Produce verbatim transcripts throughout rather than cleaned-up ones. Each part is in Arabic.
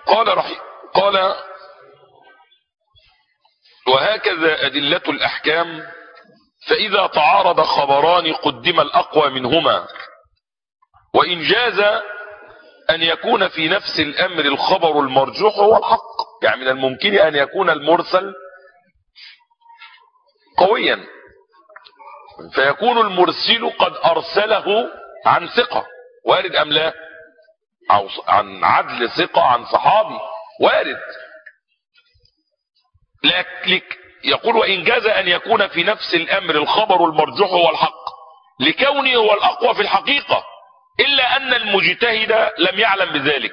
قال رحيم قال وهكذا أدلة الأحكام، فإذا تعارض خبران قدم الأقوى منهما، وإن جاز أن يكون في نفس الأمر الخبر المرجوح هو الحق. يعني من الممكن أن يكون المرسل قويا فيكون المرسل قد أرسله عن ثقة، وارد أم لا؟ أو عن عدل ثقة عن صحابي، وارد. لك يقول وإن جاز أن يكون في نفس الأمر الخبر المرجوح هو الحق لكونه هو الأقوى في الحقيقة، إلا أن المجتهد لم يعلم بذلك،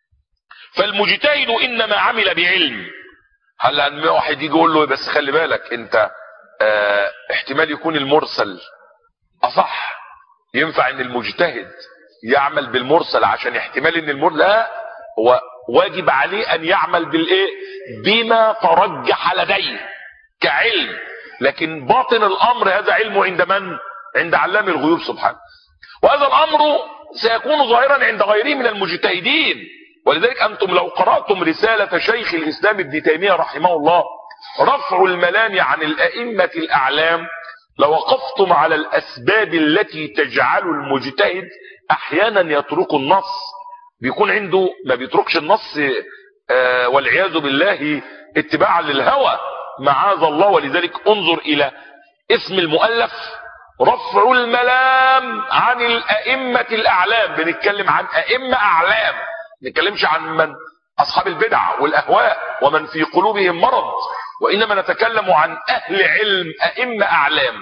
فالمجتهد إنما عمل بعلم. هل أن واحد يجي يقول له بس خلي بالك أنت اه احتمال يكون المرسل أصح، ينفع أن المجتهد يعمل بالمرسل عشان احتمال أن المرسل؟ لا، هو واجب عليه أن يعمل بالإيه؟ بما ترجح لديه كعلم، لكن باطن الأمر هذا علمه عند من؟ عند علام الغيوب سبحانه. وهذا الأمر سيكون ظاهرا عند غيره من المجتهدين. ولذلك أنتم لو قرأتم رسالة شيخ الإسلام ابن تيمية رحمه الله رفع الملام عن الأئمة الأعلام لوقفتم على الأسباب التي تجعل المجتهد أحيانا يترك النص، بيكون عنده ما بيتركش النص آه والعياذ بالله اتباعا للهوى معاذ الله. ولذلك انظر إلى اسم المؤلف رفع الملام عن الأئمة الأعلام. بنتكلم عن أئمة أعلام، ما نتكلمش عن من أصحاب البدع والأهواء ومن في قلوبهم مرض، وإنما نتكلم عن أهل علم أئمة أعلام،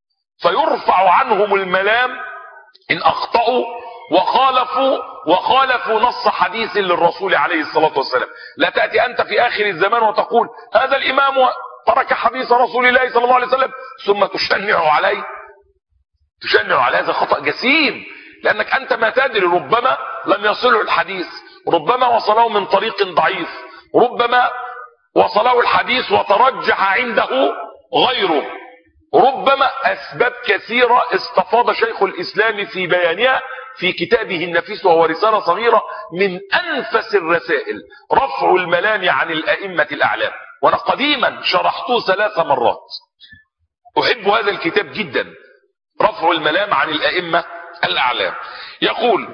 فيرفع عنهم الملام إن أخطأوا وخالفوا وخالفوا نص حديث للرسول عليه الصلاة والسلام. لا تأتي أنت في آخر الزمان وتقول هذا الإمام ترك حديث رسول الله صلى الله عليه وسلم ثم تشنع عليه، تشنع على هذا خطأ جسيم، لأنك أنت ما تدري، ربما لم يصله الحديث، ربما وصله من طريق ضعيف، ربما وصله الحديث وترجح عنده غيره، ربما أسباب كثيرة استفاض شيخ الإسلام في بيانها في كتابه النفيس، وهو رسالة صغيرة من أنفس الرسائل رفع الملام عن الأئمة الأعلام. وأنا قديما شرحته ثلاث مرات، أحب هذا الكتاب جدا، رفع الملام عن الأئمة الأعلام. يقول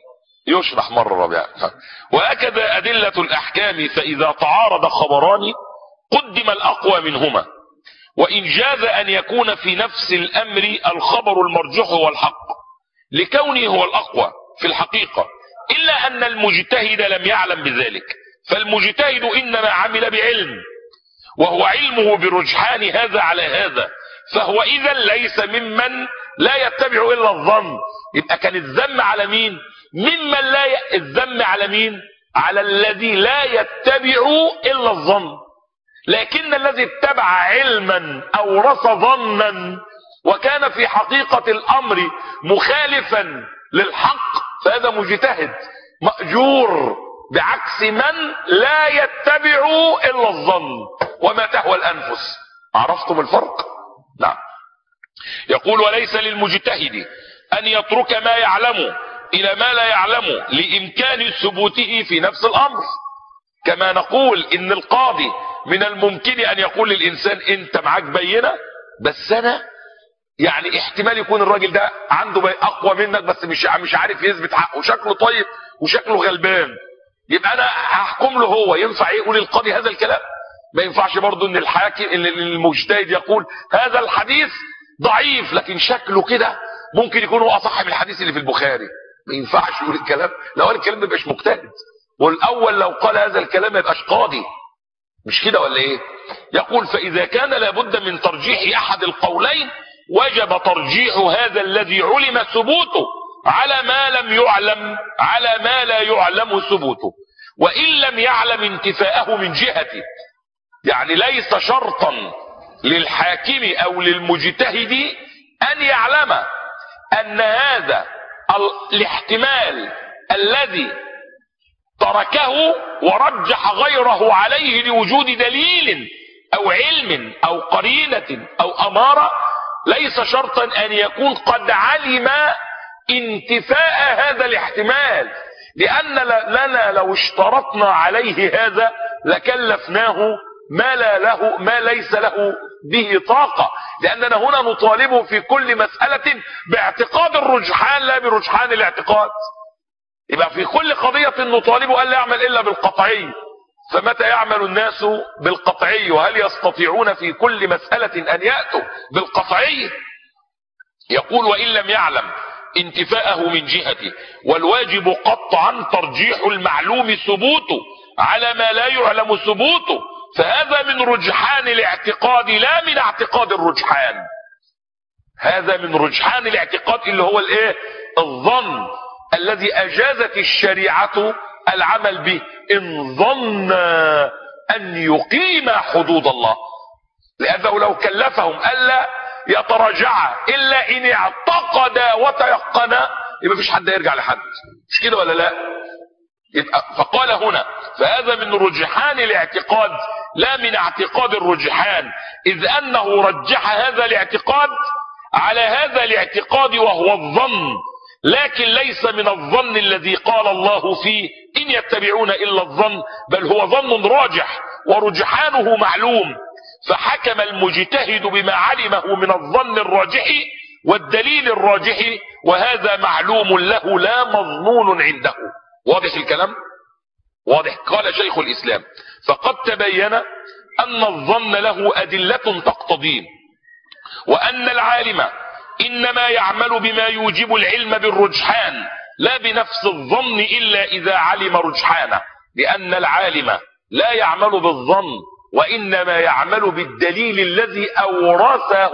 يشرح مرة رابعة وهكذا أدلة الأحكام، فإذا تعارض خبران قدم الأقوى منهما، وإن جاز أن يكون في نفس الأمر الخبر المرجوح هو الحق لكونه هو الأقوى في الحقيقة، إلا أن المجتهد لم يعلم بذلك، فالمجتهد إنما عمل بعلم، وهو علمه برجحان هذا على هذا، فهو إذا ليس ممن لا يتبع إلا الظن. يبقى كان الذم على مين؟ ممن لا ي... الذم على مين؟ على الذي لا يتبع إلا الظن. لكن الذي اتبع علما أورث ظنا وكان في حقيقة الأمر مخالفا للحق فهذا مجتهد مأجور، بعكس من لا يتبع إلا الظن وما تهوى الأنفس. عرفتم الفرق؟ نعم. يقول وليس للمجتهد أن يترك ما يعلم إلى ما لا يعلم لإمكان ثبوته في نفس الأمر، كما نقول إن القاضي من الممكن أن يقول للإنسان أنت معاك بينة بس أنا يعني احتمال يكون الراجل ده عنده أقوى منك بس مش مش عارف يثبت حقه، وشكله طيب وشكله غلبان، يبقى أنا هحكم له هو. ينفع يقول القاضي هذا الكلام؟ ما ينفعش برضو ان الحاكم ان المجتهد يقول هذا الحديث ضعيف لكن شكله كده ممكن يكون هو اصح من الحديث اللي في البخاري. ما ينفعش يقول الكلام، لو قال الكلام ما يبقاش مجتهد، والاول لو قال هذا الكلام ما يبقاش قاضي، مش كده ولا ايه؟ يقول فاذا كان لابد من ترجيح احد القولين وجب ترجيح هذا الذي علم ثبوته على ما لم يعلم على ما لا يعلم ثبوته، وان لم يعلم انتفاءه من جهته. يعني ليس شرطا للحاكم او للمجتهد ان يعلم ان هذا الاحتمال الذي تركه ورجح غيره عليه لوجود دليل او علم او قرينة او امارة، ليس شرطا ان يكون قد علم انتفاء هذا الاحتمال، لأن لنا لو اشترطنا عليه هذا لكلفناه ما لا له ما ليس له به طاقة، لأننا هنا نطالبه في كل مسألة باعتقاد الرجحان لا برجحان الاعتقاد. يبقى في كل قضية نطالبه ألا يعمل إلا بالقطعي، فمتى يعمل الناس بالقطعي؟ وهل يستطيعون في كل مسألة أن يأتوا بالقطعي؟ يقول وإن لم يعلم انتفاءه من جهته، والواجب قطعا ترجيح المعلوم ثبوته على ما لا يعلم ثبوته، فهذا من رجحان الاعتقاد لا من اعتقاد الرجحان. هذا من رجحان الاعتقاد اللي هو الايه؟ الظن الذي اجازت الشريعة العمل به، ان ظن ان يقيم حدود الله، لانه لو كلفهم الا يتراجع الا ان اعتقد وتيقن يبقى مفيش حد يرجع لحد، مش كده ولا لا؟ يبقى فقال هنا فهذا من رجحان الاعتقاد لا من اعتقاد الرجحان، اذ انه رجح هذا الاعتقاد على هذا الاعتقاد وهو الظن، لكن ليس من الظن الذي قال الله فيه ان يتبعون الا الظن، بل هو ظن راجح ورجحانه معلوم، فحكم المجتهد بما علمه من الظن الراجح والدليل الراجح، وهذا معلوم له لا مظنون عنده. واضح الكلام؟ واضح. قال شيخ الاسلام فقد تبين ان الظن له ادلة تقتضيه، وان العالم انما يعمل بما يوجب العلم بالرجحان لا بنفس الظن الا اذا علم رجحانه، لان العالم لا يعمل بالظن وانما يعمل بالدليل الذي اورثه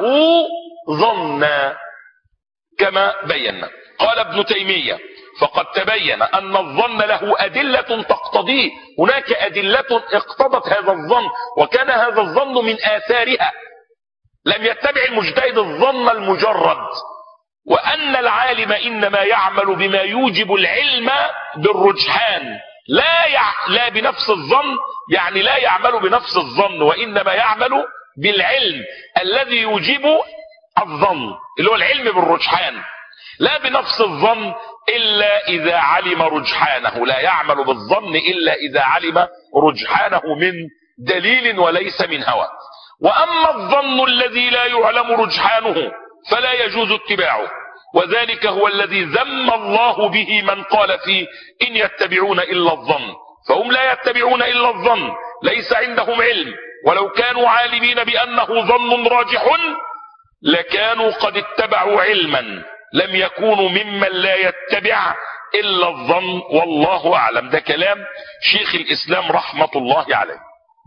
ظنا كما بينا. قال ابن تيمية فقد تبين ان الظن له ادلة تقتضيه، هناك ادلة اقتضت هذا الظن وكان هذا الظن من اثارها، لم يتبع المجتهد الظن المجرد، وان العالم انما يعمل بما يوجب العلم بالرجحان لا يع... لا بنفس الظن، يعني لا يعمل بنفس الظن وانما يعمل بالعلم الذي يوجب الظن اللي هو العلم بالرجحان، لا بنفس الظن الا اذا علم رجحانه، لا يعمل بالظن الا اذا علم رجحانه من دليل وليس من هوى. واما الظن الذي لا يعلم رجحانه فلا يجوز اتباعه، وذلك هو الذي ذم الله به من قال فيه ان يتبعون الا الظن، فهم لا يتبعون الا الظن، ليس عندهم علم، ولو كانوا عالمين بانه ظن راجح لكانوا قد اتبعوا علما، لم يكونوا ممن لا يتبع الا الظن، والله اعلم. ده كلام شيخ الاسلام رحمة الله عليه.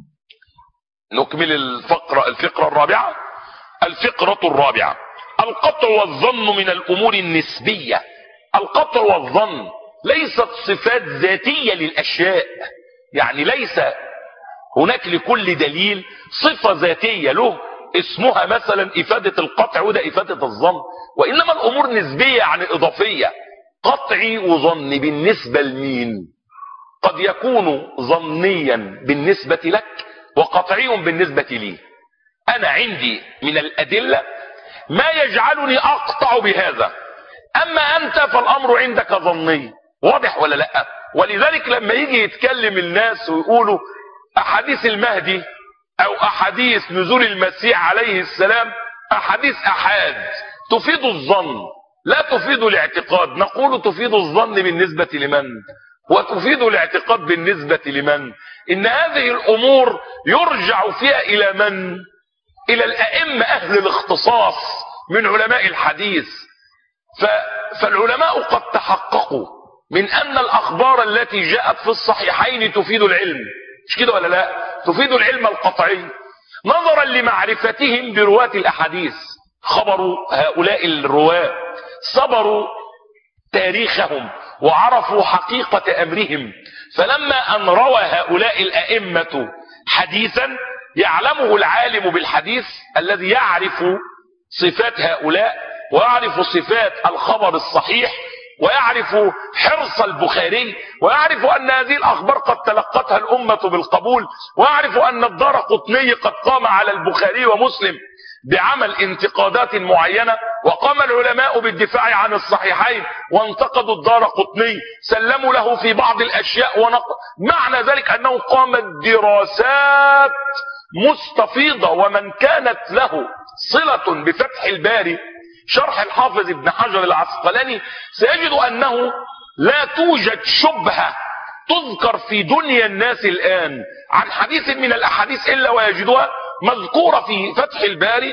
نكمل الفقرة الفقرة الرابعة. الفقرة الرابعة القطع والظن من الامور النسبية. القطع والظن ليست صفات ذاتية للاشياء، يعني ليس هناك لكل دليل صفة ذاتية له اسمها مثلا افادة القطع وده افادة الظن، وانما الامور نسبية يعني اضافية. قطعي وظن بالنسبة لمين؟ قد يكون ظنيا بالنسبة لك وقطعي بالنسبة لي. انا عندي من الادلة ما يجعلني اقطع بهذا، اما انت فالامر عندك ظني. واضح ولا لا؟ ولذلك لما يجي يتكلم الناس ويقولوا احاديث المهدي او احاديث نزول المسيح عليه السلام احاديث احاد تفيد الظن لا تفيد الاعتقاد، نقول تفيد الظن بالنسبة لمن؟ وتفيد الاعتقاد بالنسبة لمن؟ ان هذه الامور يرجع فيها الى من؟ الى الائمة اهل الاختصاص من علماء الحديث. ف... فالعلماء قد تحققوا من ان الاخبار التي جاءت في الصحيحين تفيد العلم، مش كده ولا لا؟ تفيد العلم القطعي نظرا لمعرفتهم برواة الاحاديث. خبروا هؤلاء الرواة، صبروا تاريخهم وعرفوا حقيقة امرهم، فلما ان روى هؤلاء الائمة حديثا يعلمه العالم بالحديث الذي يعرف صفات هؤلاء ويعرف صفات الخبر الصحيح ويعرف حرص البخاري ويعرف ان هذه الاخبار قد تلقتها الامة بالقبول، ويعرف ان الدارقطني قد قام على البخاري ومسلم، بعمل انتقادات معينة، وقام العلماء بالدفاع عن الصحيحين وانتقدوا الدارقطني، سلموا له في بعض الاشياء ونقد. معنى ذلك انه قامت دراسات مستفيضة. ومن كانت له صلة بفتح الباري شرح الحافظ ابن حجر العسقلاني سيجد انه لا توجد شبهة تذكر في دنيا الناس الان عن حديث من الاحاديث الا ويجدها مذكورة في فتح الباري،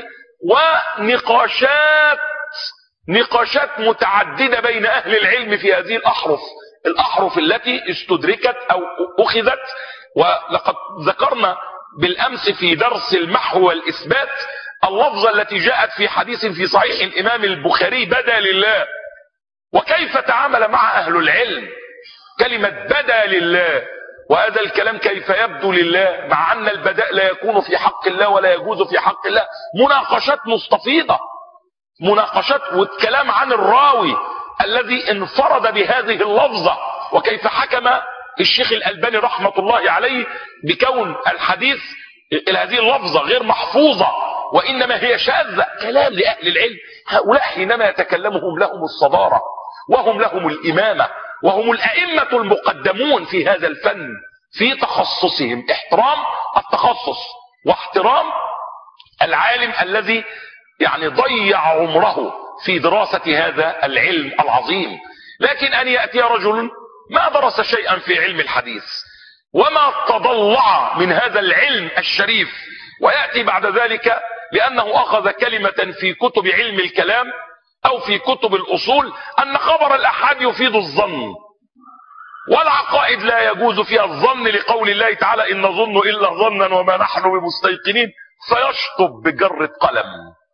ونقاشات نقاشات متعددة بين اهل العلم في هذه الاحرف الاحرف التي استدركت او اخذت. ولقد ذكرنا بالامس في درس المحو والاثبات اللفظة التي جاءت في حديث في صحيح الامام البخاري بدا لله، وكيف تعامل مع اهل العلم كلمة بدا لله. وهذا الكلام كيف يبدو لله مع ان البداء لا يكون في حق الله ولا يجوز في حق الله. مناقشات مستفيضة، مناقشات والكلام عن الراوي الذي انفرد بهذه اللفظة، وكيف حكم الشيخ الألباني رحمة الله عليه بكون الحديث هذه اللفظة غير محفوظة وإنما هي شاذة. كلام لأهل العلم، هؤلاء حينما يتكلمهم لهم الصدارة وهم لهم الإمامة وهم الأئمة المقدمون في هذا الفن في تخصصهم. احترام التخصص واحترام العالم الذي يعني ضيع عمره في دراسة هذا العلم العظيم. لكن أن يأتي رجل ما درس شيئا في علم الحديث وما تضلع من هذا العلم الشريف، ويأتي بعد ذلك لأنه أخذ كلمة في كتب علم الكلام أو في كتب الأصول أن خبر الأحاد يفيد الظن، والعقائد لا يجوز فيها الظن لقول الله تعالى إن نظن إلا ظنا وما نحن بمستيقنين، فيشطب بجرة قلم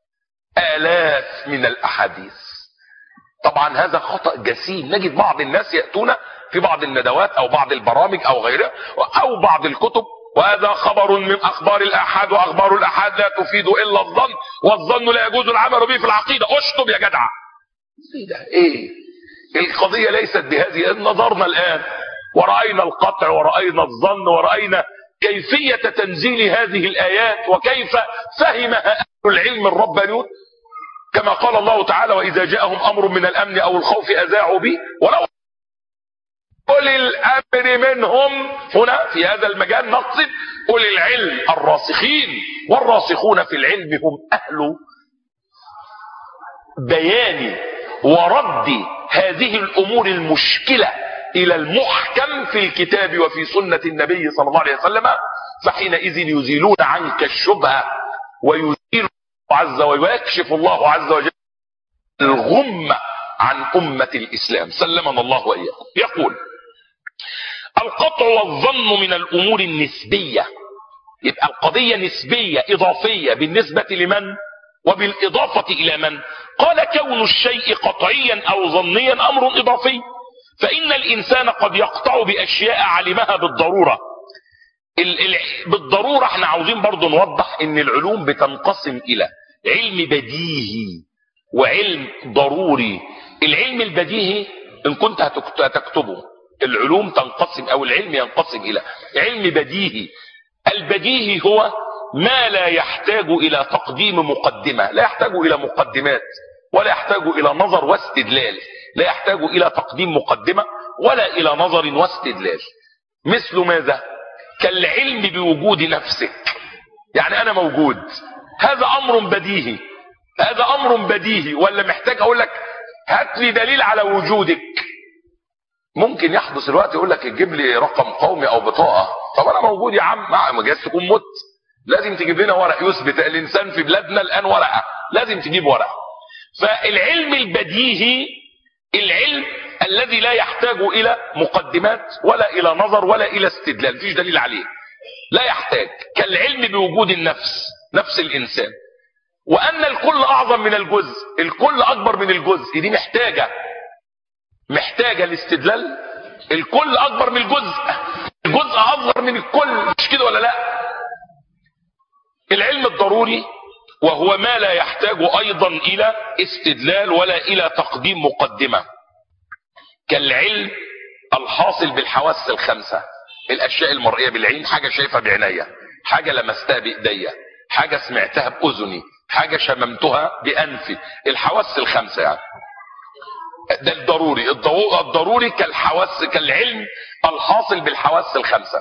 آلاف من الأحاديث. طبعا هذا خطأ جسيم. نجد بعض الناس يأتون في بعض الندوات أو بعض البرامج أو غيرها أو بعض الكتب وهذا خبر من أخبار الأحاد، وأخبار الأحاد لا تفيد إلا الظن، والظن لا يجوز العمل به في العقيدة. اشطب يا جدع. ايه ده؟ ايه القضية؟ ليست بهذه. نظرنا الآن ورأينا القطع ورأينا الظن ورأينا كيفية تنزيل هذه الآيات وكيف فهمها أهل العلم الربانيون، كما قال الله تعالى وإذا جاءهم أمر من الأمن أو الخوف أذاعوا به ولو أولي الأمر منهم. هنا في هذا المجال نقصد أولي العلم الراسخين، والراسخون في العلم هم أهل بيان ورد هذه الأمور المشكلة إلى المحكم في الكتاب وفي سنة النبي صلى الله عليه وسلم، فحينئذ يزيلون عنك الشبهة ويزيل الله عز وجل ويكشف الله عز وجل الغمة عن أمة الإسلام. سلمنا الله وإياكم. يقول القطع والظن من الأمور النسبية. يبقى القضية نسبية إضافية بالنسبة لمن وبالإضافة إلى من؟ قال كون الشيء قطعيا أو ظنيا أمر إضافي، فإن الإنسان قد يقطع بأشياء علمها بالضرورة. ال ال بالضرورة احنا عاوزين برضو نوضح ان العلوم بتنقسم إلى علم بديهي وعلم ضروري. العلم البديهي إن كنت هتكتبه العلوم تنقسم أو العلم ينقسم إلى علم بديهي. البديهي هو ما لا يحتاج إلى تقديم مقدمة، لا يحتاج إلى مقدمات ولا يحتاج إلى نظر واستدلال، لا يحتاج إلى تقديم مقدمة ولا إلى نظر واستدلال. مثل ماذا؟ كالعلم بوجود نفسك. يعني أنا موجود، هذا أمر بديهي، هذا أمر بديهي. ولا محتاج أقول لك هات لي دليل على وجودك؟ ممكن يحدث الوقت يقول لك تجيب لي رقم قومي أو بطاقة. طب أنا موجود يا عم، ما جايز تكون مت، لازم تجيب لنا ورق يثبت الإنسان في بلادنا الآن ورقة، لازم تجيب ورقة. فالعلم البديهي العلم الذي لا يحتاج إلى مقدمات ولا إلى نظر ولا إلى استدلال، فيش دليل عليه، لا يحتاج. كالعلم بوجود النفس، نفس الإنسان، وأن الكل أعظم من الجزء، الكل أكبر من الجزء، دي محتاجة محتاجة الاستدلال. الكل أكبر من الجزء، الجزء أصغر من الكل، مش كده ولا لا؟ العلم الضروري وهو ما لا يحتاج أيضا إلى استدلال ولا إلى تقديم مقدمة، كالعلم الحاصل بالحواس الخمسة، الأشياء المرئية بالعين، حاجة شايفها بعينيا، حاجة لمستها بإيديا، حاجة سمعتها بأذني، حاجة شممتها بأنفي، الحواس الخمسة يعني. ده الضروري، الضروري كالحواس كالعلم الحاصل بالحواس الخمسة.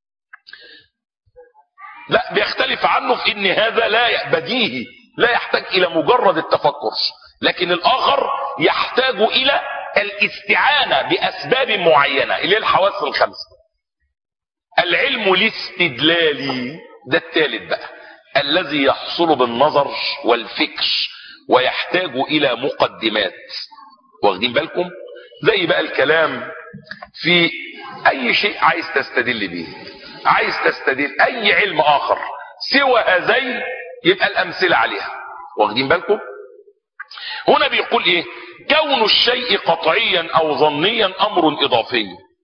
لا بيختلف عنه في ان هذا لا بديهي، لا يحتاج الى مجرد التفكر، لكن الاخر يحتاج الى الاستعانة باسباب معينة اللي هي الحواس الخمسة. العلم الاستدلالي ده الثالث بقى، الذي يحصل بالنظر والفكر ويحتاج الى مقدمات. واخدين بالكم؟ زي بقى الكلام في اي شيء عايز تستدل به، عايز تستدل اي علم اخر سوى هذين يبقى الامثله عليها. واخدين بالكم؟ هنا بيقول ايه؟ كون الشيء قطعيا او ظنيا امر اضافي،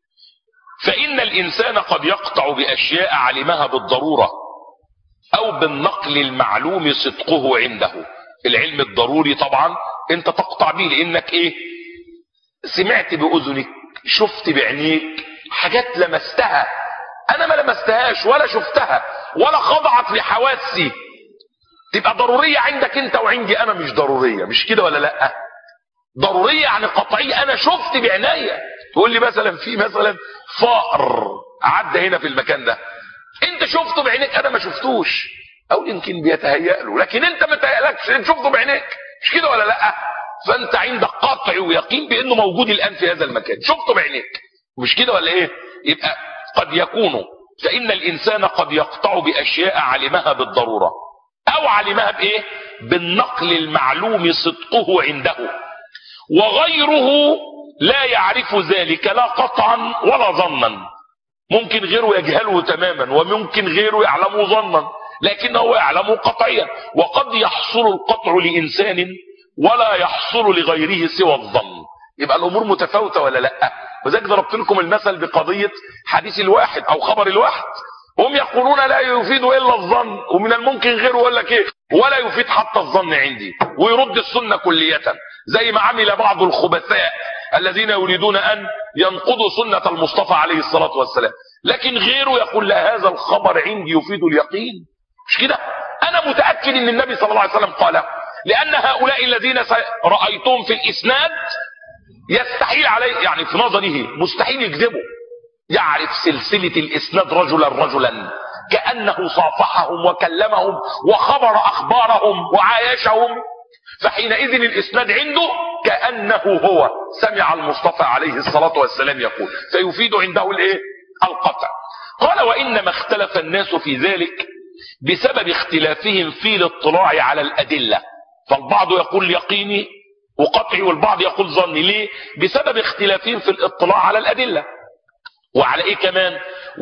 فان الانسان قد يقطع باشياء علمها بالضروره او بالنقل المعلوم صدقه عنده. العلم الضروري طبعا انت تقطع به لانك ايه؟ سمعت باذنك، شفت بعينيك، حاجات لمستها، انا ما لمستهاش ولا شفتها ولا خضعت لحواسي، تبقى ضرورية عندك انت وعندي انا مش ضرورية. مش كده ولا لا؟ ضرورية يعني قطعية، انا شفت بعناية. تقول لي مثلا في مثلا فأر عدى هنا في المكان ده، انت شفته بعينيك انا ما شفتوش، او يمكن بيتهيأ له، لكن انت ما تهيألكش، انت شفته بعينيك. مش كده ولا لا؟ فانت عندك قطع ويقين بانه موجود الان في هذا المكان، شفته بعينيك. مش كده ولا ايه؟ يبقى قد يكون، فان الانسان قد يقطع باشياء علمها بالضرورة او علمها بايه؟ بالنقل المعلوم صدقه عنده، وغيره لا يعرف ذلك لا قطعا ولا ظنا. ممكن غيره يجهله تماما وممكن غيره يعلمه ظنا، لكنه يعلمه قطعيا. وقد يحصل القطع لانسان ولا يحصل لغيره سوى الظن. يبقى الامور متفاوته ولا لا؟ وذلك ضربت لكم المثل بقضيه حديث الواحد او خبر الواحد، هم يقولون لا يفيد الا الظن، ومن الممكن غيره يقول لك ايه؟ ولا يفيد حتى الظن عندي، ويرد السنه كليه، زي ما عمل بعض الخبثاء الذين يريدون ان ينقضوا سنه المصطفى عليه الصلاه والسلام. لكن غيره يقول لا، هذا الخبر عندي يفيد اليقين. مش كده؟ انا متاكد ان النبي صلى الله عليه وسلم قال، لان هؤلاء الذين رايتهم في الاسناد يستحيل عليه، يعني في نظره مستحيل يكذبوا. يعرف سلسلة الاسناد رجلا رجلا، كأنه صافحهم وكلمهم وخبر اخبارهم وعايشهم، فحينئذ الاسناد عنده كأنه هو سمع المصطفى عليه الصلاة والسلام يقول، فيفيد عنده الايه؟ القطع. قال وانما اختلف الناس في ذلك بسبب اختلافهم في الاطلاع على الادلة، فالبعض يقول يقيني وقطعي والبعض يقول ظني. ليه؟ بسبب اختلافهم في الاطلاع على الادلة. وعلى ايه كمان؟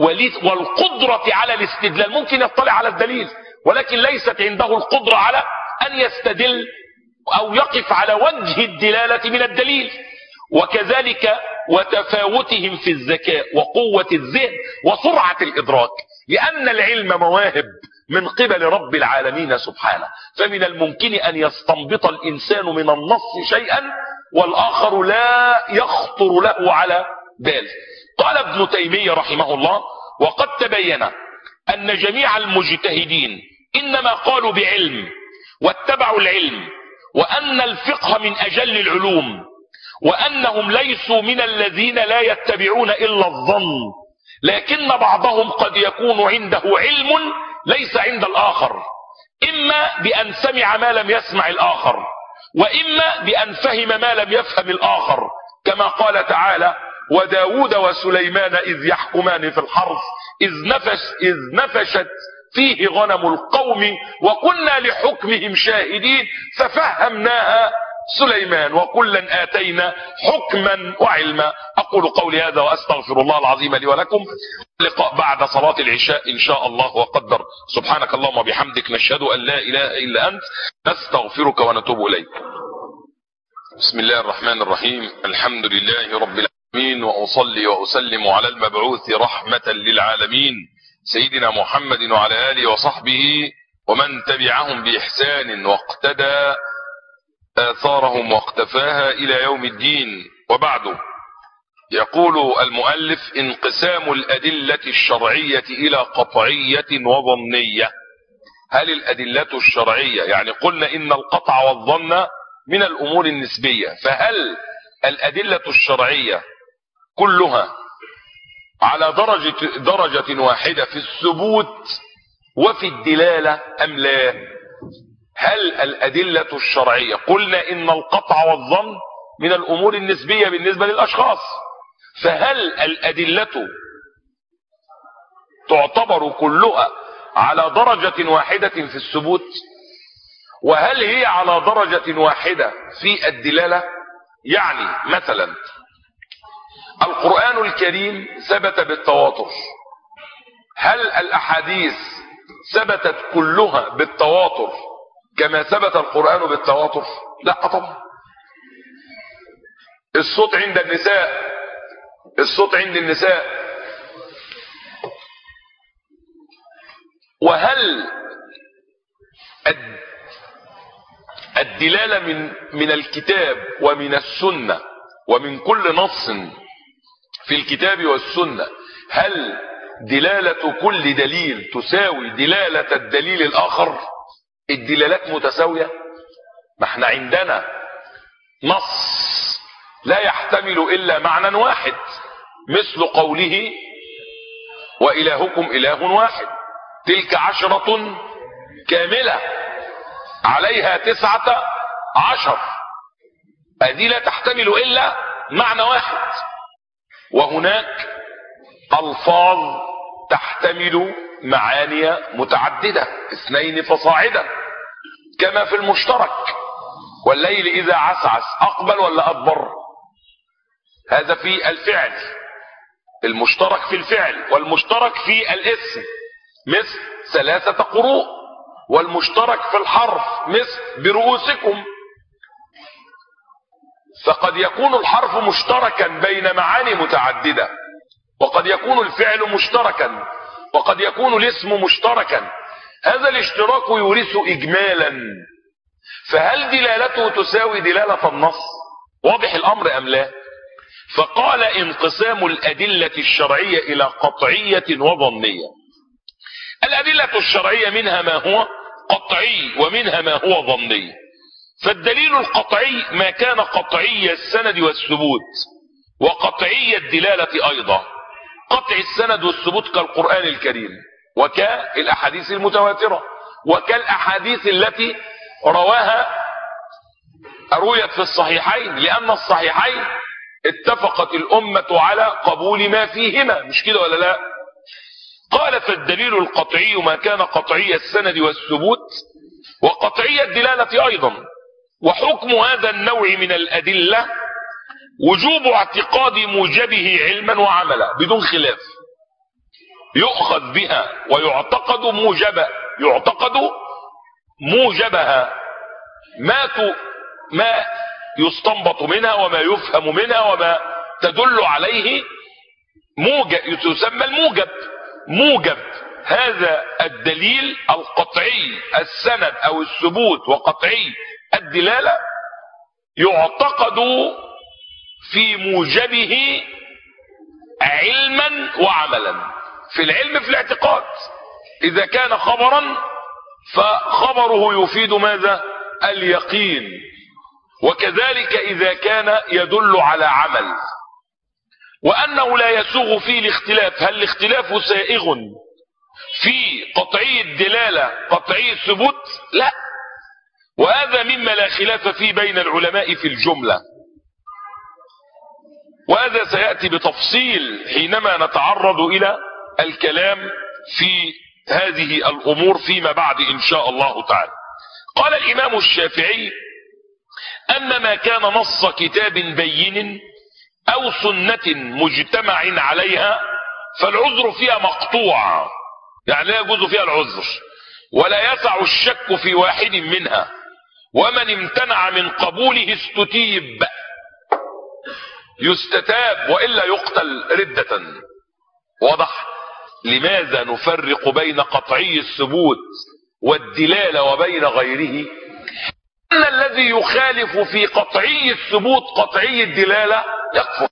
والقدرة على الاستدلال. ممكن يطلع على الدليل ولكن ليست عنده القدرة على ان يستدل او يقف على وجه الدلالة من الدليل. وكذلك وتفاوتهم في الذكاء وقوة الذهن وسرعة الادراك، لان العلم مواهب من قبل رب العالمين سبحانه، فمن الممكن ان يستنبط الانسان من النص شيئا والاخر لا يخطر له على بال. قال ابن تيمية رحمه الله وقد تبين ان جميع المجتهدين انما قالوا بعلم واتبعوا العلم، وان الفقه من اجل العلوم، وانهم ليسوا من الذين لا يتبعون الا الظن، لكن بعضهم قد يكون عنده علم ليس عند الاخر، اما بان سمع ما لم يسمع الاخر، واما بان فهم ما لم يفهم الاخر، كما قال تعالى وداود وسليمان اذ يحكمان في الحرث اذ نفش اذ نفشت فيه غنم القوم وكنا لحكمهم شاهدين ففهمناها سليمان وكلا آتينا حكما وعلما. أقول قولي هذا وأستغفر الله العظيم لي ولكم. لقاء بعد صلاة العشاء إن شاء الله وقدر. سبحانك اللهم وبحمدك، نشهد أن لا إله إلا أنت، نستغفرك ونتوب إليك. بسم الله الرحمن الرحيم. الحمد لله رب العالمين، وأصلي وأسلم على المبعوث رحمة للعالمين سيدنا محمد وعلى آله وصحبه ومن تبعهم بإحسان واقتدى آثارهم واقتفاها إلى يوم الدين. وبعد، يقول المؤلف انقسام الأدلة الشرعية إلى قطعية وظنية. هل الأدلة الشرعية، يعني قلنا إن القطع والظن من الأمور النسبية، فهل الأدلة الشرعية كلها على درجة, درجة واحدة في الثبوت وفي الدلالة أم لا؟ هل الأدلة الشرعية، قلنا إن القطع والظن من الأمور النسبية بالنسبة للأشخاص، فهل الأدلة تعتبر كلها على درجة واحدة في الثبوت، وهل هي على درجة واحدة في الدلالة؟ يعني مثلا القرآن الكريم ثبت بالتواتر، هل الأحاديث ثبتت كلها بالتواتر كما ثبت القرآن بالتواتر؟ لا طبعا. الصوت عند النساء، الصوت عند النساء، وهل الدلالة من من الكتاب ومن السنة ومن كل نص في الكتاب والسنة، هل دلالة كل دليل تساوي دلالة الدليل الآخر؟ الدلالات متساوية؟ ما احنا عندنا نص لا يحتمل إلا معنى واحد، مثل قوله وإلهكم إله واحد، تلك عشرة كاملة عليها تسعة عشر، هذه لا تحتمل إلا معنى واحد. وهناك ألفاظ تحتمل معاني متعددة، اثنين فصاعدا، كما في المشترك، والليل إذا عسعس أقبل ولا أدبر؟ هذا في الفعل، المشترك في الفعل، والمشترك في الاسم مثل ثلاثة قروء، والمشترك في الحرف مثل برؤوسكم. فقد يكون الحرف مشتركا بين معاني متعددة، وقد يكون الفعل مشتركا، وقد يكون الاسم مشتركا. هذا الاشتراك يورث إجمالا، فهل دلالته تساوي دلالة النص؟ واضح الأمر أم لا؟ فقال انقسام الأدلة الشرعية إلى قطعية وظنية. الأدلة الشرعية منها ما هو قطعي ومنها ما هو ظني. فالدليل القطعي ما كان قطعي السند والثبوت وقطعي الدلالة أيضا. قطع السند والثبوت كالقرآن الكريم وكالأحاديث المتواترة وكالأحاديث التي رواها رويت في الصحيحين، لأن الصحيحين اتفقت الأمة على قبول ما فيهما، مش كده ولا لا؟ قال فالدليل القطعي ما كان قطعي السند والثبوت وقطعي الدلالة أيضا. وحكم هذا النوع من الأدلة وجوب اعتقاد موجبه علما وعملا بدون خلاف، يؤخذ بها ويعتقد موجبا يعتقد موجبها، ما ما يستنبط منها وما يفهم منها وما تدل عليه موجب، يسمى الموجب. موجب هذا الدليل القطعي السند او الثبوت وقطعي الدلالة يعتقد في موجبه علما وعملا. في العلم في الاعتقاد، اذا كان خبرا فخبره يفيد ماذا؟ اليقين. وكذلك اذا كان يدل على عمل، وانه لا يسوغ فيه الاختلاف. هل الاختلاف سائغ في قطعي الدلالة قطعي الثبوت؟ لا، وهذا مما لا خلاف فيه بين العلماء في الجملة، وهذا سيأتي بتفصيل حينما نتعرض إلى الكلام في هذه الأمور فيما بعد إن شاء الله تعالى. قال الإمام الشافعي أن ما كان نص كتاب بين أو سنة مجتمع عليها فالعذر فيها مقطوع، يعني لا يجوز فيها العذر ولا يسع الشك في واحد منها، ومن امتنع من قبوله استتيب، يستتاب وإلا يقتل ردة. واضح؟ لماذا نفرق بين قطعي الثبوت والدلالة وبين غيره؟ أن الذي يخالف في قطعي الثبوت قطعي الدلالة يكفر.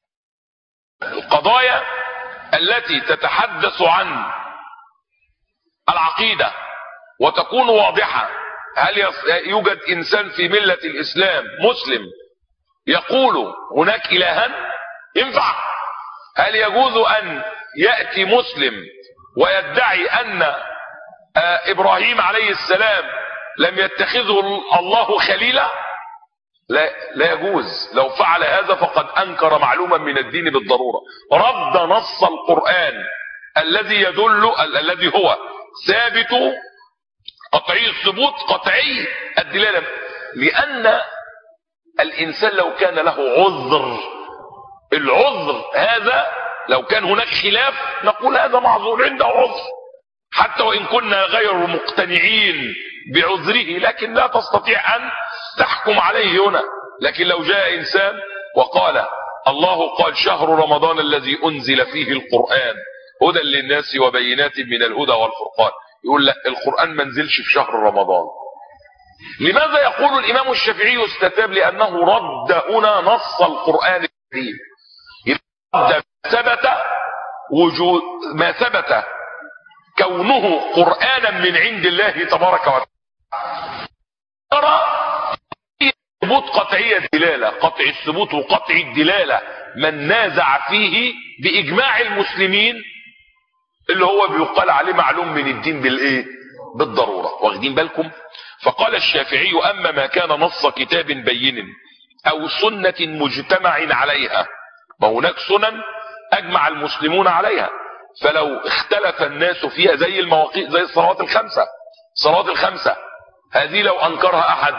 القضايا التي تتحدث عن العقيدة وتكون واضحة. هل يوجد انسان في ملة الاسلام مسلم يقول هناك الها؟ ينفع؟ هل يجوز ان يأتي مسلم ويدعي ان ابراهيم عليه السلام لم يتخذه الله خليلا؟ لا, لا يجوز. لو فعل هذا فقد انكر معلوما من الدين بالضرورة. رد نص القرآن الذي يدل الذي هو ثابت قطعي الثبوت قطعي الدلالة، لان الانسان لو كان له عذر، العذر هذا لو كان هناك خلاف نقول هذا معذور عنده عذر حتى وان كنا غير مقتنعين بعذره، لكن لا تستطيع ان تحكم عليه هنا. لكن لو جاء انسان وقال الله قال شهر رمضان الذي انزل فيه القرآن هدى للناس وبينات من الهدى والفرقان، يقول لا القرآن ما نزلش في شهر رمضان. لماذا يقول الامام الشافعي استتاب؟ لانه رد هنا نص القرآن الكريم. رد ثبت وجود ما ثبت كونه قرآنا من عند الله تبارك وتعالى. ترى ثبوت قطعي الدلالة، قطع الثبوت وقطع الدلالة من نازع فيه بإجماع المسلمين اللي هو بيقال عليه معلوم من الدين بالايه؟ بالضرورة. واخدين بالكم؟ فقال الشافعي اما ما كان نص كتاب بين او سنة مجتمع عليها، ما هناك سنن اجمع المسلمون عليها، فلو اختلف الناس فيها زي المواقيت زي الصلوات الخمسة، الصلوات الخمسة هذه لو انكرها احد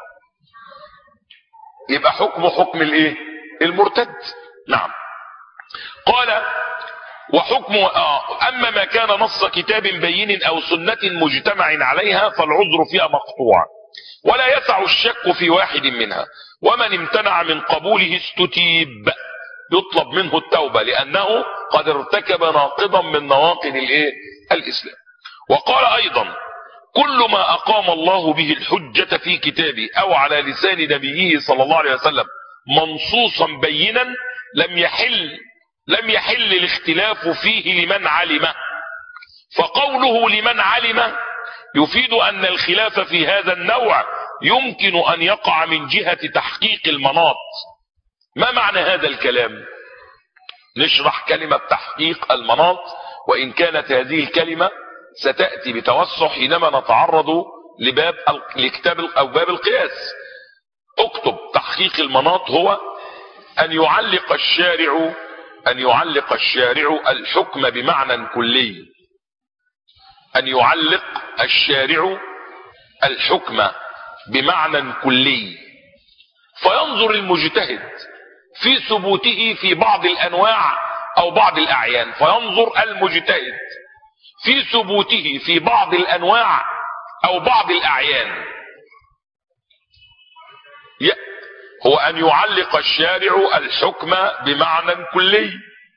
يبقى حكمه حكم الايه؟ المرتد. نعم. قال وحكم آه اما ما كان نص كتاب بين او سنة مجتمع عليها فالعذر فيها مقطوع ولا يسع الشك في واحد منها، ومن امتنع من قبوله استتيب، يطلب منه التوبة لانه قد ارتكب ناقضا من نواقض الايه؟ الاسلام. وقال ايضا كل ما اقام الله به الحجة في كتابه او على لسان نبيه صلى الله عليه وسلم منصوصا بينا لم يحل لم يحل الاختلاف فيه لمن علمه. فقوله لمن علمه يفيد ان الخلاف في هذا النوع يمكن ان يقع من جهة تحقيق المناط. ما معنى هذا الكلام؟ نشرح كلمة تحقيق المناط، وان كانت هذه الكلمة ستأتي بتوسع حينما نتعرض لباب لكتاب او باب القياس. اكتب تحقيق المناط هو ان يعلق الشارع ان يعلق الشارع الحكم بمعنى كلي، ان يعلق الشارع الحكم بمعنى كلي، فينظر المجتهد في ثبوته في بعض الانواع او بعض الاعيان، فينظر المجتهد في ثبوته في بعض الانواع او بعض الاعيان. هو ان يعلق الشارع الحكم بمعنى كلي،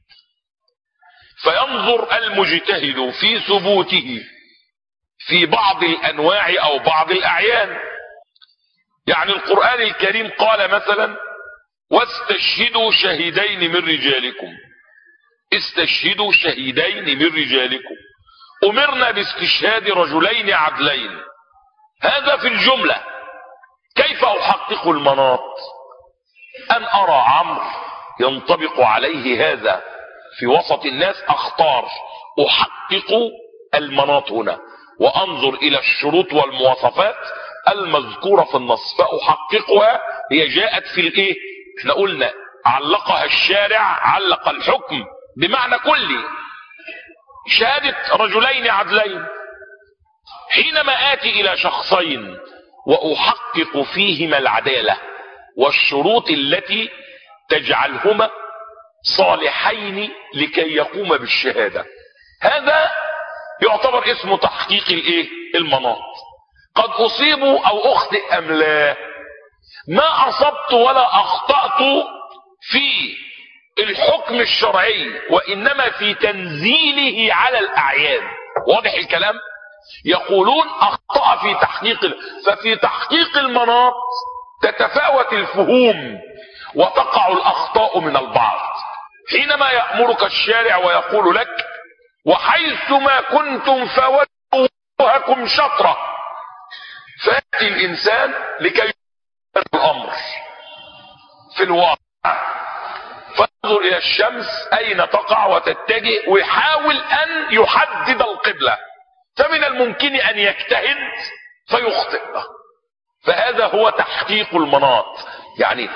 فينظر المجتهد في ثبوته في بعض الانواع او بعض الاعيان. يعني القرآن الكريم قال مثلا واستشهدوا شهيدين من رجالكم، استشهدوا شهيدين من رجالكم، امرنا باستشهاد رجلين عدلين. هذا في الجملة. كيف احقق المناط؟ ان ارى عمرو ينطبق عليه هذا في وسط الناس، اختار احقق المناط هنا وانظر الى الشروط والمواصفات المذكورة في النص فاحققها. هي جاءت في الايه؟ احنا قلنا علقها الشارع، علق الحكم بمعنى كلي، شهادة رجلين عدلين. حينما اتي الى شخصين واحقق فيهما العدالة والشروط التي تجعلهما صالحين لكي يقوم بالشهادة، هذا يعتبر اسمه تحقيق الايه؟ المناط. قد اصيبوا او اخطئ ام لا؟ ما اصبت ولا اخطأت في الحكم الشرعي، وانما في تنزيله على الاعيان. واضح الكلام؟ يقولون اخطأ في تحقيق، ففي تحقيق المناط تتفاوت الفهوم وتقع الاخطاء من البعض. حينما يأمرك الشارع ويقول لك وحيثما كنتم فولوا أيديكم شطرة. فيأتي الإنسان لكي يبين الأمر في الواقع، فانظر إلى الشمس أين تقع وتتجه، ويحاول أن يحدد القبلة، فمن الممكن أن يجتهد فيخطئ. فهذا هو تحقيق المناط. يعني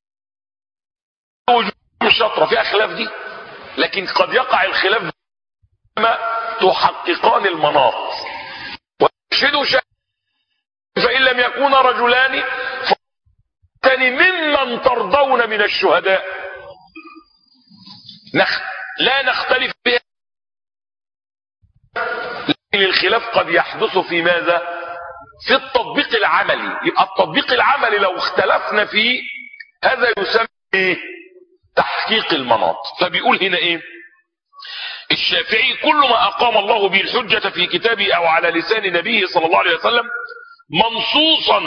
وجود الشطرة في خلاف دي، لكن قد يقع الخلاف ما تحققان المناط. واشهدوا شهادة فإن لم يكون رجلان فاثنان ممن ترضون من الشهداء. نخ... لا نختلف بها، لكن الخلاف قد يحدث في ماذا؟ في التطبيق العملي. يبقى التطبيق العملي لو اختلفنا فيه هذا يسمى تحقيق المناط. فبيقول هنا ايه؟ الشافعي كل ما اقام الله به الحجة في كتابه او على لسان نبيه صلى الله عليه وسلم منصوصا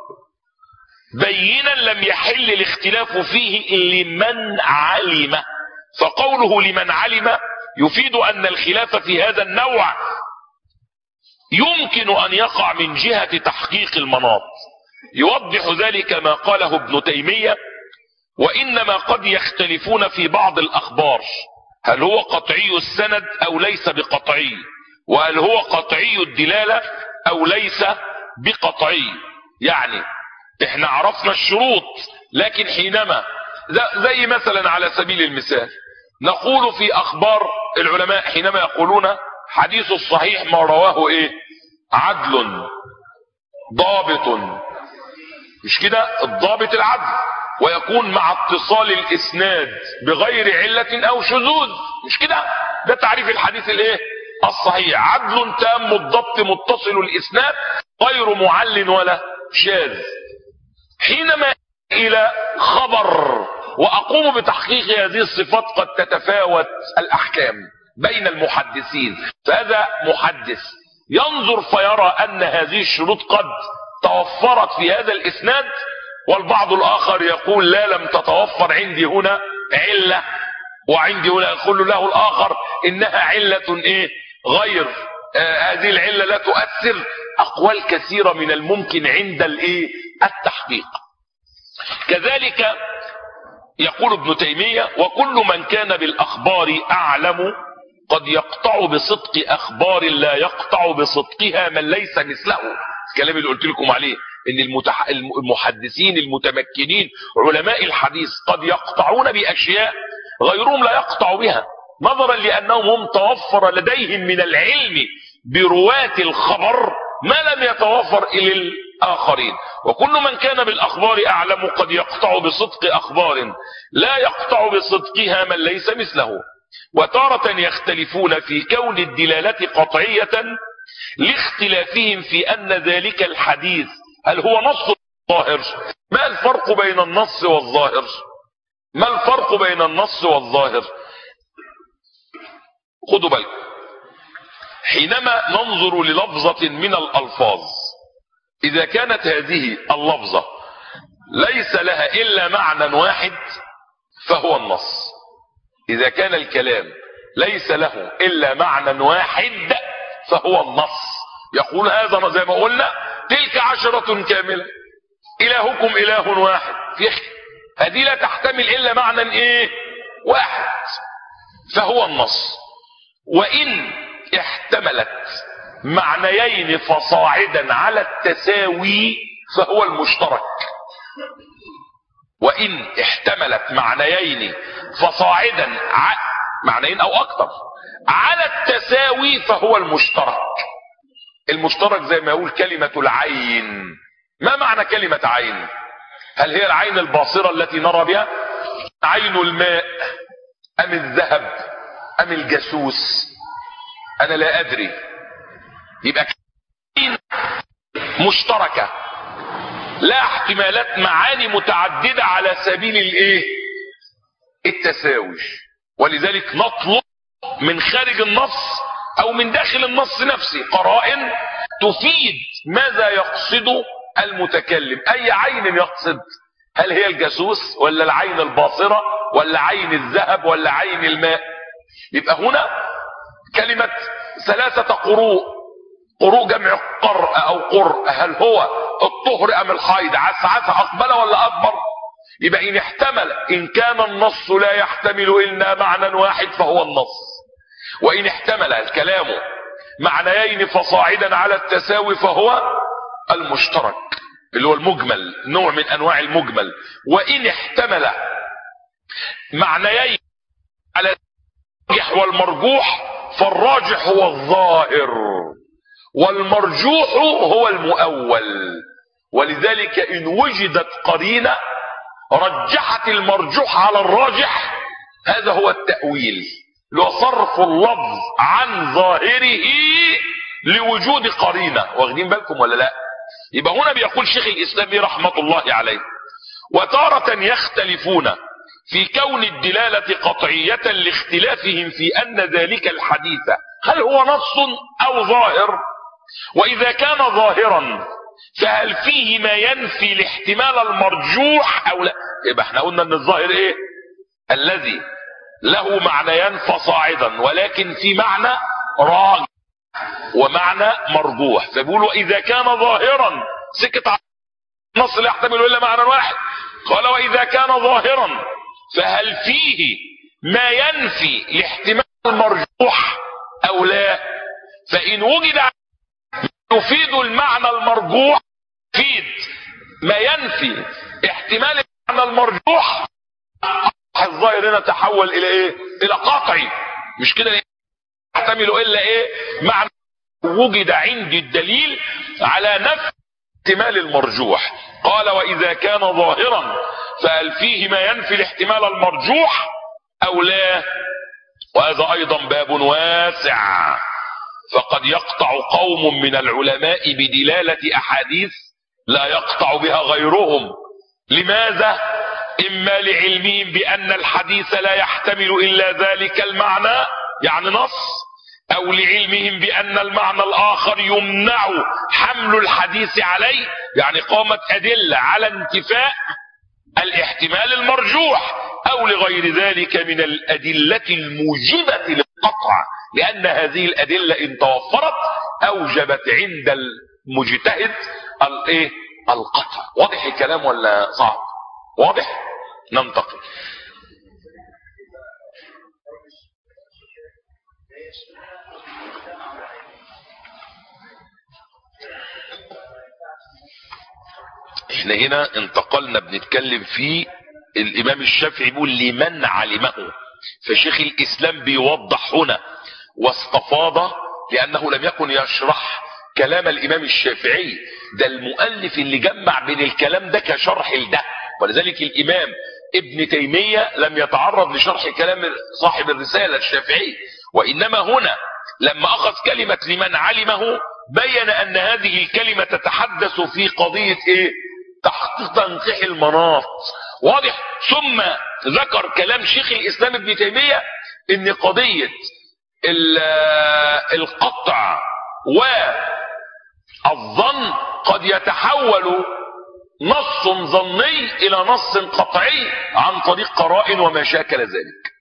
بينا لم يحل الاختلاف فيه لمن علم. فقوله لمن علم يفيد ان الخلاف في هذا النوع يمكن ان يقع من جهة تحقيق المناط. يوضح ذلك ما قاله ابن تيمية: وانما قد يختلفون في بعض الاخبار، هل هو قطعي السند او ليس بقطعي، وهل هو قطعي الدلالة او ليس بقطعي. يعني احنا عرفنا الشروط، لكن حينما زي مثلا على سبيل المثال نقول في اخبار العلماء حينما يقولون حديث الصحيح ما رواه ايه؟ عدل ضابط، مش كده؟ الضابط العدل، ويكون مع اتصال الاسناد بغير علة او شذوذ، مش كده؟ ده تعريف الحديث الايه؟ الصحيح: عدل تام الضبط متصل الاسناد غير معل ولا شاذ. حينما الى خبر واقوم بتحقيق هذه الصفات قد تتفاوت الاحكام بين المحدثين، فهذا محدث ينظر فيرى ان هذه الشروط قد توفرت في هذا الاسناد، والبعض الاخر يقول لا لم تتوفر، عندي هنا علة، وعندي هنا يقول له الاخر انها علة ايه غير آه هذه العلة لا تؤثر. اقوال كثيرة من الممكن عند الايه التحقيق. كذلك يقول ابن تيمية: وكل من كان بالاخبار اعلم قد يقطع بصدق اخبار لا يقطع بصدقها من ليس مثله. الكلام اللي قلت لكم عليه ان المتح... المحدثين المتمكنين علماء الحديث قد يقطعون باشياء غيرهم لا يقطع بها، نظرا لانهم هم توفر لديهم من العلم برواة الخبر ما لم يتوفر الى الاخرين. وكل من كان بالاخبار اعلم قد يقطع بصدق اخبار لا يقطع بصدقها من ليس مثله. وتارة يختلفون في كون الدلالة قطعية لاختلافهم في ان ذلك الحديث هل هو نص ظاهر. ما الفرق بين النص والظاهر؟ ما الفرق بين النص والظاهر؟ خدوا بالكم، حينما ننظر للفظة من الالفاظ اذا كانت هذه اللفظة ليس لها الا معنى واحد فهو النص. اذا كان الكلام ليس له الا معنى واحد فهو النص. يقول هذا زي ما قلنا تلك عشرة كاملة، الهكم اله واحد، في هذه لا تحتمل الا معنى ايه واحد فهو النص. وان احتملت معنيين فصاعدا على التساوي فهو المشترك. وان احتملت معنيين فصاعدا ع... معنيين او اكثر على التساوي فهو المشترك. المشترك زي ما يقول كلمة العين. ما معنى كلمة عين؟ هل هي العين الباصرة التي نرى بها؟ عين الماء ام الذهب ام الجاسوس؟ انا لا ادري. يبقى مشتركة لا احتمالات معاني متعددة على سبيل الايه التساوي. ولذلك نطلب من خارج النص او من داخل النص نفسه قرائن تفيد ماذا يقصد المتكلم. اي عين يقصد؟ هل هي الجاسوس ولا العين الباصرة ولا عين الذهب ولا عين الماء؟ يبقى هنا كلمة ثلاثة قروء، قروء جمع قرء او قرء، هل هو الطهر ام الحيض؟ عسعس اقبل ولا اكبر؟ يبقى ان احتمل، ان كان النص لا يحتمل الا معنى واحد فهو النص، وان احتمل الكلام معنيين فصاعدا على التساوي فهو المشترك اللي هو المجمل، نوع من انواع المجمل. وان احتمل معنيين على الراجح والمرجوح فالراجح هو الظاهر والمرجوح هو المؤول. ولذلك ان وجدت قرينة رجحت المرجوح على الراجح هذا هو التأويل، لو صرف اللفظ عن ظاهره لوجود قرينة. واخدين بالكم ولا لا؟ يبقى هنا بيقول شيخ الاسلام رحمة الله عليه: وتارة يختلفون في كون الدلالة قطعية لاختلافهم في ان ذلك الحديث هل هو نص او ظاهر، واذا كان ظاهرا فهل فيه ما ينفي الاحتمال المرجوح او لا. يبقى احنا قلنا ان الظاهر ايه؟ الذي له معنيان فصاعدا ولكن في معنى راجح ومعنى مرجوح. فبيقولوا اذا كان ظاهرا سكت على النص لا يحتمل الا معنى واحد. قال واذا كان ظاهرا فهل فيه ما ينفي الاحتمال المرجوح او لا. فان وجد يفيد المعنى المرجوح يفيد ما ينفي احتمال المعنى المرجوح، الظاهر هنا تحول الى ايه؟ الى قطعي. مش كده لا يحتمل الا ايه؟ معنى وجد عندي الدليل على نفي احتمال المرجوح. قال واذا كان ظاهرا فهل فيه ما ينفي الاحتمال المرجوح او لا. وهذا ايضا باب واسع، فقد يقطع قوم من العلماء بدلالة احاديث لا يقطع بها غيرهم. لماذا؟ اما لعلمهم بان الحديث لا يحتمل الا ذلك المعنى يعني نص، او لعلمهم بان المعنى الاخر يمنع حمل الحديث عليه، يعني قامت ادلة على انتفاء الاحتمال المرجوح، او لغير ذلك من الادلة الموجبة للقطع، لان هذه الادلة ان توفرت اوجبت عند المجتهد الايه؟ القطع. واضح الكلام ولا صعب؟ واضح؟ ننتقل. احنا هنا انتقلنا بنتكلم في الامام الشافعي بيقول لمن علمه، فشيخ الاسلام بيوضح هنا واستفاض لانه لم يكن يشرح كلام الامام الشافعي، ده المؤلف اللي جمع بين الكلام ده كشرح لده. ولذلك الامام ابن تيمية لم يتعرض لشرح كلام صاحب الرسالة الشافعي، وانما هنا لما اخذ كلمة لمن علمه بين ان هذه الكلمة تتحدث في قضية ايه؟ تحقيق تنقيح المناط. واضح؟ ثم ذكر كلام شيخ الاسلام ابن تيمية ان قضية القطع والظن قد يتحول نص ظني الى نص قطعي عن طريق قرائن وما شاكل ذلك.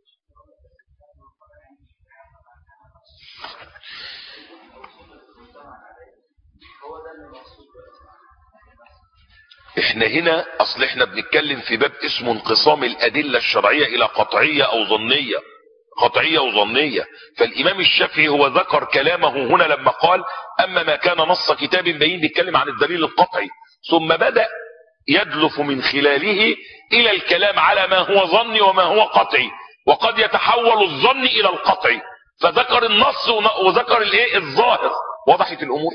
احنا هنا اصل احنا بنتكلم في باب اسمه انقسام الادلة الشرعية الى قطعية او ظنية، قطعية وظنية. فالامام الشافعي هو ذكر كلامه هنا لما قال اما ما كان نص كتاب بين، بيتكلم عن الدليل القطعي، ثم بدأ يدلف من خلاله الى الكلام على ما هو ظني وما هو قطعي، وقد يتحول الظن الى القطعي، فذكر النص وذكر الايه؟ الظاهر. وضحت الامور؟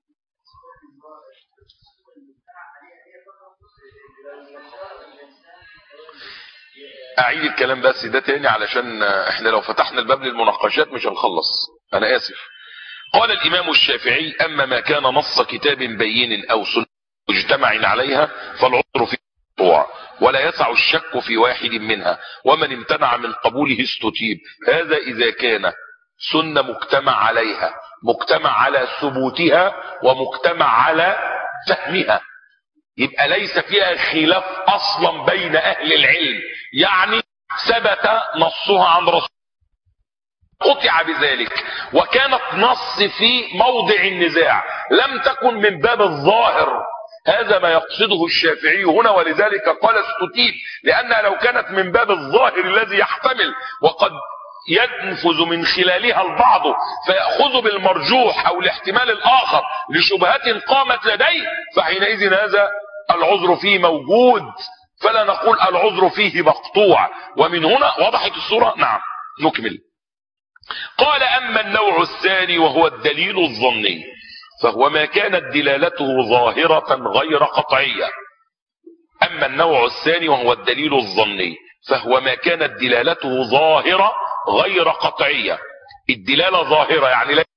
اعيد الكلام بس ده تاني علشان احنا لو فتحنا الباب للمناقشات مش هنخلص، انا اسف. قال الامام الشافعي اما ما كان نص كتاب بين او سنة مجتمع عليها فالعذر في المقطوع ولا يسع الشك في واحد منها، ومن امتنع من قبوله استتيب. هذا اذا كان سنة مجتمع عليها، مجتمع على ثبوتها ومجتمع على فهمها، يبقى ليس فيها خلاف اصلا بين اهل العلم، يعني ثبت نصها عن رسول قطع بذلك. وكانت نص في موضع النزاع لم تكن من باب الظاهر. هذا ما يقصده الشافعي هنا، ولذلك قال استتيب، لأنها لو كانت من باب الظاهر الذي يحتمل وقد ينفذ من خلالها البعض فيأخذ بالمرجوح أو الاحتمال الآخر لشبهات قامت لديه، فحينئذ هذا العذر فيه موجود، فلا نقول العذر فيه مقطوع. ومن هنا وضحت الصورة. نعم نكمل. قال أما النوع الثاني وهو الدليل الظني فهو ما كانت دلالته ظاهرة غير قطعية. أما النوع الثاني وهو الدليل الظني فهو ما كانت دلالته ظاهرة غير قطعية. الدلالة ظاهرة يعني ليست،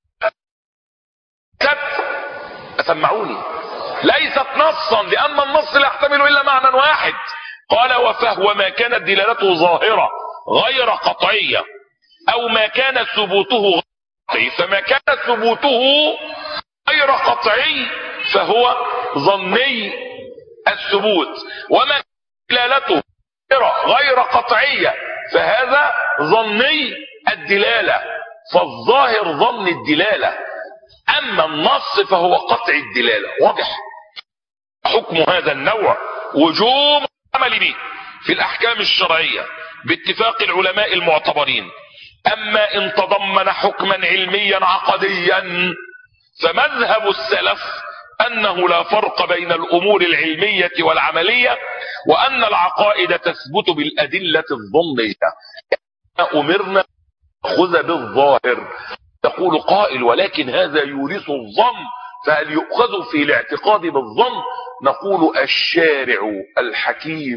أسمعوني، ليست نصا، لأن النص لا يحتمل إلا معنى واحد. قال وفهو ما كانت دلالته ظاهرة غير قطعية أو ما كان ثبوته قطعي. فما كان ثبوته غير قطعي فهو ظني الثبوت، وما كان دلالته غير قطعية فهذا ظني الدلالة. فالظاهر ظن الدلالة، أما النص فهو قطع الدلالة. واضح؟ حكم هذا النوع وجوب العمل به في الأحكام الشرعية باتفاق العلماء المعتبرين. أما إن تضمن حكما علميا عقديا فمذهب السلف أنه لا فرق بين الأمور العلمية والعملية، وأن العقائد تثبت بالأدلة الظنية. أمرنا نأخذ بالظاهر. تقول قائل ولكن هذا يورث الظن، فهل يؤخذ في الاعتقاد بالظن؟ نقول الشارع الحكيم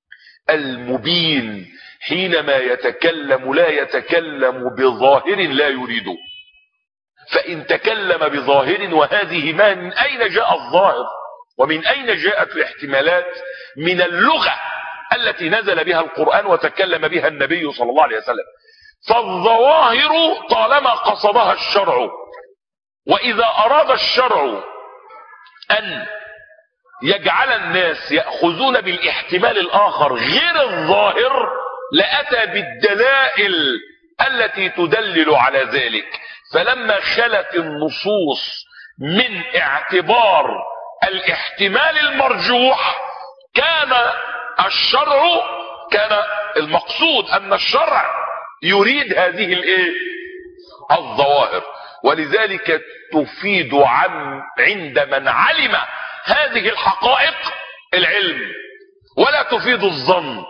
المبين حينما يتكلم لا يتكلم بظاهر لا يريده. فإن تكلم بظاهر، وهذه ما من أين جاء الظاهر ومن أين جاءت الاحتمالات؟ من اللغة التي نزل بها القرآن وتكلم بها النبي صلى الله عليه وسلم. فالظواهر طالما قصدها الشرع، وإذا أراد الشرع أن يجعل الناس يأخذون بالاحتمال الآخر غير الظاهر لأتى بالدلائل التي تدلل على ذلك. فلما خلت النصوص من اعتبار الاحتمال المرجوح كان الشرع، كان المقصود أن الشرع يريد هذه الايه؟ الظواهر. ولذلك تفيد عن عند من علم هذه الحقائق العلم، ولا تفيد الظن.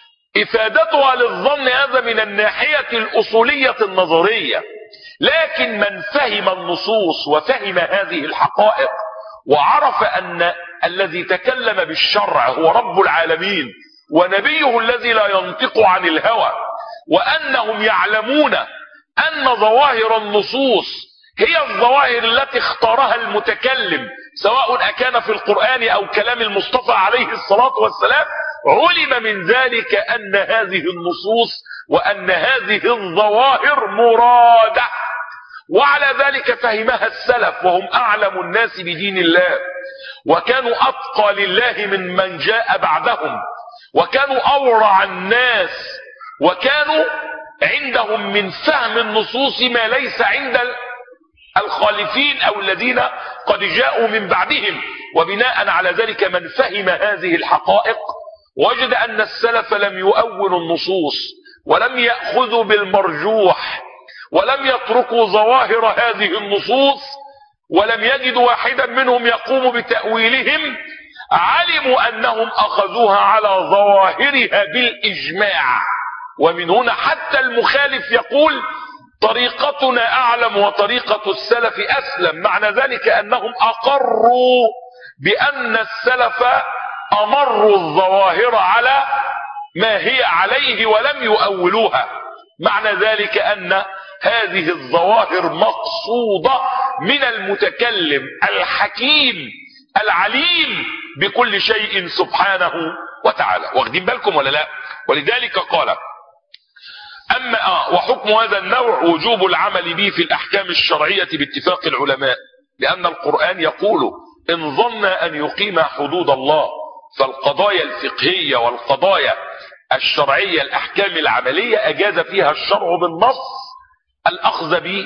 إفادتها للظن هذا من الناحية الأصولية النظرية. لكن من فهم النصوص وفهم هذه الحقائق وعرف أن الذي تكلم بالشرع هو رب العالمين ونبيه الذي لا ينطق عن الهوى، وأنهم يعلمون أن ظواهر النصوص هي الظواهر التي اختارها المتكلم سواء أكان في القرآن أو كلام المصطفى عليه الصلاة والسلام، علم من ذلك أن هذه النصوص وأن هذه الظواهر مرادة. وعلى ذلك فهمها السلف وهم أعلم الناس بدين الله، وكانوا أتقى لله من من جاء بعدهم، وكانوا أورع الناس، وكانوا عندهم من فهم النصوص ما ليس عند الخالفين أو الذين قد جاءوا من بعدهم. وبناء على ذلك من فهم هذه الحقائق وجد أن السلف لم يؤولوا النصوص ولم يأخذوا بالمرجوح ولم يتركوا ظواهر هذه النصوص، ولم يجدوا واحدا منهم يقوم بتأويلهم. علموا أنهم أخذوها على ظواهرها بالإجماع. ومن هنا حتى المخالف يقول طريقتنا أعلم وطريقة السلف أسلم. معنى ذلك أنهم أقروا بأن السلف أمروا الظواهر على ما هي عليه ولم يؤولوها. معنى ذلك أن هذه الظواهر مقصودة من المتكلم الحكيم العليم بكل شيء سبحانه وتعالى. واخدين بالكم ولا لا؟ ولذلك قال أما آه وحكم هذا النوع وجوب العمل به في الأحكام الشرعية باتفاق العلماء، لأن القرآن يقول إن ظن أن يقيم حدود الله. فالقضايا الفقهية والقضايا الشرعية الأحكام العملية أجاز فيها الشرع بالنص الأخذ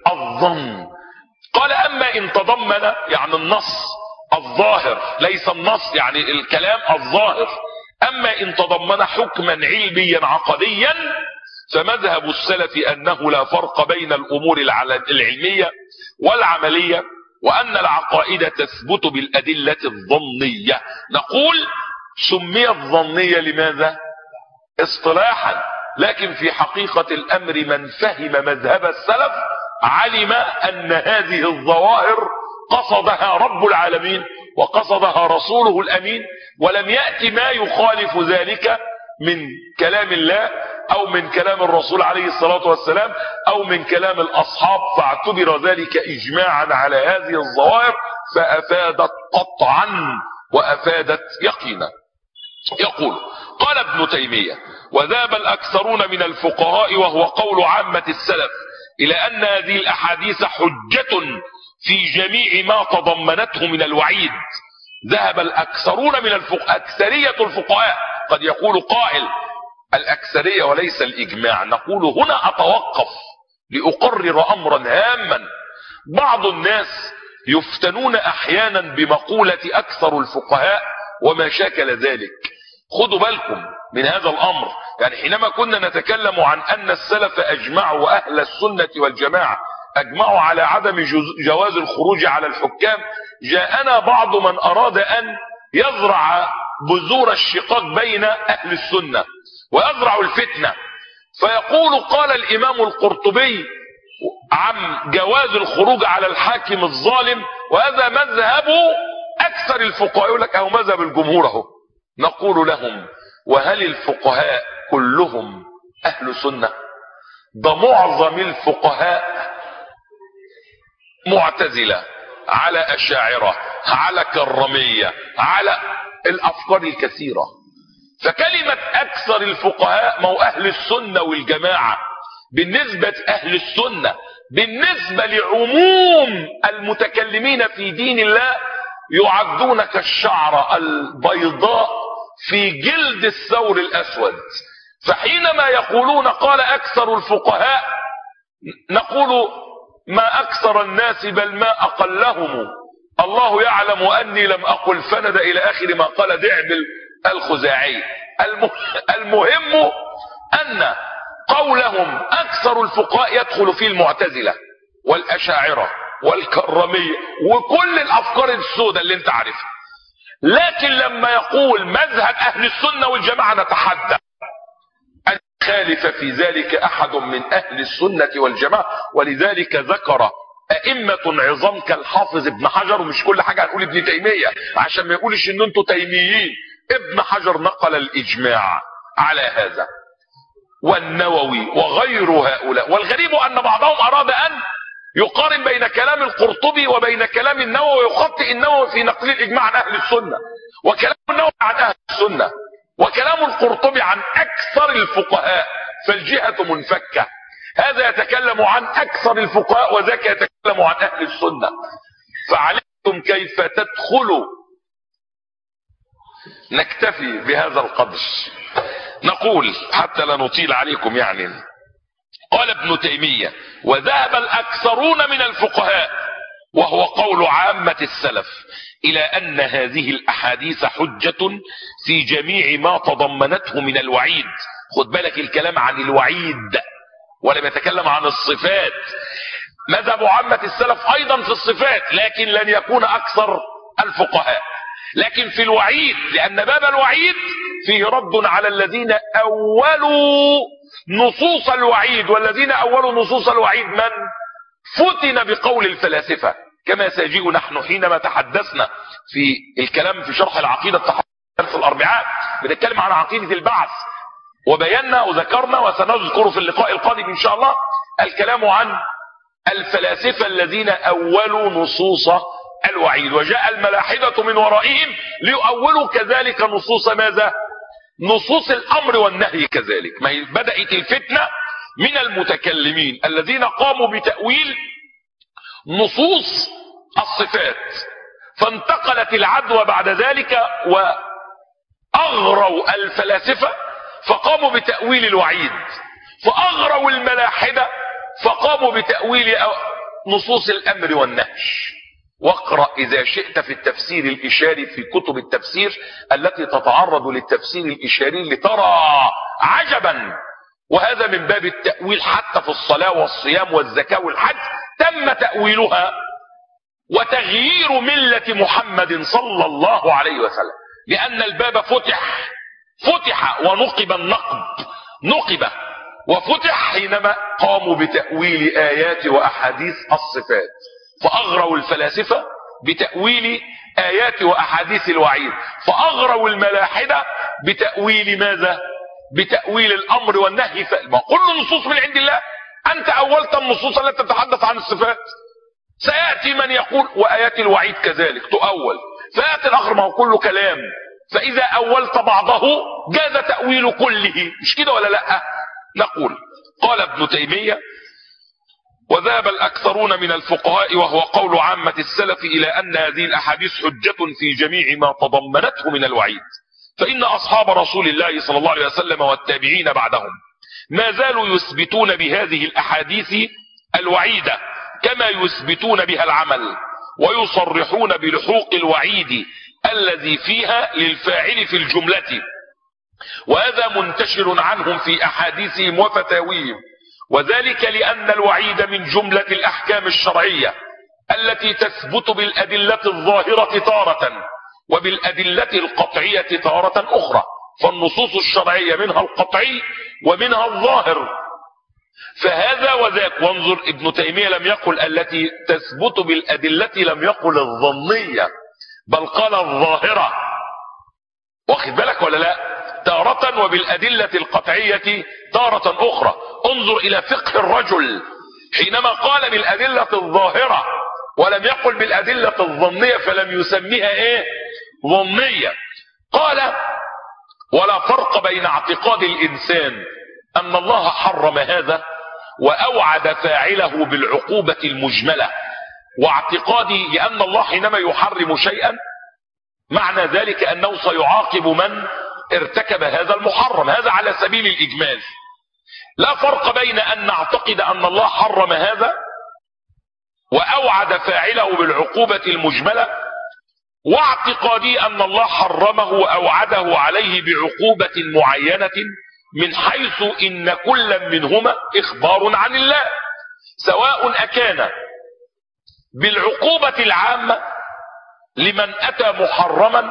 الظن. قال اما ان تضمن يعني النص الظاهر، ليس النص يعني الكلام الظاهر، اما ان تضمن حكما علميا عقديا فمذهب السلف انه لا فرق بين الامور العلمية والعملية، وان العقائد تثبت بالادلة الظنية. نقول سميت ظنية لماذا؟ اصطلاحا، لكن في حقيقة الامر من فهم مذهب السلف علم ان هذه الظواهر قصدها رب العالمين وقصدها رسوله الامين، ولم يأتي ما يخالف ذلك من كلام الله او من كلام الرسول عليه الصلاة والسلام او من كلام الاصحاب، فاعتبر ذلك اجماعا على هذه الظواهر فافادت قطعا وافادت يقينا. يقول قال ابن تيمية وذهب الاكثرون من الفقهاء وهو قول عامة السلف الى ان هذه الاحاديث حجة في جميع ما تضمنته من الوعيد. ذهب الاكثرون من الفقهاء، اكثرية الفقهاء. قد يقول قائل الاكثرية وليس الاجماع. نقول هنا اتوقف لاقرر امرا هاما. بعض الناس يفتنون احيانا بمقولة اكثر الفقهاء وما شاكل ذلك. خدوا بالكم من هذا الامر. يعني حينما كنا نتكلم عن ان السلف اجمعوا واهل السنة والجماعة اجمعوا على عدم جواز الخروج على الحكام، جاءنا بعض من اراد ان يزرع بذور الشقاق بين اهل السنة ويزرع الفتنة، فيقول قال الامام القرطبي عن جواز الخروج على الحاكم الظالم وهذا مذهب اكثر الفقهاء. يقول لك اهو مذهب الجمهور اهو. نقول لهم وهل الفقهاء كلهم اهل سنة؟ ده معظم الفقهاء معتزلة، على اشاعرة، على كرمية، على الافكار الكثيرة. فكلمة اكثر الفقهاء ما هو اهل السنة والجماعة. بالنسبة اهل السنة بالنسبة لعموم المتكلمين في دين الله يعدون كالشعرة البيضاء في جلد الثور الاسود. فحينما يقولون قال اكثر الفقهاء نقول ما اكثر الناس بل ما اقلهم. الله يعلم اني لم اقل فند الى اخر ما قال دعبل الخزاعي. المهم ان قولهم اكثر الفقهاء يدخل فيه المعتزلة والاشاعرة والكرمية وكل الافكار السوداء اللي انت عارفها. لكن لما يقول مذهب اهل السنة والجماعة نتحدى ان يخالف في ذلك احد من اهل السنة والجماعة. ولذلك ذكر ائمة عظام كالحافظ ابن حجر، ومش كل حاجة هنقول ابن تيمية عشان ما يقولش ان انتوا تيميين. ابن حجر نقل الاجماع على هذا والنووي وغير هؤلاء. والغريب ان بعضهم اراد ان يقارن بين كلام القرطبي وبين كلام النووي ويخطئ النووي في نقل الاجماع عن اهل السنة وكلام النووي عن اهل السنة وكلام القرطبي عن اكثر الفقهاء، فالجهة منفكة. هذا يتكلم عن اكثر الفقهاء وذاك يتكلم عن اهل السنة. فعلمتم كيف تدخلوا. نكتفي بهذا القدر. نقول حتى لا نطيل عليكم يعني. قال ابن تيمية وذهب الاكثرون من الفقهاء وهو قول عامة السلف الى ان هذه الاحاديث حجة في جميع ما تضمنته من الوعيد. خد بالك الكلام عن الوعيد ولم يتكلم عن الصفات. مذهب عامة السلف ايضا في الصفات لكن لن يكون اكثر الفقهاء. لكن في الوعيد لان باب الوعيد فيه رد على الذين اولوا نصوص الوعيد، والذين اولوا نصوص الوعيد من فتن بقول الفلاسفة كما سيجيء نحن حينما تحدثنا في الكلام في شرح العقيدة في الاربعاء. بنتكلم عن عقيدة البعث وبينا وذكرنا وسنذكر في اللقاء القادم ان شاء الله الكلام عن الفلاسفة الذين اولوا نصوص الوعيد، وجاء الملاحدة من ورائهم ليؤولوا كذلك نصوص ماذا؟ نصوص الامر والنهي كذلك. ما هي بدأت الفتنة من المتكلمين الذين قاموا بتأويل نصوص الصفات، فانتقلت العدوى بعد ذلك واغروا الفلاسفة فقاموا بتأويل الوعيد، فاغروا الملاحدة فقاموا بتأويل نصوص الامر والنهي، واقرأ اذا شئت في التفسير الاشاري في كتب التفسير التي تتعرض للتفسير الاشاري لترى عجبا. وهذا من باب التأويل، حتى في الصلاة والصيام والزكاة والحج تم تأويلها وتغيير ملة محمد صلى الله عليه وسلم، لأن الباب فتح فتح ونقب النقب، نقب وفتح حينما قاموا بتأويل آيات وأحاديث الصفات، فأغروا الفلاسفة بتأويل آيات وأحاديث الوعيد، فأغروا الملاحدة بتأويل ماذا؟ بتأويل الأمر والنهي. ما كل نصوص من عند الله، أنت أولت النصوص التي تتحدث عن الصفات، سيأتي من يقول وآيات الوعيد كذلك تؤول، فيأتي الآخر ما هو كله كلام، فإذا أولت بعضه جاز تأويل كله، مش كده ولا لأ؟ نقول قال ابن تيمية: وذهب الأكثرون من الفقهاء وهو قول عامة السلف إلى أن هذه الأحاديث حجة في جميع ما تضمنته من الوعيد، فإن أصحاب رسول الله صلى الله عليه وسلم والتابعين بعدهم ما زالوا يثبتون بهذه الأحاديث الوعيدة كما يثبتون بها العمل، ويصرحون بلحوق الوعيد الذي فيها للفاعل في الجملة، وهذا منتشر عنهم في أحاديثهم وفتاويهم، وذلك لأن الوعيد من جملة الأحكام الشرعية التي تثبت بالأدلة الظاهرة تارة وبالأدلة القطعية تارة أخرى، فالنصوص الشرعية منها القطعي ومنها الظاهر، فهذا وذاك. وانظر ابن تيمية لم يقل التي تثبت بالأدلة، لم يقل الظنية، بل قال الظاهرة، واخد بالك ولا لا؟ تارة وبالأدلة القطعية تارة أخرى. انظر إلى فقه الرجل حينما قال بالأدلة الظاهرة ولم يقل بالأدلة الظنية، فلم يسميها ايه؟ ظنية. قال: ولا فرق بين اعتقاد الإنسان أن الله حرم هذا وأوعد فاعله بالعقوبة المجملة، واعتقادي لأن الله حينما يحرم شيئا معنى ذلك أنه سيعاقب من ارتكب هذا المحرم، هذا على سبيل الإجمال. لا فرق بين أن نعتقد أن الله حرم هذا وأوعد فاعله بالعقوبة المجملة، واعتقادي أن الله حرمه وأوعده عليه بعقوبة معينة، من حيث إن كل منهما إخبار عن الله، سواء أكان بالعقوبة العامة لمن أتى محرما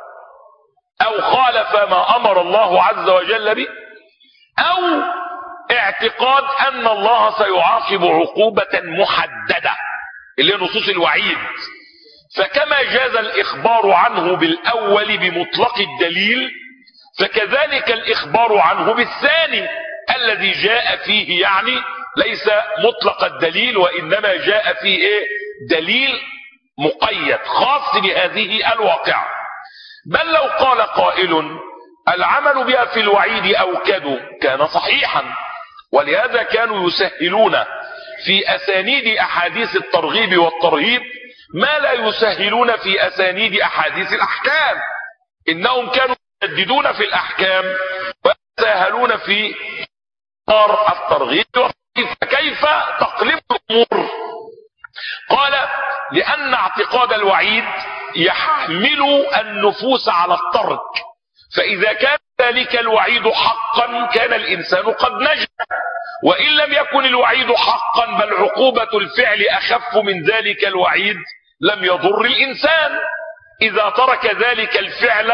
أو خالف ما أمر الله عز وجل به، أو اعتقاد أن الله سيعاقب عقوبة محددة اللي هي نصوص الوعيد. فكما جاز الإخبار عنه بالأول بمطلق الدليل، فكذلك الإخبار عنه بالثاني الذي جاء فيه يعني ليس مطلق الدليل، وإنما جاء فيه إيه؟ دليل مقيد خاص بهذه الواقعة. بل لو قال قائل العمل بها في الوعيد أوكد كان صحيحا، ولهذا كانوا يسهلون في أسانيد أحاديث الترغيب والترهيب ما لا يسهلون في أسانيد أحاديث الأحكام. إنهم كانوا يشددون في الأحكام ويتساهلون في إطار الترغيب والترهيب، فكيف تقلب الأمور؟ قال: لأن اعتقاد الوعيد يحمل النفوس على الترك، فإذا كان ذلك الوعيد حقا كان الإنسان قد نجا، وإن لم يكن الوعيد حقا بل عقوبة الفعل أخف من ذلك الوعيد لم يضر الإنسان إذا ترك ذلك الفعل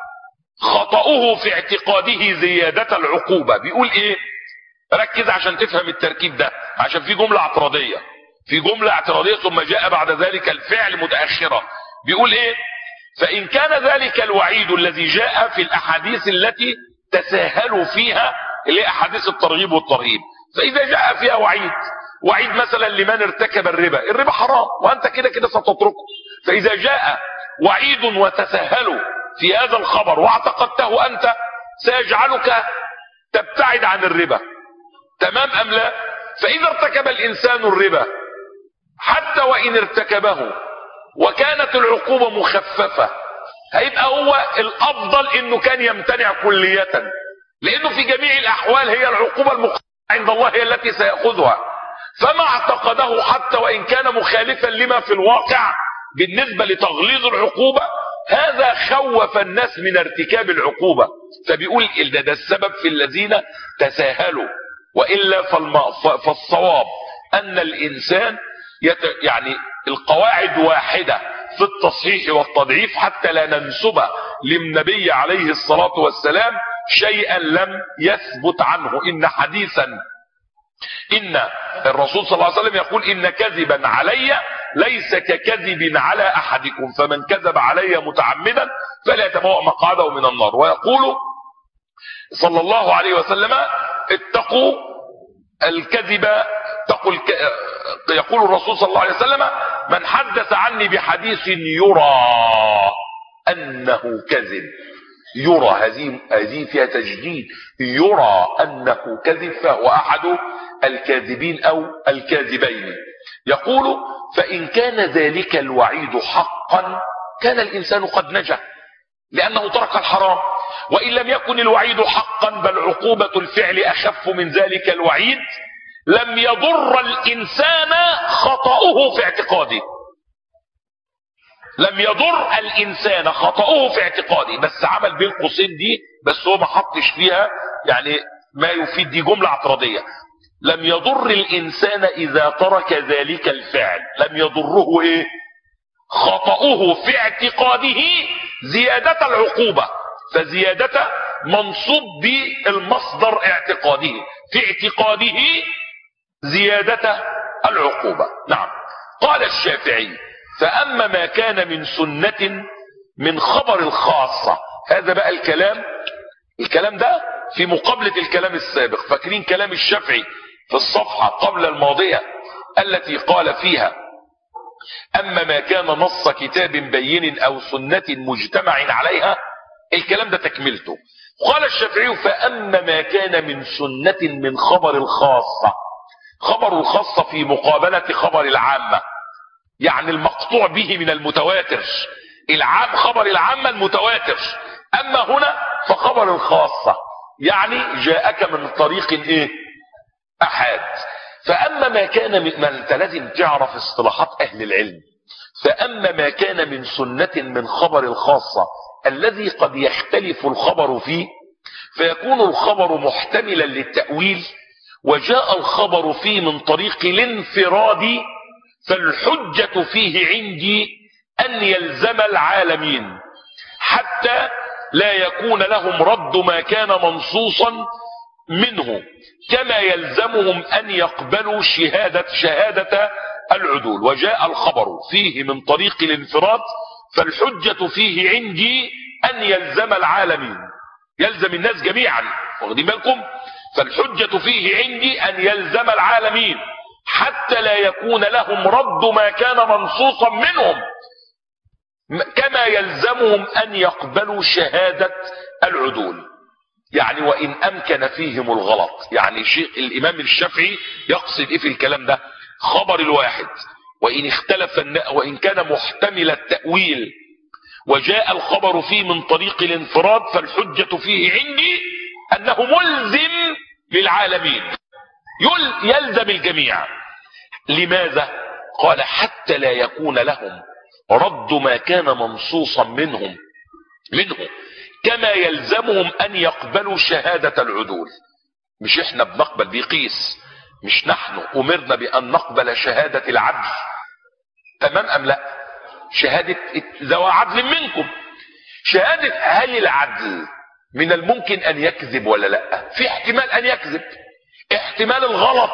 خطأه في اعتقاده زيادة العقوبة. بيقول إيه؟ ركز عشان تفهم التركيب ده، عشان في جملة اعتراضية في جملة اعتراضية ثم جاء بعد ذلك الفعل متأخرة. بيقول إيه؟ فإن كان ذلك الوعيد الذي جاء في الأحاديث التي تساهلوا فيها اللي أحاديث الترغيب والترهيب، فإذا جاء فيها وعيد وعيد مثلا لمن ارتكب الربا، الربا حرام وأنت كده كده ستتركه، فإذا جاء وعيد وتساهلوا في هذا الخبر واعتقدته أنت سيجعلك تبتعد عن الربا، تمام أم لا؟ فإذا ارتكب الإنسان الربا حتى وإن ارتكبه وكانت العقوبة مخففة، هيبقى هو الأفضل إنه كان يمتنع كلية، لأنه في جميع الأحوال هي العقوبة المقدرة عند الله هي التي سيأخذها. فما اعتقده حتى وإن كان مخالفا لما في الواقع بالنسبة لتغليظ العقوبة، هذا خوف الناس من ارتكاب العقوبة، فبيقول ده, ده السبب في الذين تساهلوا. وإلا فالصواب أن الإنسان يت يعني القواعد واحدة في التصحيح والتضعيف، حتى لا ننسب للنبي عليه الصلاة والسلام شيئا لم يثبت عنه. إن حديثا إن الرسول صلى الله عليه وسلم يقول إن كذبا علي ليس ككذب على أحدكم، فمن كذب علي متعمدا فلا يتبوأ مقعده من النار. ويقول صلى الله عليه وسلم اتقوا الكذب، اتقوا الك... يقول الرسول صلى الله عليه وسلم من حدث عني بحديث يرى أنه كذب، يرى هذه هذه فيها تجديد، يرى أنه كذب فهو أحد الكاذبين أو الكاذبين. يقول فإن كان ذلك الوعيد حقا كان الإنسان قد نجا لأنه ترك الحرام، وإن لم يكن الوعيد حقا بل عقوبة الفعل أخف من ذلك الوعيد لم يضر الإنسان خطأه في اعتقاده، لم يضر الإنسان خطأه في اعتقاده، بس عمل بين قوسين دي، بس هو ما حطش فيها يعني ما يفيد، دي جملة اعتراضية. لم يضر الإنسان إذا ترك ذلك الفعل، لم يضره إيه؟ خطأه في اعتقاده زيادة العقوبة، فزيادة منصوب بالمصدر اعتقاده، في اعتقاده زيادة العقوبة. نعم. قال الشافعي فأما ما كان من سنة من خبر الخاصة، هذا بقى الكلام، الكلام ده في مقابلة الكلام السابق. فاكرين كلام الشافعي في الصفحة قبل الماضية التي قال فيها أما ما كان نص كتاب بين أو سنة مجتمع عليها، الكلام ده تكملته. قال الشافعي فأما ما كان من سنة من خبر الخاصة، خبر الخاصة في مقابلة خبر العامة، يعني المقطوع به من المتواتر، العام خبر العامة المتواتر، أما هنا فخبر الخاصة يعني جاءك من طريق ايه؟ أحد. فأما ما كان من، ما انت لازم تعرف اصطلاحات أهل العلم، فأما ما كان من سنة من خبر الخاصة الذي قد يختلف الخبر فيه، فيكون الخبر محتملا للتأويل وجاء الخبر فيه من طريق الانفراد، فالحجة فيه عندي أن يلزم العالمين حتى لا يكون لهم رد ما كان منصوصا منه، كما يلزمهم أن يقبلوا شهادة شهادة العدول. وجاء الخبر فيه من طريق الانفراد فالحجة فيه عندي أن يلزم العالمين، يلزم الناس جميعا، واخدين بالكم؟ فالحجة فيه عندي أن يلزم العالمين حتى لا يكون لهم رد ما كان منصوصا منهم، كما يلزمهم أن يقبلوا شهادة العدول. يعني وإن أمكن فيهم الغلط، يعني شيء الإمام الشافعي يقصد إيه في الكلام ده؟ خبر الواحد وإن اختلف، وإن كان محتمل التأويل وجاء الخبر فيه من طريق الانفراد فالحجة فيه عندي أنه ملزم للعالمين، يلزم الجميع. لماذا؟ قال حتى لا يكون لهم رد ما كان منصوصا منهم منه كما يلزمهم أن يقبلوا شهادة العدول. مش احنا بنقبل بيقيس، مش نحن أمرنا بأن نقبل شهادة العدل، تمام أم لا؟ شهادة ذوي عدل منكم، شهادة هل العدل من الممكن أن يكذب ولا لا؟ في احتمال أن يكذب، احتمال الغلط،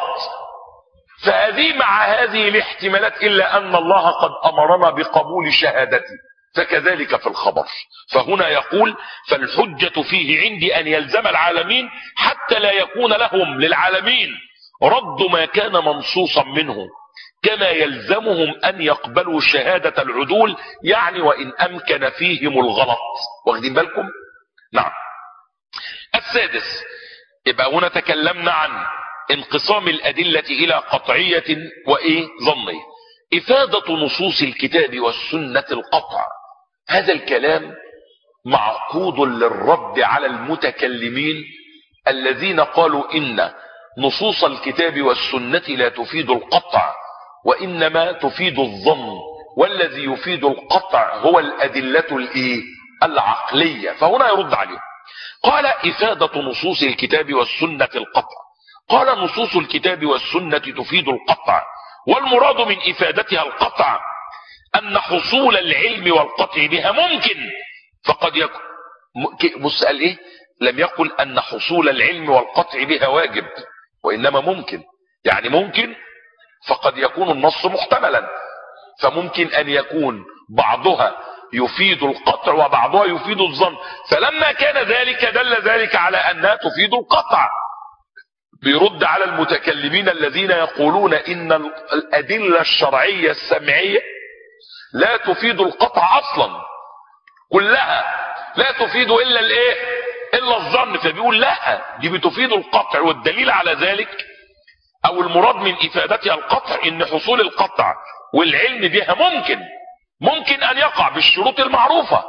فهذه مع هذه الاحتمالات إلا أن الله قد أمرنا بقبول شهادته، فكذلك في الخبر. فهنا يقول فالحجة فيه عندي أن يلزم العالمين حتى لا يكون لهم للعالمين رد ما كان منصوصا منه، كما يلزمهم أن يقبلوا شهادة العدول، يعني وإن أمكن فيهم الغلط، واخدين بالكم؟ نعم. السادس، يبقى هنا تكلمنا عن انقسام الأدلة إلى قطعية وإيه ظنية. إفادة نصوص الكتاب والسنة القطع، هذا الكلام معقود للرد على المتكلمين الذين قالوا إن نصوص الكتاب والسنة لا تفيد القطع وإنما تفيد الظن، والذي يفيد القطع هو الأدلة الإيه؟ العقلية. فهنا يرد عليه قال إفادة نصوص الكتاب والسنة القطع. قال نصوص الكتاب والسنة تفيد القطع، والمراد من إفادتها القطع أن حصول العلم والقطع بها ممكن. فقد يكون بص قال إيه؟ لم يقل أن حصول العلم والقطع بها واجب، وإنما ممكن. يعني ممكن، فقد يكون النص محتملا، فممكن أن يكون بعضها يفيد القطع وبعضها يفيد الظن. فلما كان ذلك دل ذلك على أنها تفيد القطع. بيرد على المتكلمين الذين يقولون إن الأدلة الشرعية السمعية لا تفيد القطع أصلا، كلها لا تفيد إلا الإيه؟ إلا الظن. فبيقول لا، دي بتفيد القطع، والدليل على ذلك أو المراد من إفادتها القطع إن حصول القطع والعلم بها ممكن ممكن أن يقع بالشروط المعروفة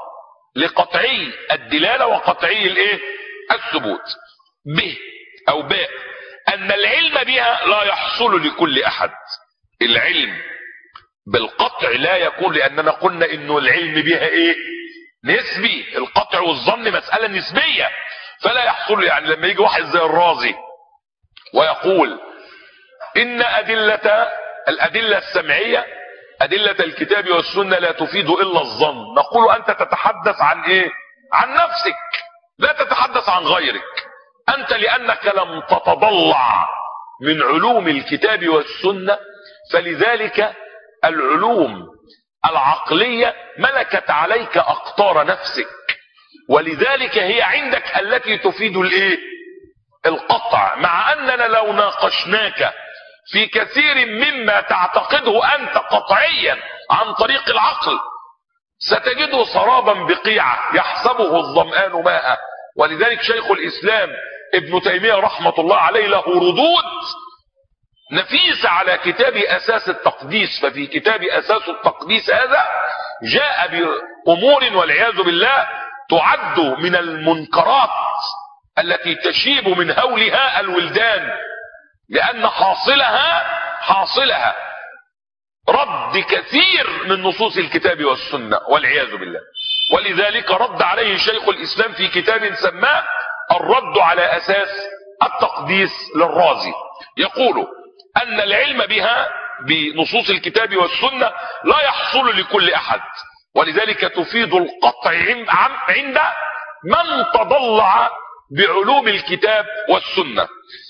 لقطعي الدلالة وقطعي الإيه؟ الثبوت. ب أو باء أن العلم بها لا يحصل لكل أحد. العلم بالقطع لا يكون، لأننا قلنا إنه العلم بها إيه؟ نسبي. القطع والظن مسألة نسبية، فلا يحصل. يعني لما يجي واحد زي الرازي ويقول إن أدلة الأدلة السمعية أدلة الكتاب والسنة لا تفيد إلا الظن، نقول أنت تتحدث عن إيه؟ عن نفسك، لا تتحدث عن غيرك. أنت لأنك لم تتضلع من علوم الكتاب والسنة، فلذلك العلوم العقلية ملكت عليك أقطار نفسك، ولذلك هي عندك التي تفيد الإيه؟ القطع. مع أننا لو ناقشناك في كثير مما تعتقده أنت قطعيا عن طريق العقل ستجده سرابا بقيعة يحسبه الظمآن ماء. ولذلك شيخ الإسلام ابن تيمية رحمة الله عليه له ردود نفيسة على كتاب أساس التقديس. ففي كتاب أساس التقديس هذا جاء بأمور والعياذ بالله تعد من المنكرات التي تشيب من هولها الولدان، لأن حاصلها حاصلها رد كثير من نصوص الكتاب والسنة والعياذ بالله. ولذلك رد عليه شيخ الإسلام في كتاب سماه الرد على أساس التقديس للرازي، يقول أن العلم بها بنصوص الكتاب والسنة لا يحصل لكل أحد، ولذلك تفيد القطع عند من تضلع بعلوم الكتاب والسنة.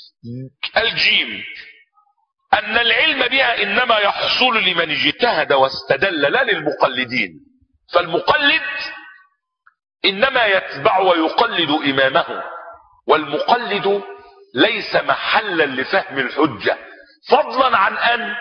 الجيم أن العلم بها إنما يحصل لمن اجتهد واستدل لا للمقلدين. فالمقلد إنما يتبع ويقلد إمامه، والمقلد ليس محلا لفهم الحجة، فضلا عن أن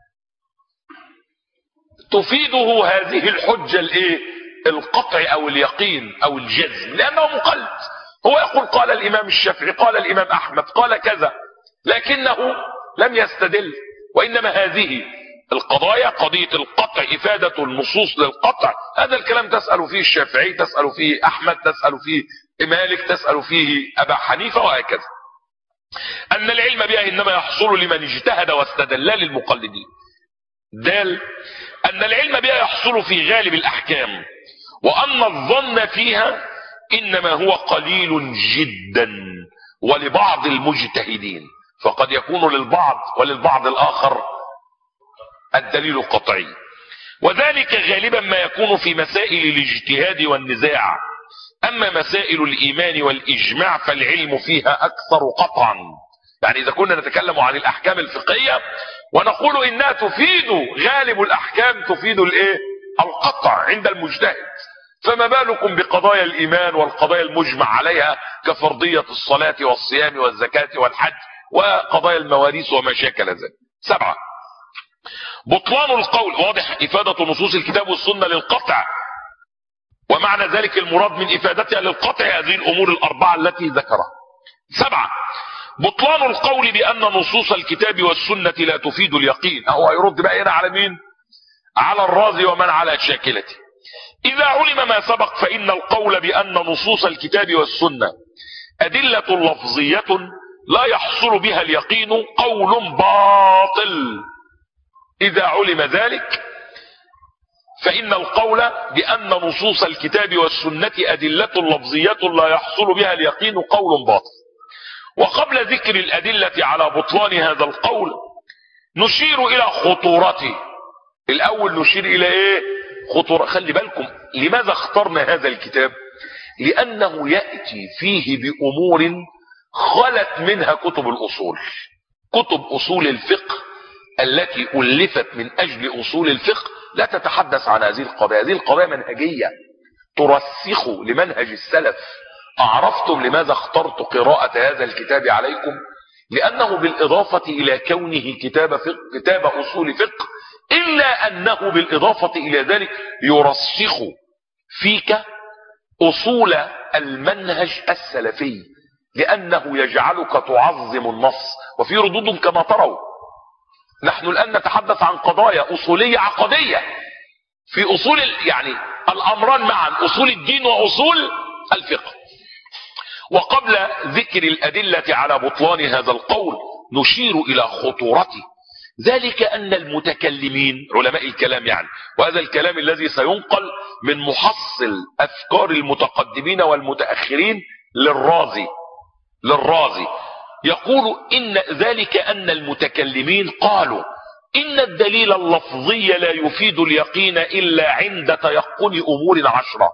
تفيده هذه الحجة الايه؟ القطع أو اليقين أو الجزم، لأنه مقلد. هو يقول قال الإمام الشافعي، قال الإمام أحمد، قال كذا، لكنه لم يستدل. وإنما هذه القضايا قضية القطع، إفادة النصوص للقطع، هذا الكلام تسأل فيه الشافعي، تسأل فيه أحمد، تسأل فيه مالك، تسأل فيه أبا حنيفة، وهكذا. أن العلم بها إنما يحصل لمن اجتهد واستدل للمقلدين. دال أن العلم بها يحصل في غالب الأحكام، وأن الظن فيها إنما هو قليل جدا ولبعض المجتهدين، فقد يكون للبعض وللبعض الآخر الدليل القطعي. وذلك غالبا ما يكون في مسائل الاجتهاد والنزاع. أما مسائل الإيمان والإجماع فالعلم فيها أكثر قطعا. يعني إذا كنا نتكلم عن الأحكام الفقهية ونقول إنها تفيد، غالب الأحكام تفيد الإيه؟ القطع عند المجتهد، فما بالكم بقضايا الإيمان والقضايا المجمع عليها كفرضية الصلاة والصيام والزكاة والحج وقضايا المواريث وما شاكل ذلك. سبعة، بطلان القول. واضح إفادة نصوص الكتاب والسنة للقطع، ومعنى ذلك المراد من إفادتها للقطع هذه الأمور الأربعة التي ذكرها. سبعة، بطلان القول بأن نصوص الكتاب والسنة لا تفيد اليقين. هو يرد بقى هنا على مين؟ على الرازي ومن على شاكلته. إذا علم ما سبق فإن القول بأن نصوص الكتاب والسنة أدلة لفظية لا يحصل بها اليقين قول باطل. إذا علم ذلك فإن القول بأن نصوص الكتاب والسنة أدلة لفظية لا يحصل بها اليقين قول باطل. وقبل ذكر الأدلة على بطلان هذا القول نشير إلى خطورته. الأول نشير إلى إيه؟ خطورة. خلي بالكم لماذا اخترنا هذا الكتاب؟ لأنه يأتي فيه بأمور خلت منها كتب الأصول. كتب أصول الفقه التي ألفت من أجل أصول الفقه لا تتحدث عن هذه القضايا. هذه القضايا منهجية ترسخ لمنهج السلف. أعرفتم لماذا اخترت قراءة هذا الكتاب عليكم؟ لأنه بالإضافة إلى كونه كتاب فقه كتاب أصول فقه إلا أنه بالإضافة إلى ذلك يرسخ فيك أصول المنهج السلفي، لأنه يجعلك تعظم النص. وفي ردود كما تروا نحن الآن نتحدث عن قضايا أصولية عقدية في أصول يعني الأمران معا، أصول الدين وأصول الفقه. وقبل ذكر الأدلة على بطلان هذا القول نشير إلى خطورته. ذلك أن المتكلمين علماء الكلام يعني، وهذا الكلام الذي سينقل من محصل أفكار المتقدمين والمتأخرين للرازي للرازي يقول إن ذلك أن المتكلمين قالوا إن الدليل اللفظي لا يفيد اليقين إلا عند تيقن أمور عشرة.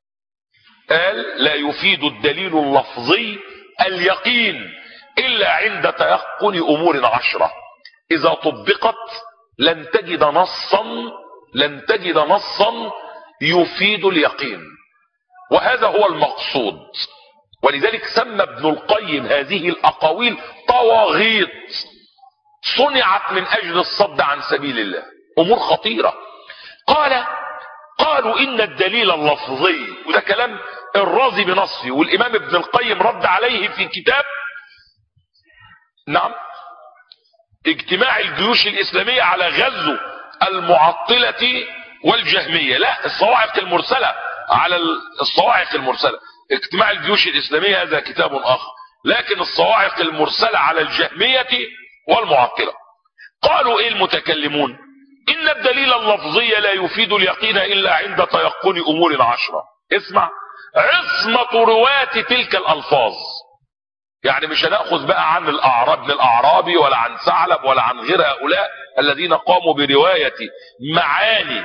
قال لا يفيد الدليل اللفظي اليقين إلا عند تيقن أمور عشرة. إذا طبقت لن تجد نصا لن تجد نصا يفيد اليقين، وهذا هو المقصود. ولذلك سمى ابن القيم هذه الأقاويل طواغيت صنعت من أجل الصد عن سبيل الله، أمور خطيرة. قال قالوا إن الدليل اللفظي، وده كلام الرازي بنصه، والإمام ابن القيم رد عليه في كتاب نعم اجتماع الجيوش الإسلامية على غزو المعطلة والجهمية، لا الصواعق المرسلة على الصواعق المرسلة. اجتماع الجيوش الإسلامية هذا كتاب آخر، لكن الصواعق المرسلة على الجهمية والمعطلة. قالوا ايه المتكلمون؟ إن الدليل اللفظي لا يفيد اليقين إلا عند تيقن أمور عشرة. اسمع، عصمة رواة تلك الألفاظ. يعني مش هنأخذ بقى عن الأعراب ابن الأعرابي ولا عن ثعلب ولا عن غير هؤلاء الذين قاموا برواية معاني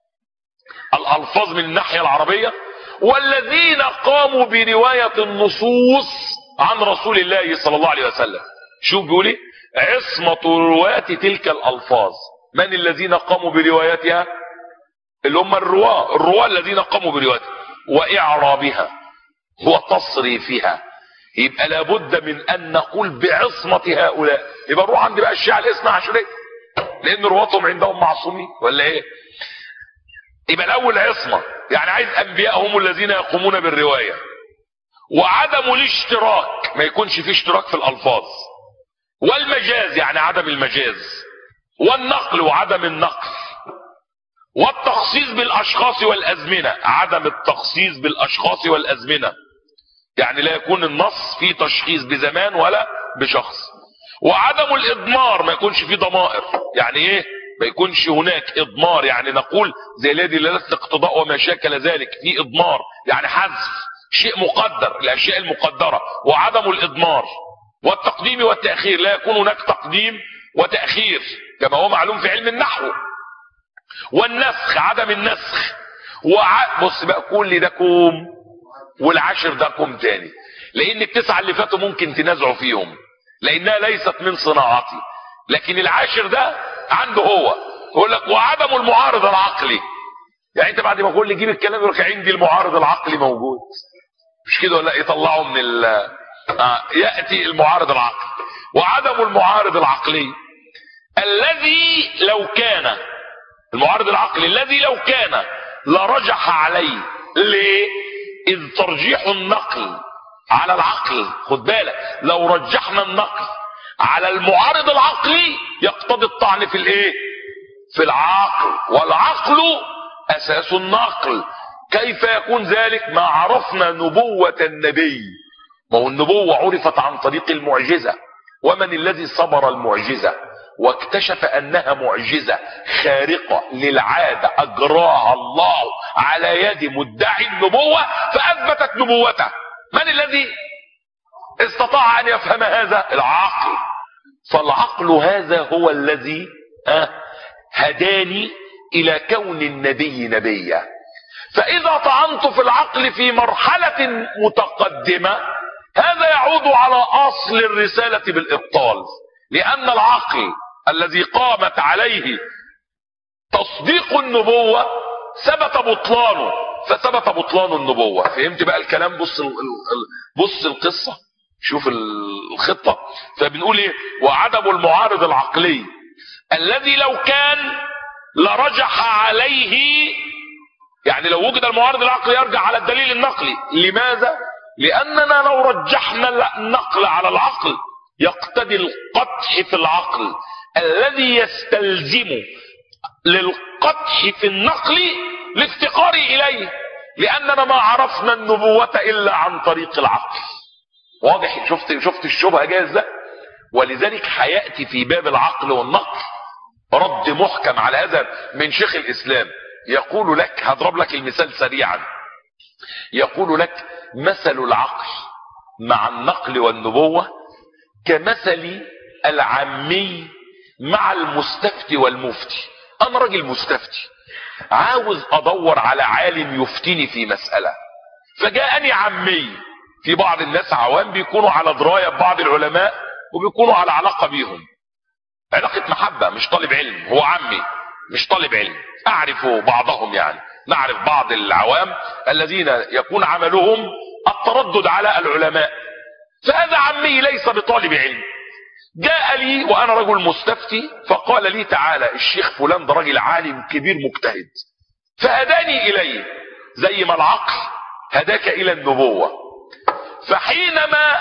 الألفاظ من الناحية العربية، والذين قاموا برواية النصوص عن رسول الله صلى الله عليه وسلم. شوف بيقول ايه؟ عصمة رواة تلك الألفاظ. من الذين قاموا بروايتها؟ اللي هم الرواة الرواة الذين قاموا بروايتها وإعرابها وتصريفها. يبقى لابد من أن نقول بعصمة هؤلاء. يبقى نروح عند بقى الشيعة الاثنى عشرية لأن رواتهم عندهم معصومين ولا ايه؟ يبقى الأول عصمة، يعني عايز أنبياء هم الذين يقومون بالرواية، وعدم الاشتراك، ما يكونش فيه اشتراك في الألفاظ، والمجاز يعني عدم المجاز، والنقل وعدم النقل، والتخصيص بالأشخاص والأزمنة، عدم التخصيص بالأشخاص والأزمنة، يعني لا يكون النص فيه تشخيص بزمان ولا بشخص، وعدم الإضمار، ما يكونش فيه ضمائر. يعني ايه؟ ما يكونش هناك إضمار، يعني نقول زي الذي لا اقتضاء وما شاكل ذلك، في إضمار يعني حذف شيء مقدر، الأشياء المقدرة. وعدم الإضمار والتقديم والتأخير، لا يكون هناك تقديم وتأخير كما هو معلوم في علم النحو. والنسخ، عدم النسخ. وع... بص بقى كل ده كوم، والعشر ده كوم تاني، لأن التسعة اللي فاتوا ممكن تنازعوا فيهم لأنها ليست من صناعتي، لكن العاشر ده عنده هو. يقول لك وعدم المعارض العقلي، يعني انت بعد ما اقول لي جيب الكلام يقول لك عندي المعارض العقلي موجود، مش كده ولا يطلعوا من ال آه ياتي المعارض العقلي. وعدم المعارض العقلي الذي لو كان، المعارض العقلي الذي لو كان لرجح عليه. ليه؟ اذ ترجيح النقل على العقل، خد بالك، لو رجحنا النقل على المعارض العقلي يقتضي الطعن في الايه؟ في العقل، والعقل اساس النقل. كيف يكون ذلك؟ ما عرفنا نبوة النبي ما هو النبوة عرفت عن طريق المعجزة، ومن الذي صبر المعجزة واكتشف انها معجزة خارقة للعادة اجراها الله على يد مدعي النبوة فاثبتت نبوته؟ من الذي استطاع ان يفهم هذا؟ العقل. فالعقل هذا هو الذي هداني الى كون النبي نبيا. فاذا طعنت في العقل في مرحلة متقدمة هذا يعود على اصل الرسالة بالابطال، لان العقل الذي قامت عليه تصديق النبوة ثبت بطلانه، فثبت بطلان النبوة. فهمت بقى الكلام؟ بص بص القصة، شوف الخطة. فبنقول ايه؟ وعدم المعارض العقلي الذي لو كان لرجح عليه، يعني لو وجد المعارض العقلي يرجع على الدليل النقلي. لماذا؟ لاننا لو رجحنا النقل على العقل يقتضي القدح في العقل الذي يستلزم للقدح في النقل الافتقار اليه، لاننا ما عرفنا النبوة الا عن طريق العقل. واضح؟ شفت شفت الشبهة جايه ازاي؟ ولذلك هياتي في باب العقل والنقل رد محكم على هذا من شيخ الاسلام. يقول لك، هضرب لك المثال سريعا، يقول لك مثل العقل مع النقل والنبوة كمثل العامي مع المستفتي والمفتي. انا راجل مستفتي عاوز ادور على عالم يفتيني في مسألة، فجاءني عمي. في بعض الناس عوام بيكونوا على دراية ببعض العلماء وبيكونوا على علاقة بيهم، علاقة محبة، مش طالب علم، هو عمي مش طالب علم. اعرف بعضهم، يعني نعرف بعض العوام الذين يكون عملهم التردد على العلماء، فهذا عمي ليس بطالب علم. جاء لي وانا رجل مستفتي فقال لي تعالى الشيخ فلان ده راجل عالم كبير مجتهد، فهداني اليه زي ما العقل هداك الى النبوة. فحينما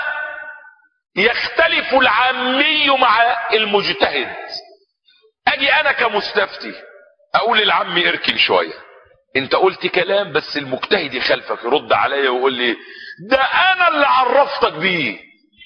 يختلف العامي مع المجتهد اجي انا كمستفتي اقول للعمي اركن شوية، انت قلت كلام بس المجتهد يخالفك، يرد عليا ويقول لي ده انا اللي عرفتك بيه.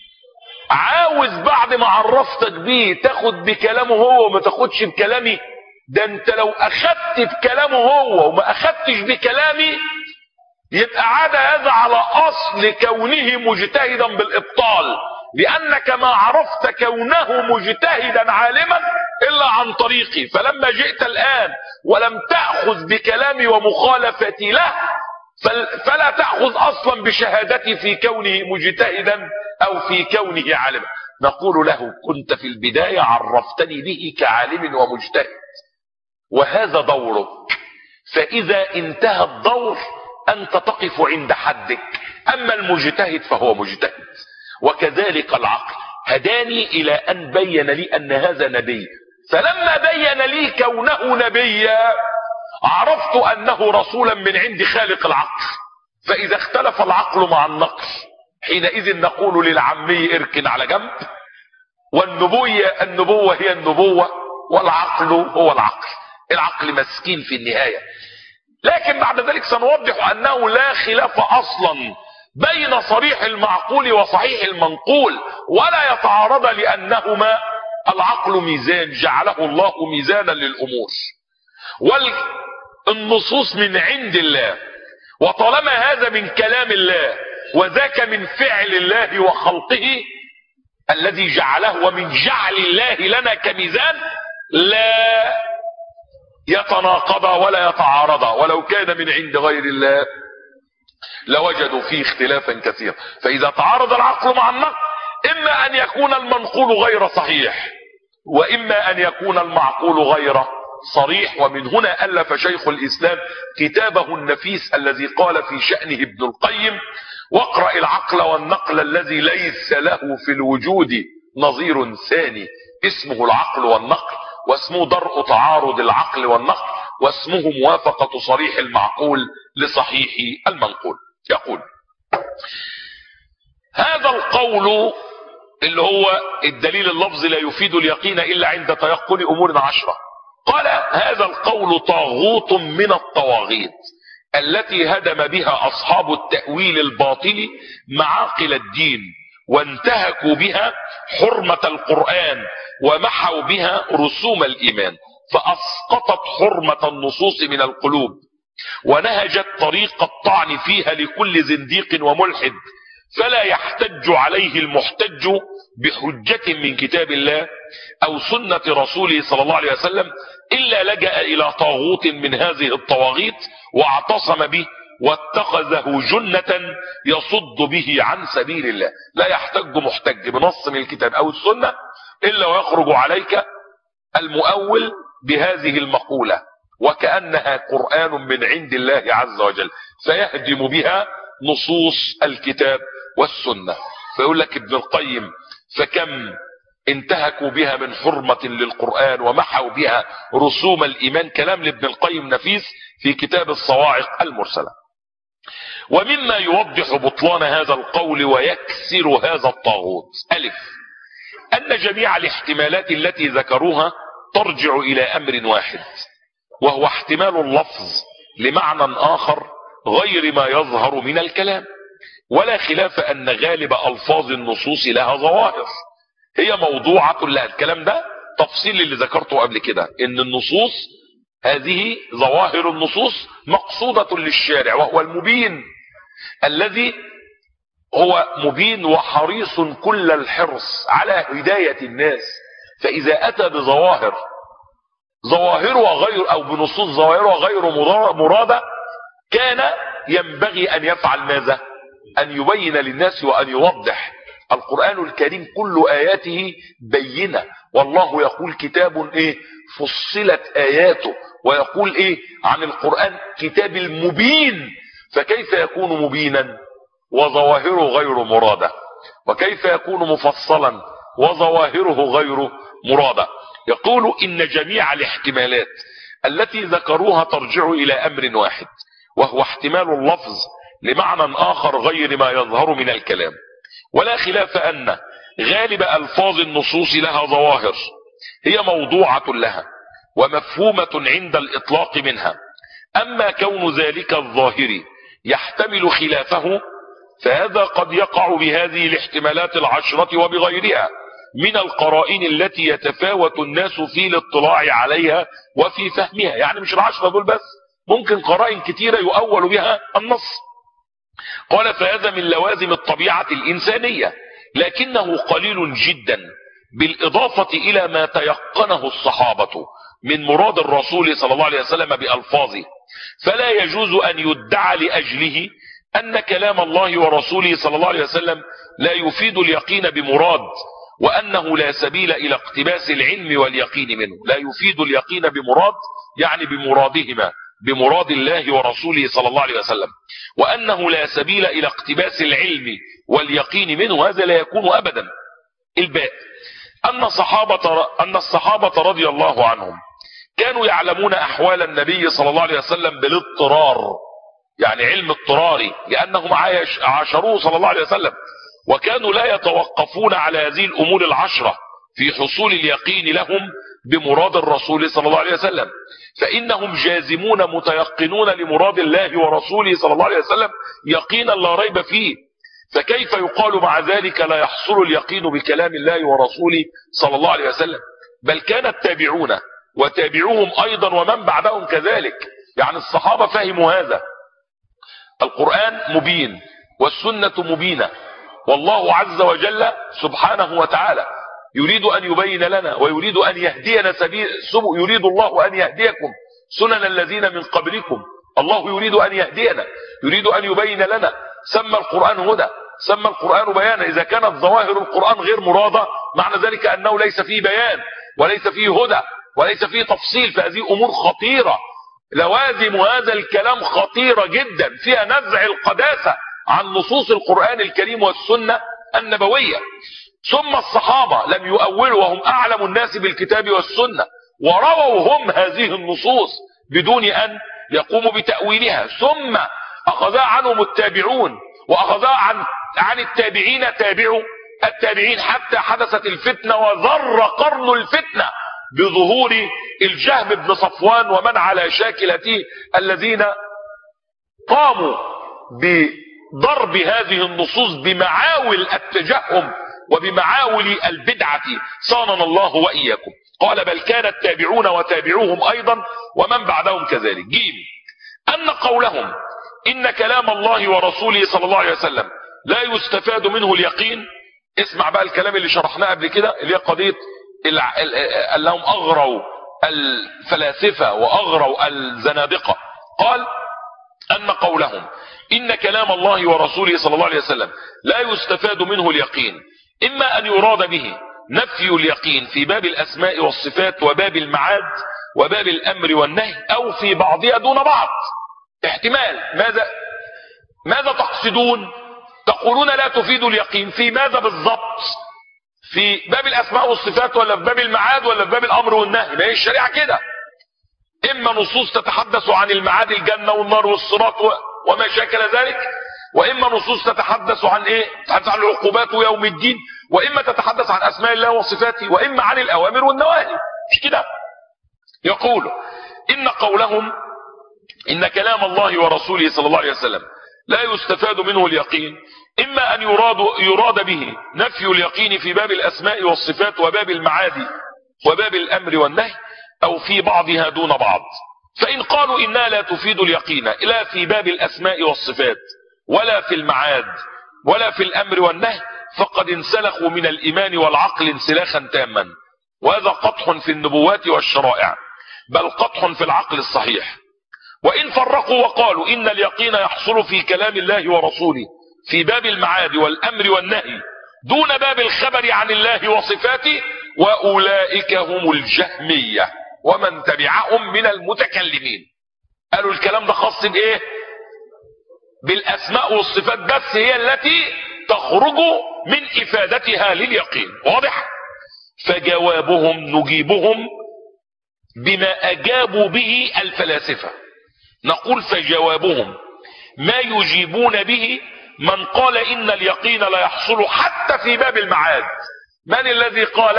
عاوز بعد ما عرفتك بيه تاخد بكلامه هو وما تاخدش بكلامي؟ ده انت لو اخدت بكلامه هو وما اخدتش بكلامي يبقى عاد هذا على اصل كونه مجتهدا بالابطال، لانك ما عرفت كونه مجتهدا عالما الا عن طريقي. فلما جئت الان ولم تأخذ بكلامي ومخالفتي له فلا تأخذ اصلا بشهادتي في كونه مجتهدا او في كونه عالما. نقول له كنت في البداية عرفتني به كعالم ومجتهد وهذا دورك، فاذا انتهى الدور انت تقف عند حدك، اما المجتهد فهو مجتهد. وكذلك العقل هداني الى ان بين لي ان هذا نبي، فلما بين لي كونه نبيا عرفت انه رسولا من عند خالق العقل. فاذا اختلف العقل مع النقل حينئذ نقول للعمي اركن على جنب، والنبوة النبوة هي النبوة والعقل هو العقل. العقل مسكين في النهاية. لكن بعد ذلك سنوضح انه لا خلاف اصلا بين صريح المعقول وصحيح المنقول ولا يتعارض، لانهما العقل ميزان جعله الله ميزانا للامور، والنصوص من عند الله، وطالما هذا من كلام الله وذاك من فعل الله وخلقه الذي جعله ومن جعل الله لنا كميزان لا يتناقض ولا يتعارض، ولو كان من عند غير الله لوجدوا فيه اختلافا كثيرا. فاذا تعارض العقل مع النقل اما ان يكون المنقول غير صحيح واما ان يكون المعقول غير صريح. ومن هنا الف شيخ الاسلام كتابه النفيس الذي قال في شأنه ابن القيم: واقرأ العقل والنقل الذي ليس له في الوجود نظير ثاني، اسمه العقل والنقل، واسمه درء تعارض العقل والنقل، واسمه موافقة صريح المعقول لصحيح المنقول. يقول هذا القول اللي هو الدليل اللفظي لا يفيد اليقين الا عند تيقن امور عشرة، قال هذا القول طاغوت من الطواغيت. التي هدم بها أصحاب التأويل الباطل معاقل الدين، وانتهكوا بها حرمة القرآن، ومحوا بها رسوم الإيمان، فأسقطت حرمة النصوص من القلوب، ونهجت طريق الطعن فيها لكل زنديق وملحد، فلا يحتج عليه المحتج بحجة من كتاب الله أو سنة رسوله صلى الله عليه وسلم، إلا لجأ إلى طاغوت من هذه الطواغيت واعتصم به واتخذه جنة يصد به عن سبيل الله. لا يحتج محتج بنص من الكتاب أو السنة إلا ويخرج عليك المؤول بهذه المقولة وكأنها قرآن من عند الله عز وجل، فيهدم بها نصوص الكتاب والسنة. فيقول لك ابن القيم: فكم انتهكوا بها من حرمة للقرآن ومحوا بها رسوم الإيمان. كلام لابن القيم نفيس في كتاب الصواعق المرسلة. ومما يوضح بطلان هذا القول ويكسر هذا الطاغوت: ألف، أن جميع الاحتمالات التي ذكروها ترجع إلى أمر واحد، وهو احتمال اللفظ لمعنى آخر غير ما يظهر من الكلام، ولا خلاف أن غالب ألفاظ النصوص لها ظواهر هي موضوعة لها. الكلام ده تفصيل اللي ذكرته قبل كده، ان النصوص هذه ظواهر النصوص مقصودة للشارع، وهو المبين الذي هو مبين وحريص كل الحرص على هداية الناس. فإذا أتى بظواهر ظواهرها غير أو بنصوص ظواهرها غير مرادة، كان ينبغي أن يفعل ماذا؟ أن يبين للناس وأن يوضح. القرآن الكريم كل آياته بينة، والله يقول كتاب إيه؟ فصلت آياته، ويقول إيه عن القرآن؟ كتاب المبين. فكيف يكون مبينا وظواهره غير مرادة؟ وكيف يكون مفصلا وظواهره غير مرادة؟ يقول إن جميع الاحتمالات التي ذكروها ترجع إلى أمر واحد، وهو احتمال اللفظ لمعنى آخر غير ما يظهر من الكلام، ولا خلاف أن غالب ألفاظ النصوص لها ظواهر هي موضوعة لها ومفهومة عند الإطلاق منها. أما كون ذلك الظاهر يحتمل خلافه فهذا قد يقع بهذه الاحتمالات العشرة وبغيرها من القرائن التي يتفاوت الناس في الاطلاع عليها وفي فهمها. يعني مش العشرة دول بس، ممكن قرائن كتيرة يؤول بها النص. قال: فهذا من لوازم الطبيعة الإنسانية، لكنه قليل جدا بالإضافة إلى ما تيقنه الصحابة من مراد الرسول صلى الله عليه وسلم بألفاظه، فلا يجوز أن يدعى لأجله أن كلام الله ورسوله صلى الله عليه وسلم لا يفيد اليقين بمراد، وأنه لا سبيل إلى اقتباس العلم واليقين منه. لا يفيد اليقين بمراد يعني بمرادهما، بمراد الله ورسوله صلى الله عليه وسلم، وأنه لا سبيل إلى اقتباس العلم واليقين منه، هذا لا يكون أبدا. الباء، أن الصحابة, أن الصحابة رضي الله عنهم كانوا يعلمون أحوال النبي صلى الله عليه وسلم بالاضطرار، يعني علم اضطراري، لأنهم عاشروه صلى الله عليه وسلم، وكانوا لا يتوقفون على هذه الأمور العشرة في حصول اليقين لهم بمراد الرسول صلى الله عليه وسلم، فإنهم جازمون متيقنون لمراد الله ورسوله صلى الله عليه وسلم يقينا لا ريب فيه. فكيف يقال مع ذلك لا يحصل اليقين بكلام الله ورسوله صلى الله عليه وسلم؟ بل كان التابعون وتابعوهم أيضا ومن بعدهم كذلك. يعني الصحابة فهموا هذا، القرآن مبين والسنة مبينة، والله عز وجل سبحانه وتعالى يريد أن يبين لنا ويريد أن يهدينا سبيل، يريد الله أن يهديكم سنن الذين من قبلكم. الله يريد أن يهدينا، يريد أن يبين لنا. سمى القرآن هدى، سمى القرآن بيانا. إذا كانت ظواهر القرآن غير مرادة معنى ذلك أنه ليس فيه بيان وليس فيه هدى وليس فيه تفصيل، فهذه أمور خطيرة. لوازم هذا الكلام خطيرة جدا، فيها نزع القداسة عن نصوص القرآن الكريم والسنة النبوية. ثم الصحابة لم يؤولوا وهم أعلم الناس بالكتاب والسنة، ورووا هم هذه النصوص بدون أن يقوموا بتأويلها، ثم أخذها عنهم التابعون وأخذها عن, عن التابعين تابعوا التابعين، حتى حدثت الفتنة وذر قرن الفتنة بظهور الجهم بن صفوان ومن على شاكلته الذين قاموا بضرب هذه النصوص بمعاول التجهم وبمعاول البدعة صاننا الله وإياكم. قال بل كان التابعون وتابعوهم أيضا ومن بعدهم كذلك. جيم أن قولهم إن كلام الله ورسوله صلى الله عليه وسلم لا يستفاد منه اليقين. اسمع بقى الكلام اللي شرحناه قبل كده، اللي هي قضية أنهم أغروا الفلاسفة وأغروا الزنادقة. قال أن قولهم إن كلام الله ورسوله صلى الله عليه وسلم لا يستفاد منه اليقين، إما أن يراد به نفي اليقين في باب الأسماء والصفات وباب المعاد وباب الأمر والنهي، أو في بعضها دون بعض. احتمال. ماذا ماذا تقصدون؟ تقولون لا تفيد اليقين في ماذا بالضبط؟ في باب الأسماء والصفات ولا في باب المعاد ولا في باب الأمر والنهي؟ ما هي الشريعة كده، إما نصوص تتحدث عن المعاد الجنة والنار والصراط وما شاكل ذلك، وإما نصوص تتحدث عن إيه؟ تتحدث عن العقوبات ويوم الدين، وإما تتحدث عن أسماء الله وصفاته، وإما عن الأوامر والنواهي. مش كده؟ يقول إن قولهم إن كلام الله ورسوله صلى الله عليه وسلم لا يستفاد منه اليقين، إما أن يراد, يراد به نفي اليقين في باب الأسماء والصفات وباب المعاد وباب الأمر والنهي، أو في بعضها دون بعض. فإن قالوا إنها لا تفيد اليقين لا في باب الأسماء والصفات ولا في المعاد ولا في الأمر والنهي، فقد انسلخوا من الإيمان والعقل انسلاخا تاما، وهذا قطح في النبوات والشرائع، بل قطح في العقل الصحيح. وإن فرقوا وقالوا إن اليقين يحصل في كلام الله ورسوله في باب المعاد والأمر والنهي دون باب الخبر عن الله وصفاته، وأولئك هم الجهمية ومن تبعهم من المتكلمين. قالوا الكلام ده خاص بإيه؟ بالأسماء والصفات بس، هي التي تخرج من إفادتها لليقين. واضح؟ فجوابهم نجيبهم بما أجابوا به الفلاسفة. نقول فجوابهم ما يجيبون به من قال إن اليقين لا يحصل حتى في باب المعاد. من الذي قال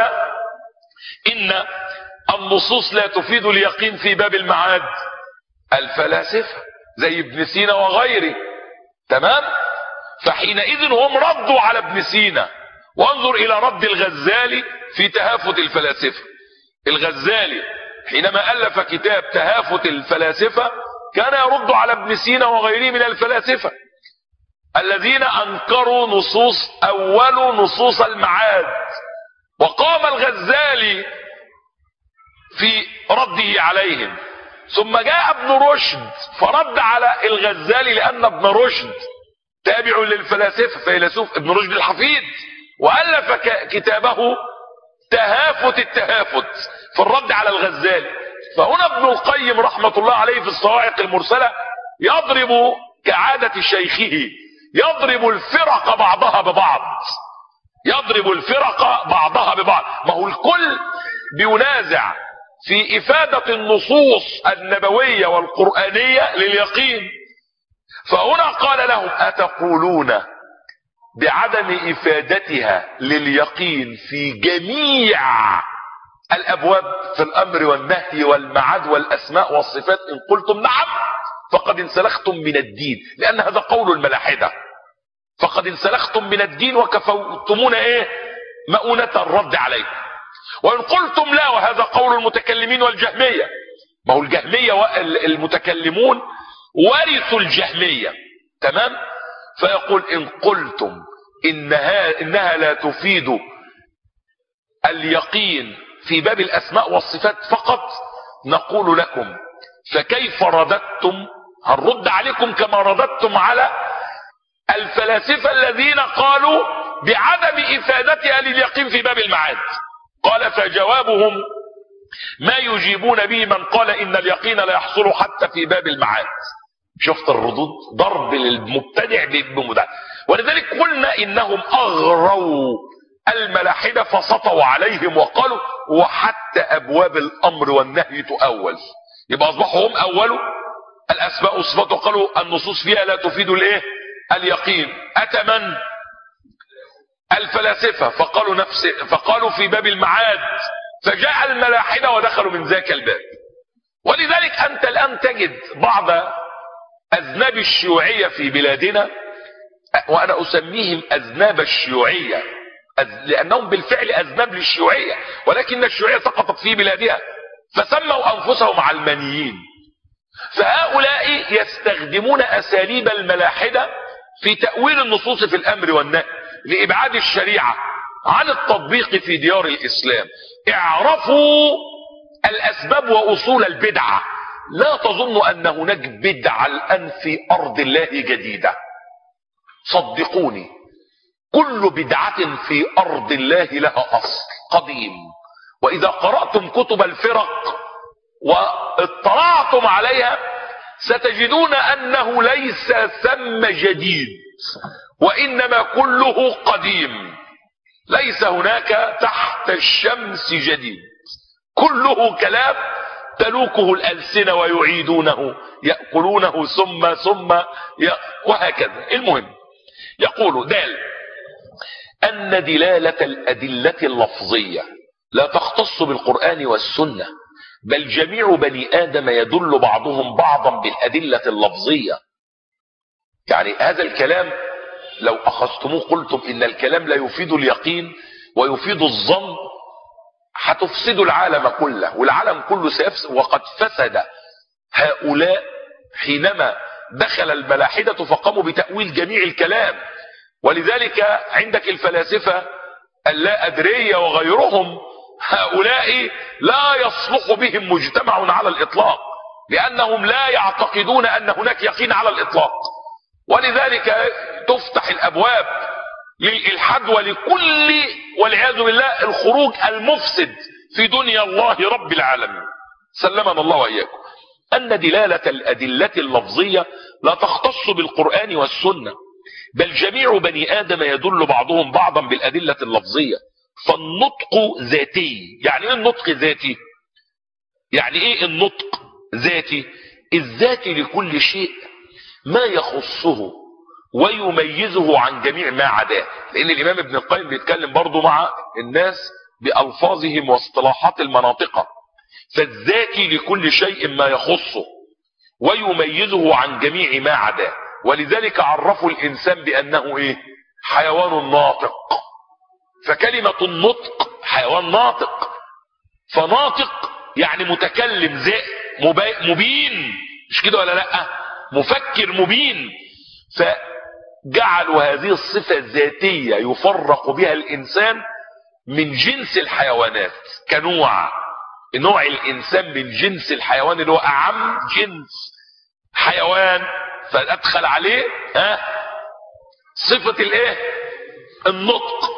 إن النصوص لا تفيد اليقين في باب المعاد؟ الفلاسفة زي ابن سينا وغيره. تمام؟ فحينئذ هم ردوا على ابن سينا. وانظر إلى رد الغزالي في تهافت الفلاسفة. الغزالي حينما ألف كتاب تهافت الفلاسفة كان يرد على ابن سينا وغيره من الفلاسفة الذين أنكروا نصوص أول نصوص المعاد. وقام الغزالي في رده عليهم، ثم جاء ابن رشد فرد على الغزالي، لأن ابن رشد تابع للفلاسفة، فيلسوف ابن رشد الحفيد، وألف كتابه تهافت التهافت في الرد على الغزالي. فهنا ابن القيم رحمة الله عليه في الصواعق المرسلة يضرب كعادة شيخه، يضرب الفرق بعضها ببعض، يضرب الفرق بعضها ببعض. ما هو الكل بينازع في إفادة النصوص النبوية والقرآنية لليقين. فهنا قال لهم أتقولون بعدم إفادتها لليقين في جميع الأبواب في الأمر والنهي والمعاد والأسماء والصفات؟ إن قلتم نعم فقد انسلختم من الدين، لأن هذا قول الملاحدة. فقد انسلختم من الدين وكفوتمون إيه؟ مؤونة الرد عليكم. وإن قلتم لا وهذا قول المتكلمين والجهمية، ما هو الجهمية والمتكلمون ورثوا الجهمية. تمام؟ فيقول إن قلتم إنها, إنها لا تفيد اليقين في باب الأسماء والصفات فقط، نقول لكم فكيف رددتم؟ هنرد عليكم كما رددتم على الفلاسفة الذين قالوا بعدم إفادتها لليقين في باب المعاد. قال فجوابهم ما يجيبون به من قال إن اليقين لا يحصل حتى في باب المعاد. شفت الردود؟ ضرب للمبتدع بمدع. ولذلك قلنا إنهم أغروا الملاحدة فسطوا عليهم وقالوا وحتى أبواب الأمر والنهي تؤول. يبقى أصبحوا هم أولوا الأسماء والصفات وقالوا النصوص فيها لا تفيد الإيه؟ اليقين. أتى من؟ الفلاسفة فقالوا نفس فقالوا في باب المعاد، فجاء الملاحدة ودخلوا من ذاك الباب. ولذلك أنت الآن تجد بعض أذناب الشيوعية في بلادنا، وأنا أسميهم أذناب الشيوعية لأنهم بالفعل أذناب للشيوعية، ولكن الشيوعية سقطت في بلادها فسموا أنفسهم علمانيين. فهؤلاء يستخدمون أساليب الملاحدة في تأويل النصوص في الأمر والنهي لإبعاد الشريعة عن التطبيق في ديار الإسلام. اعرفوا الأسباب وأصول البدعة. لا تظن أن هناك بدعة الآن في أرض الله جديدة، صدقوني كل بدعة في أرض الله لها أصل قديم. وإذا قرأتم كتب الفرق واطلعتم عليها ستجدون أنه ليس ثم جديد، وإنما كله قديم. ليس هناك تحت الشمس جديد، كله كلام تلوكه الألسنة ويعيدونه، يأكلونه ثم ثم ي... وهكذا. المهم يقول دال أن دلالة الأدلة اللفظية لا تختص بالقرآن والسنة، بل جميع بني آدم يدل بعضهم بعضا بالأدلة اللفظية. يعني هذا الكلام لو أخذتموه قلتم إن الكلام لا يفيد اليقين ويفيد الظن، هتفسد العالم كله، والعالم كله سيفسد. وقد فسد هؤلاء حينما دخل الملاحدة فقاموا بتأويل جميع الكلام. ولذلك عندك الفلاسفة اللا أدرية وغيرهم، هؤلاء لا يصلح بهم مجتمع على الإطلاق، لأنهم لا يعتقدون أن هناك يقين على الإطلاق. ولذلك تفتح الأبواب للإلحاد ولكل والعياذ بالله الخروج المفسد في دنيا الله رب العالمين، سلمنا الله وإياكم. أن دلالة الأدلة اللفظية لا تختص بالقرآن والسنة، بل جميع بني آدم يدل بعضهم بعضا بالأدلة اللفظية. فالنطق ذاتي. يعني ايه النطق ذاتي؟ يعني ايه النطق ذاتي؟ الذاتي لكل شيء ما يخصه ويميزه عن جميع ما عداه. لان الامام ابن القيم بيتكلم برضو مع الناس بألفاظهم واصطلاحات المناطق. فالذاتي لكل شيء ما يخصه ويميزه عن جميع ما عداه. ولذلك عرفوا الانسان بانه ايه؟ حيوان ناطق. فكلمة النطق حيوان ناطق، فناطق يعني متكلم زي مبين، مش كده ولا لا؟ مفكر مبين. فجعلوا هذه الصفة الذاتية يفرق بها الانسان من جنس الحيوانات كنوع. نوع الانسان من جنس الحيوان اللي هو اعم جنس حيوان، فادخل عليه ها صفة الايه؟ النطق،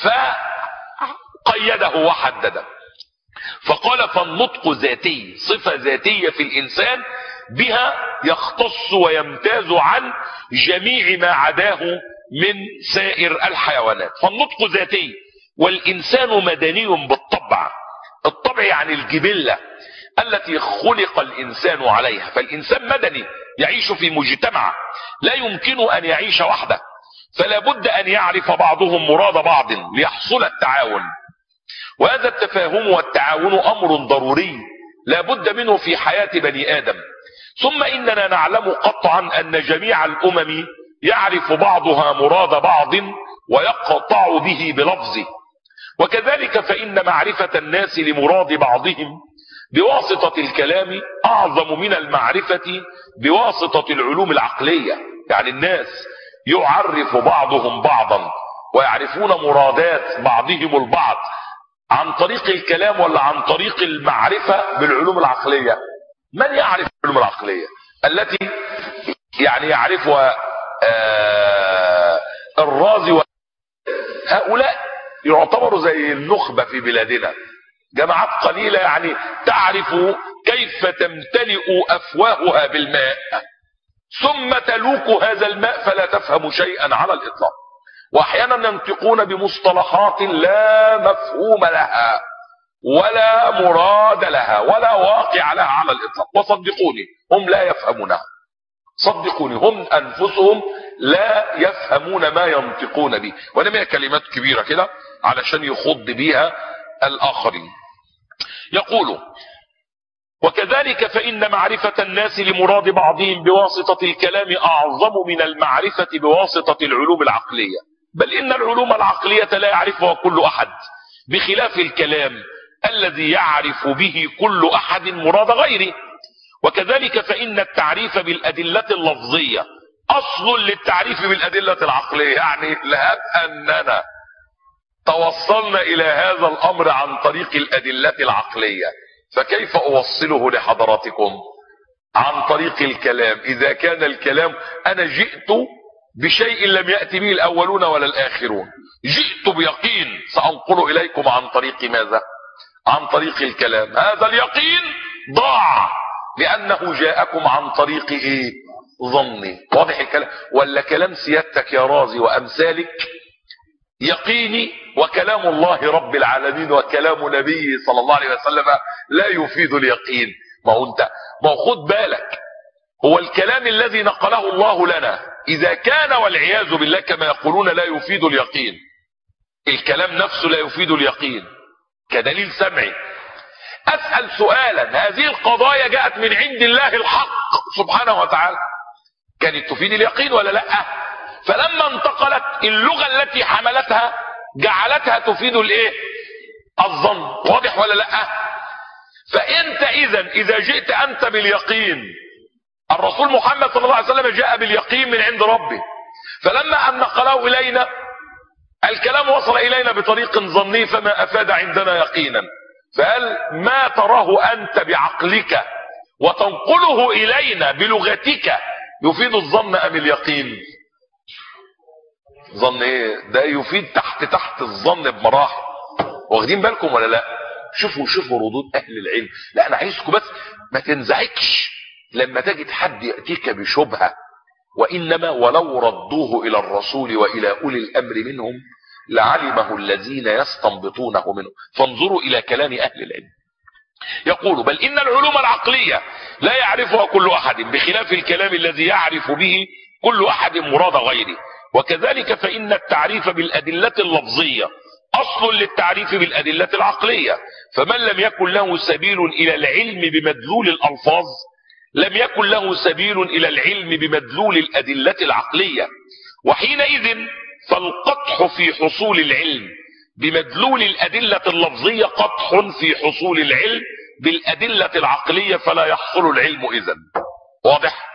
فقيده وحدده. فقال فالنطق ذاتي، صفة ذاتية في الإنسان بها يختص ويمتاز عن جميع ما عداه من سائر الحيوانات. فالنطق ذاتي. والإنسان مدني بالطبع. الطبع يعني الجبلة التي خلق الإنسان عليها. فالإنسان مدني يعيش في مجتمع، لا يمكن أن يعيش وحده، فلا بد أن يعرف بعضهم مراد بعض ليحصل التعاون. وهذا التفاهم والتعاون أمر ضروري لا بد منه في حياة بني آدم. ثم إننا نعلم قطعا أن جميع الأمم يعرف بعضها مراد بعض ويقطع به بلفظه. وكذلك فإن معرفة الناس لمراد بعضهم بواسطة الكلام أعظم من المعرفة بواسطة العلوم العقلية. يعني الناس يعرف بعضهم بعضا ويعرفون مرادات بعضهم البعض عن طريق الكلام ولا عن طريق المعرفة بالعلوم العقلية؟ من يعرف العلوم العقلية التي يعني يعرفها آه الرازي و... هؤلاء يعتبروا زي النخبة في بلادنا، جماعات قليلة يعني تعرف كيف تمتلئ أفواهها بالماء ثم تلوك هذا الماء فلا تفهم شيئا على الإطلاق. وأحيانا ينطقون بمصطلحات لا مفهوم لها ولا مراد لها ولا واقع لها على الإطلاق. وصدقوني هم لا يفهمونها، صدقوني هم أنفسهم لا يفهمون ما ينطقون به. ولم هي كلمات كبيرة كده علشان يخض بها الآخرين. يقول وكذلك وكذلك فإن معرفة الناس لمراد بعضهم بواسطة الكلام أعظم من المعرفة بواسطة العلوم العقلية، بل إن العلوم العقلية لا يعرفها كل أحد، بخلاف الكلام الذي يعرف به كل أحد مراد غيره. وكذلك فإن التعريف بالأدلة اللفظية أصل للتعريف بالأدلة العقلية، يعني لهب أننا توصلنا إلى هذا الأمر عن طريق الأدلة العقلية، فكيف أوصله لحضراتكم عن طريق الكلام إذا كان الكلام أنا جئت بشيء لم يأتي به الأولون ولا الآخرون، جئت بيقين سأنقل إليكم عن طريق ماذا؟ عن طريق الكلام. هذا اليقين ضاع لأنه جاءكم عن طريق إيه؟ ظني. واضح الكلام؟ ولا كلام سيادتك يا رازي وأمثالك يقيني، وكلام الله رب العالمين وكلام نبيه صلى الله عليه وسلم لا يفيد اليقين. ما هو انت ما هو خد بالك، هو الكلام الذي نقله الله لنا إذا كان والعياذ بالله كما يقولون لا يفيد اليقين، الكلام نفسه لا يفيد اليقين كدليل سمعي. أسأل سؤالا، هذه القضايا جاءت من عند الله الحق سبحانه وتعالى، كانت تفيد اليقين ولا لا؟ فلما انتقلت اللغة التي حملتها جعلتها تفيد الايه؟ الظن. واضح ولا لا؟ فانت اذا اذا جئت انت باليقين، الرسول محمد صلى الله عليه وسلم جاء باليقين من عند ربه، فلما ان نقله الينا الكلام وصل الينا بطريق ظني فما افاد عندنا يقينا. فهل ما تراه انت بعقلك وتنقله الينا بلغتك يفيد الظن ام اليقين؟ ظن ايه ده؟ يفيد تحت تحت الظن بمراحل. واخدين بالكم ولا لا؟ شوفوا شوفوا ردود اهل العلم. لا انا عايزكم بس ما تنزعجش لما تجد حد ياتيك بشبهه، وانما ولو ردوه الى الرسول والى اولي الامر منهم لعلمه الذين يستنبطونه منه. فانظروا الى كلام اهل العلم. يقول بل ان العلوم العقليه لا يعرفها كل احد، بخلاف الكلام الذي يعرف به كل احد مراد غيره. وكذلك فإن التعريف بالأدلة اللفظية أصل للتعريف بالأدلة العقلية، فمن لم يكن له سبيل إلى العلم بمدلول الألفاظ لم يكن له سبيل إلى العلم بمدلول الأدلة العقلية، وحينئذ فالقطح في حصول العلم بمدلول الأدلة اللفظية قطح في حصول العلم بالأدلة العقلية، فلا يحصل العلم إذن. واضح؟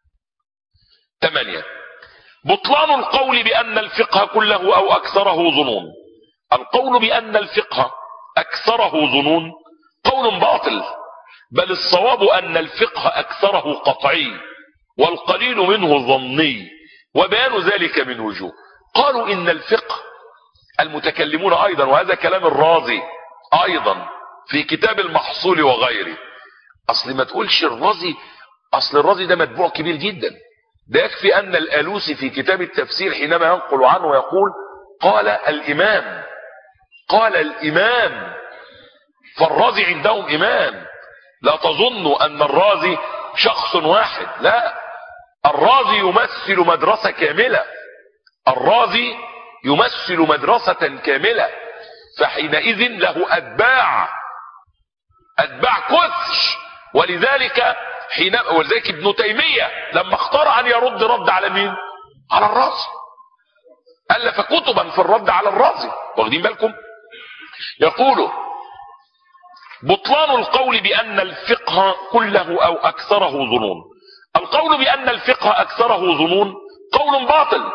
ثمانية، بطلان القول بأن الفقه كله أو أكثره ظنون. القول بأن الفقه أكثره ظنون قول باطل، بل الصواب أن الفقه أكثره قطعي والقليل منه ظني، وبيان ذلك من وجوه. قالوا إن الفقه المتكلمون أيضا، وهذا كلام الرازي أيضا في كتاب المحصول وغيره. أصل ما تقولش الرازي، أصل الرازي ده متبوع كبير جدا، ده يكفي أن الآلوسي في كتاب التفسير حينما ينقل عنه يقول قال الإمام، قال الإمام. فالرازي عندهم إمام، لا تظنوا أن الرازي شخص واحد، لا، الرازي يمثل مدرسة كاملة، الرازي يمثل مدرسة كاملة، فحينئذ له أتباع أتباع كثر. ولذلك حين ولذلك ابن تيمية لما اختار أن يرد رد على مين؟ على الرازي، ألف كتبا في الرد على الرازي. واخدين بالكم؟ يقول بطلان القول بأن الفقه كله أو أكثره ظنون. القول بأن الفقه أكثره ظنون قول باطل،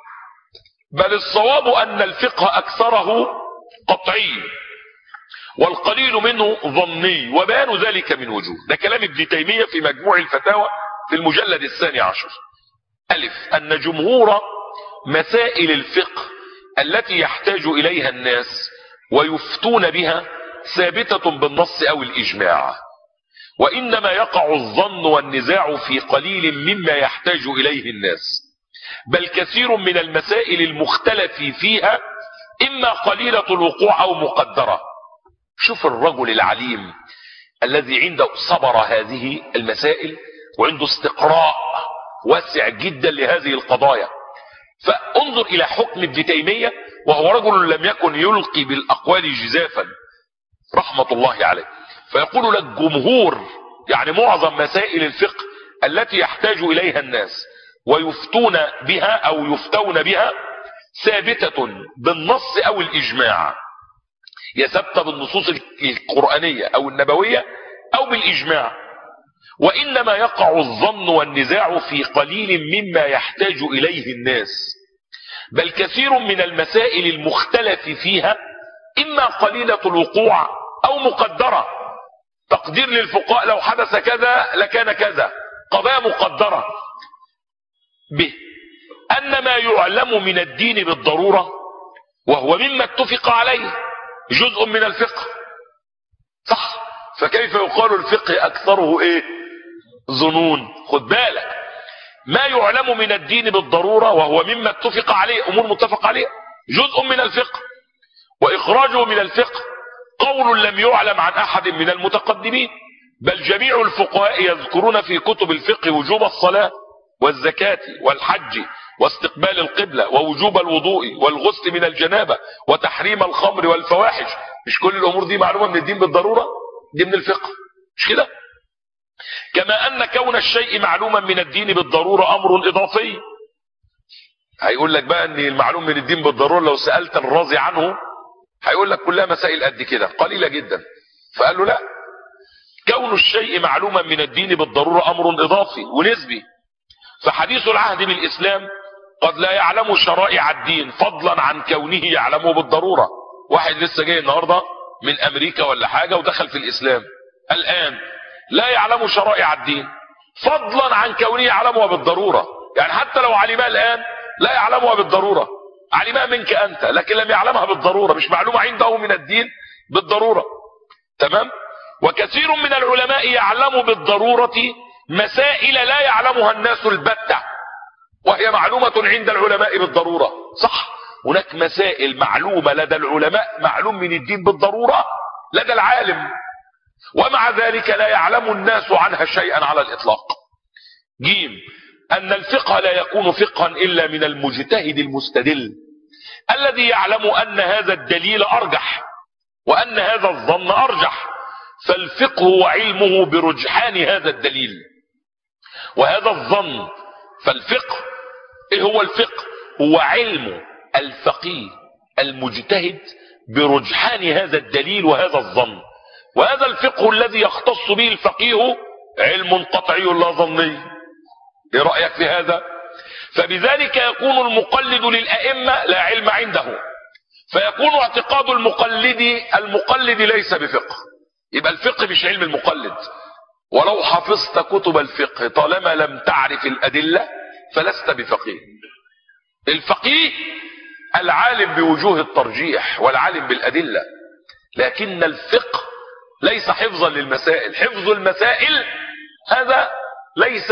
بل الصواب أن الفقه أكثره قطعي والقليل منه ظني، وبيان ذلك من وجوه. ده كلام ابن تيمية في مجموع الفتاوى في المجلد الثاني عشر. ألف، أن جمهور مسائل الفقه التي يحتاج إليها الناس ويفتون بها ثابتة بالنص أو الإجماع، وإنما يقع الظن والنزاع في قليل مما يحتاج إليه الناس، بل كثير من المسائل المختلف فيها إما قليلة الوقوع أو مقدرة. شوف الرجل العليم الذي عنده صبر هذه المسائل وعنده استقراء واسع جدا لهذه القضايا. فانظر إلى حكم ابن تيمية، وهو رجل لم يكن يلقي بالأقوال جزافا رحمة الله عليه، فيقول لك جمهور يعني معظم مسائل الفقه التي يحتاج اليها الناس ويفتون بها او يفتون بها ثابتة بالنص او الاجماع، هي ثابتة بالنصوص القرآنية او النبوية او بالاجماع، وانما يقع الظن والنزاع في قليل مما يحتاج اليه الناس، بل كثير من المسائل المختلف فيها اما قليلة الوقوع او مقدرة. تقدير للفقهاء لو حدث كذا لكان كذا، قضايا مقدرة. به ان ما يعلم من الدين بالضرورة وهو مما اتفق عليه جزء من الفقه، صح؟ فكيف يقال الفقه اكثره ايه؟ ظنون. خد بالك، ما يعلم من الدين بالضرورة وهو مما اتفق عليه، امور متفق عليه، جزء من الفقه، واخراجه من الفقه قول لم يعلم عن احد من المتقدمين، بل جميع الفقهاء يذكرون في كتب الفقه وجوب الصلاة والزكاة والحج واستقبال القبلة ووجوب الوضوء والغسل من الجنابة وتحريم الخمر والفواحش. مش كل الامور دي معلومة من الدين بالضرورة؟ دي من الفقه، مش كده؟ كما ان كون الشيء معلوما من الدين بالضرورة امر اضافي. هيقول لك بقى ان المعلوم من الدين بالضرورة لو سألت الراضي عنه هيقول لك كلها مسائل قد كده قليلة جدا، فقال له لا، كون الشيء معلوما من الدين بالضرورة امر اضافي ونسبي. فحديث العهد بالاسلام قد لا يعلم شرائع الدين فضلا عن كونه يعلمه بالضرورة. واحد لسه جاي النهاردة من امريكا ولا حاجة ودخل في الاسلام الان، لا يعلم شرائع الدين فضلا عن كونه يعلمها بالضرورة. يعني حتى لو علمها الان لا يعلمها بالضرورة، علمها منك انت لكن لم يعلمها بالضرورة، مش معلومة عنده من الدين بالضرورة. تمام؟ وكثير من العلماء يعلم بالضرورة مسائل لا يعلمها الناس البتة وهي معلومة عند العلماء بالضرورة، صح؟ هناك مسائل معلومة لدى العلماء معلوم من الدين بالضرورة لدى العالم، ومع ذلك لا يعلم الناس عنها شيئا على الإطلاق. جيم، أن الفقه لا يكون فقها إلا من المجتهد المستدل الذي يعلم أن هذا الدليل أرجح وأن هذا الظن أرجح، فالفقه وعلمه برجحان هذا الدليل وهذا الظن. فالفقه إيه هو الفقه؟ هو علم الفقيه المجتهد برجحان هذا الدليل وهذا الظن، وهذا الفقه الذي يختص به الفقيه علم قطعي لا ظني. ايه رأيك في هذا؟ فبذلك يكون المقلد للأئمة لا علم عنده، فيكون اعتقاد المقلد المقلد ليس بفقه. يبقى الفقه مش علم المقلد، ولو حفظت كتب الفقه طالما لم تعرف الأدلة فلست بفقيه. الفقيه العالم بوجوه الترجيح والعالم بالأدلة، لكن الفقه ليس حفظا للمسائل. حفظ المسائل هذا ليس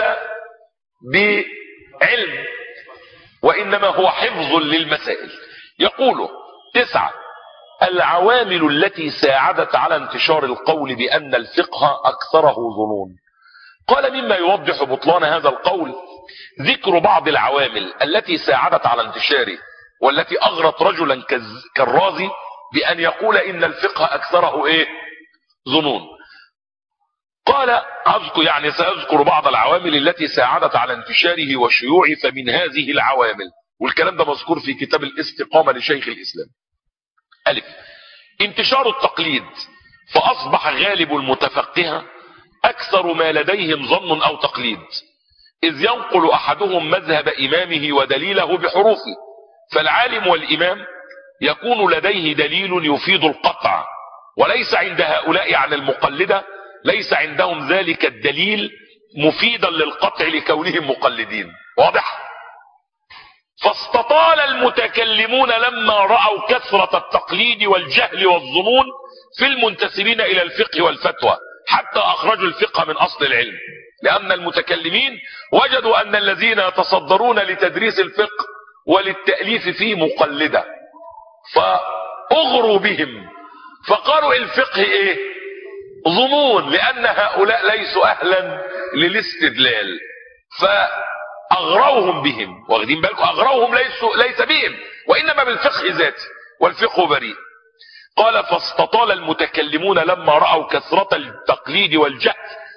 بعلم، وإنما هو حفظ للمسائل. يقول تسعة: العوامل التي ساعدت على انتشار القول بأن الفقه أكثره ظنون. قال مما يوضح بطلان هذا القول ذكر بعض العوامل التي ساعدت على انتشاره والتي أغرت رجلا كالرازي بأن يقول إن الفقه أكثره إيه؟ ظنون. قال أذكر يعني سأذكر بعض العوامل التي ساعدت على انتشاره وشيوعه. فمن هذه العوامل، والكلام ده مذكور في كتاب الاستقامة لشيخ الإسلام: ألف، انتشار التقليد، فأصبح غالب المتفقهة أكثر ما لديهم ظن أو تقليد، إذ ينقل أحدهم مذهب إمامه ودليله بحروفه، فالعالم والإمام يكون لديه دليل يفيد القطع، وليس عند هؤلاء عن المقلدة ليس عندهم ذلك الدليل مفيدا للقطع لكونهم مقلدين. واضح؟ فاستطال المتكلمون لما رأوا كثرة التقليد والجهل والظنون في المنتسبين إلى الفقه والفتوى، حتى أخرجوا الفقه من أصل العلم، لأن المتكلمين وجدوا أن الذين يتصدرون لتدريس الفقه وللتأليف فيه مقلدة، فأغروا بهم فقالوا الفقه إيه؟ ظنون، لأن هؤلاء ليسوا أهلا للاستدلال، فأغروهم بهم. واخدين بالكم؟ أغروهم ليسوا ليس بهم وإنما بالفقه ذاته، والفقه بريء. قال: فاستطال المتكلمون لما رأوا كثرة التقليد والجهل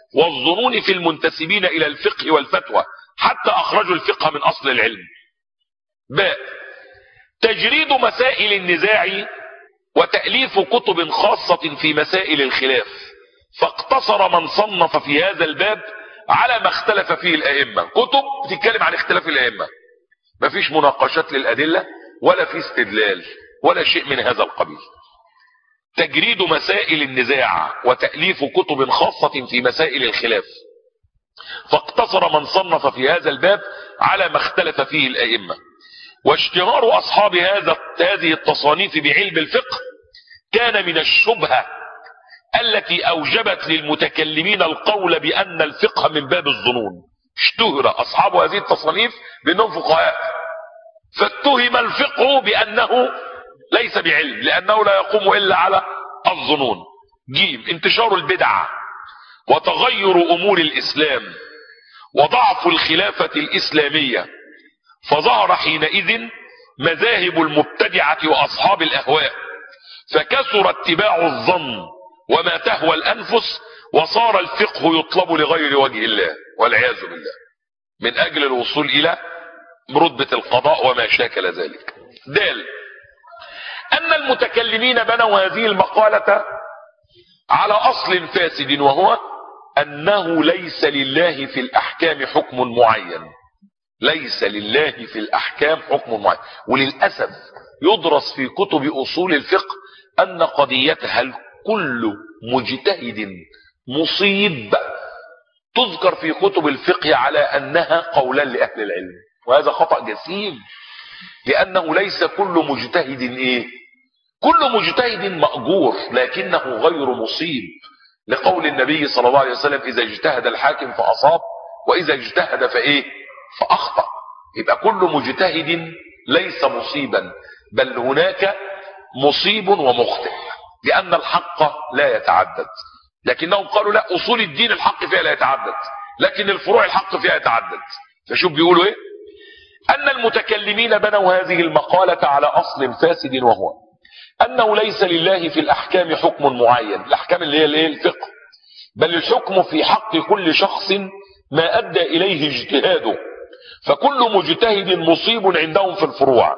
والظنون في المنتسبين إلى الفقه والفتوى حتى أخرجوا الفقه من أصل العلم. باء تجريد مسائل النزاع وتأليف كتب خاصة في مسائل الخلاف، فاقتصر من صنف في هذا الباب على ما اختلف فيه الأئمة. كتب بتتكلم عن اختلاف الأئمة، مفيش مناقشات للأدلة ولا في استدلال ولا شيء من هذا القبيل. تجريد مسائل النزاع وتأليف كتب خاصة في مسائل الخلاف، فاقتصر من صنف في هذا الباب على ما اختلف فيه الأئمة. واشتهار أصحاب هذا هذه التصانيف بعلم الفقه كان من الشبهة التي أوجبت للمتكلمين القول بأن الفقه من باب الظنون. اشتهر أصحاب هذه التصانيف بأنهم فقهاء، فاتهم الفقه بأنه ليس بعلم لأنه لا يقوم إلا على الظنون. جيم انتشار البدع وتغير أمور الإسلام وضعف الخلافة الإسلامية، فظهر حينئذ مذاهب المبتدعة وأصحاب الأهواء، فكثر اتباع الظن وما تهوى الأنفس، وصار الفقه يطلب لغير وجه الله والعياذ بالله من أجل الوصول إلى رتبة القضاء وما شاكل ذلك. دال أن المتكلمين بنوا هذه المقالة على أصل فاسد، وهو أنه ليس لله في الأحكام حكم معين. ليس لله في الأحكام حكم معين. وللأسف يدرس في كتب أصول الفقه أن قضيتها كل مجتهد مصيب تذكر في كتب الفقه على أنها قولا لأهل العلم، وهذا خطأ جسيم، لأنه ليس كل مجتهد إيه؟ كل مجتهد مأجور لكنه غير مصيب، لقول النبي صلى الله عليه وسلم إذا اجتهد الحاكم فأصاب وإذا اجتهد فإيه فأخطأ. يبقى كل مجتهد ليس مصيبا، بل هناك مصيب ومخطئ، لأن الحق لا يتعدد. لكنهم قالوا لا، أصول الدين الحق فيها لا يتعدد، لكن الفروع الحق فيها يتعدد. فشوف بيقولوا إيه؟ أن المتكلمين بنوا هذه المقالة على أصل فاسد، وهو أنه ليس لله في الأحكام حكم معين، الأحكام اللي هي الايه الفقه، بل الحكم في حق كل شخص ما أدى إليه اجتهاده، فكل مجتهد مصيب عندهم في الفروع.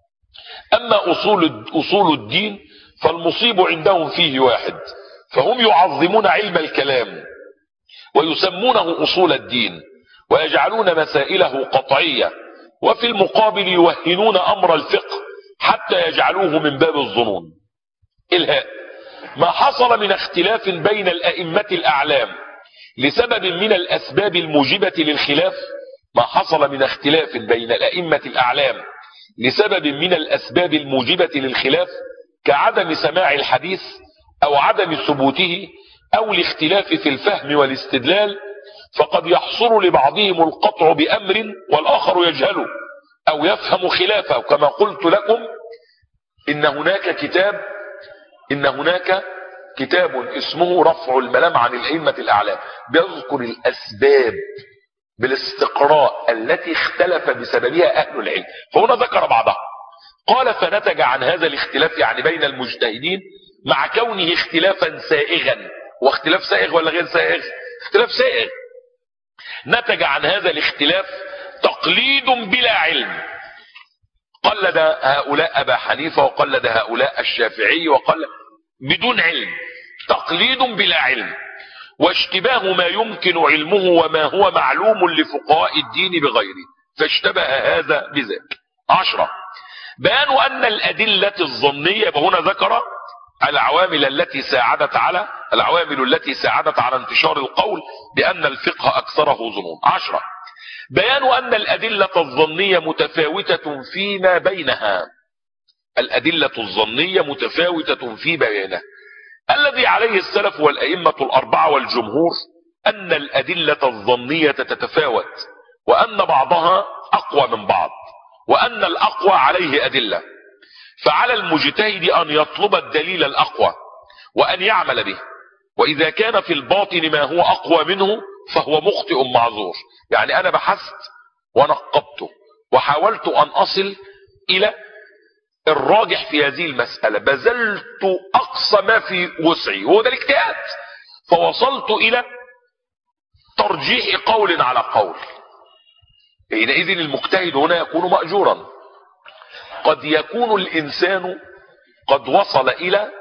أما أصول أصول الدين فالمصيب عندهم فيه واحد، فهم يعظمون علم الكلام ويسمونه أصول الدين ويجعلون مسائله قطعية، وفي المقابل يوهنون أمر الفقه حتى يجعلوه من باب الظنون. الهاء ما حصل من اختلاف بين الأئمة الأعلام لسبب من الأسباب الموجبة للخلاف، ما حصل من اختلاف بين الأئمة الأعلام لسبب من الأسباب الموجبة للخلاف كعدم سماع الحديث أو عدم ثبوته أو الاختلاف في الفهم والاستدلال، فقد يحصل لبعضهم القطع بأمر والآخر يجهله أو يفهم خلافه. كما قلت لكم إن هناك كتاب إن هناك كتاب اسمه رفع الملام عن الأئمة الأعلام، بيذكر الأسباب بالاستقراء التي اختلف بسببها أهل العلم، فهنا ذكر بعضها. قال فنتج عن هذا الاختلاف يعني بين المجتهدين مع كونه اختلافا سائغا، واختلاف سائغ ولا غير سائغ؟ اختلاف سائغ. نتج عن هذا الاختلاف تقليد بلا علم، قلد هؤلاء أبا حنيفة وقلد هؤلاء الشافعي وقلد بدون علم، تقليد بلا علم، واشتباه ما يمكن علمه وما هو معلوم لفقهاء الدين بغيره، فاشتبه هذا بذاك. عشرة بيان أن الأدلة الظنية، وهنا ذكر العوامل التي ساعدت على العوامل التي ساعدت على انتشار القول بأن الفقه أكثره ظنون. عشرة بيان أن الأدلة الظنية متفاوتة فيما بينها، الأدلة الظنية متفاوتة في بيانها. الذي عليه السلف والأئمة الأربعة والجمهور أن الأدلة الظنية تتفاوت، وأن بعضها أقوى من بعض، وأن الأقوى عليه أدلة، فعلى المجتهد أن يطلب الدليل الأقوى وأن يعمل به، وإذا كان في الباطن ما هو أقوى منه فهو مخطئ معذور. يعني أنا بحثت ونقبت وحاولت أن أصل إلى الراجح في هذه المسألة، بذلت أقصى ما في وسعي، وهو ده الاجتهاد، فوصلت إلى ترجيح قول على قول. حينئذ المجتهد هنا يكون مأجورا. قد يكون الإنسان قد وصل إلى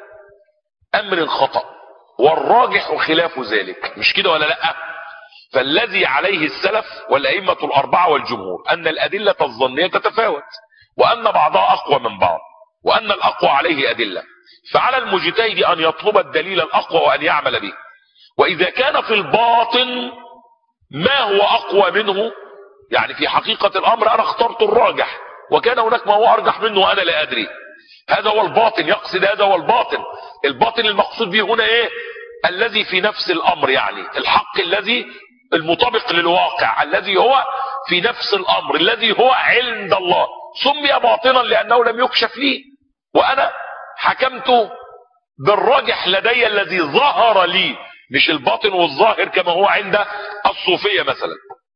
أمر خطأ والراجح خلاف ذلك، مش كده ولا لا؟ فالذي عليه السلف والأئمة الأربعة والجمهور أن الأدلة الظنية تتفاوت، وأن بعضها أقوى من بعض، وأن الأقوى عليه أدلة، فعلى المجتهد أن يطلب الدليل الأقوى وأن يعمل به. وإذا كان في الباطن ما هو أقوى منه، يعني في حقيقة الأمر أنا اخترت الراجح وكان هناك ما هو أرجح منه وأنا لا أدري، هذا هو الباطن، يقصد هذا هو الباطن. الباطن المقصود به هنا إيه؟ الذي في نفس الأمر، يعني الحق الذي المطابق للواقع، الذي هو في نفس الأمر، الذي هو عند الله. سمي باطنا لأنه لم يكشف لي، وأنا حكمت بالراجح لدي الذي ظهر لي، مش الباطن والظاهر كما هو عند الصوفية مثلا.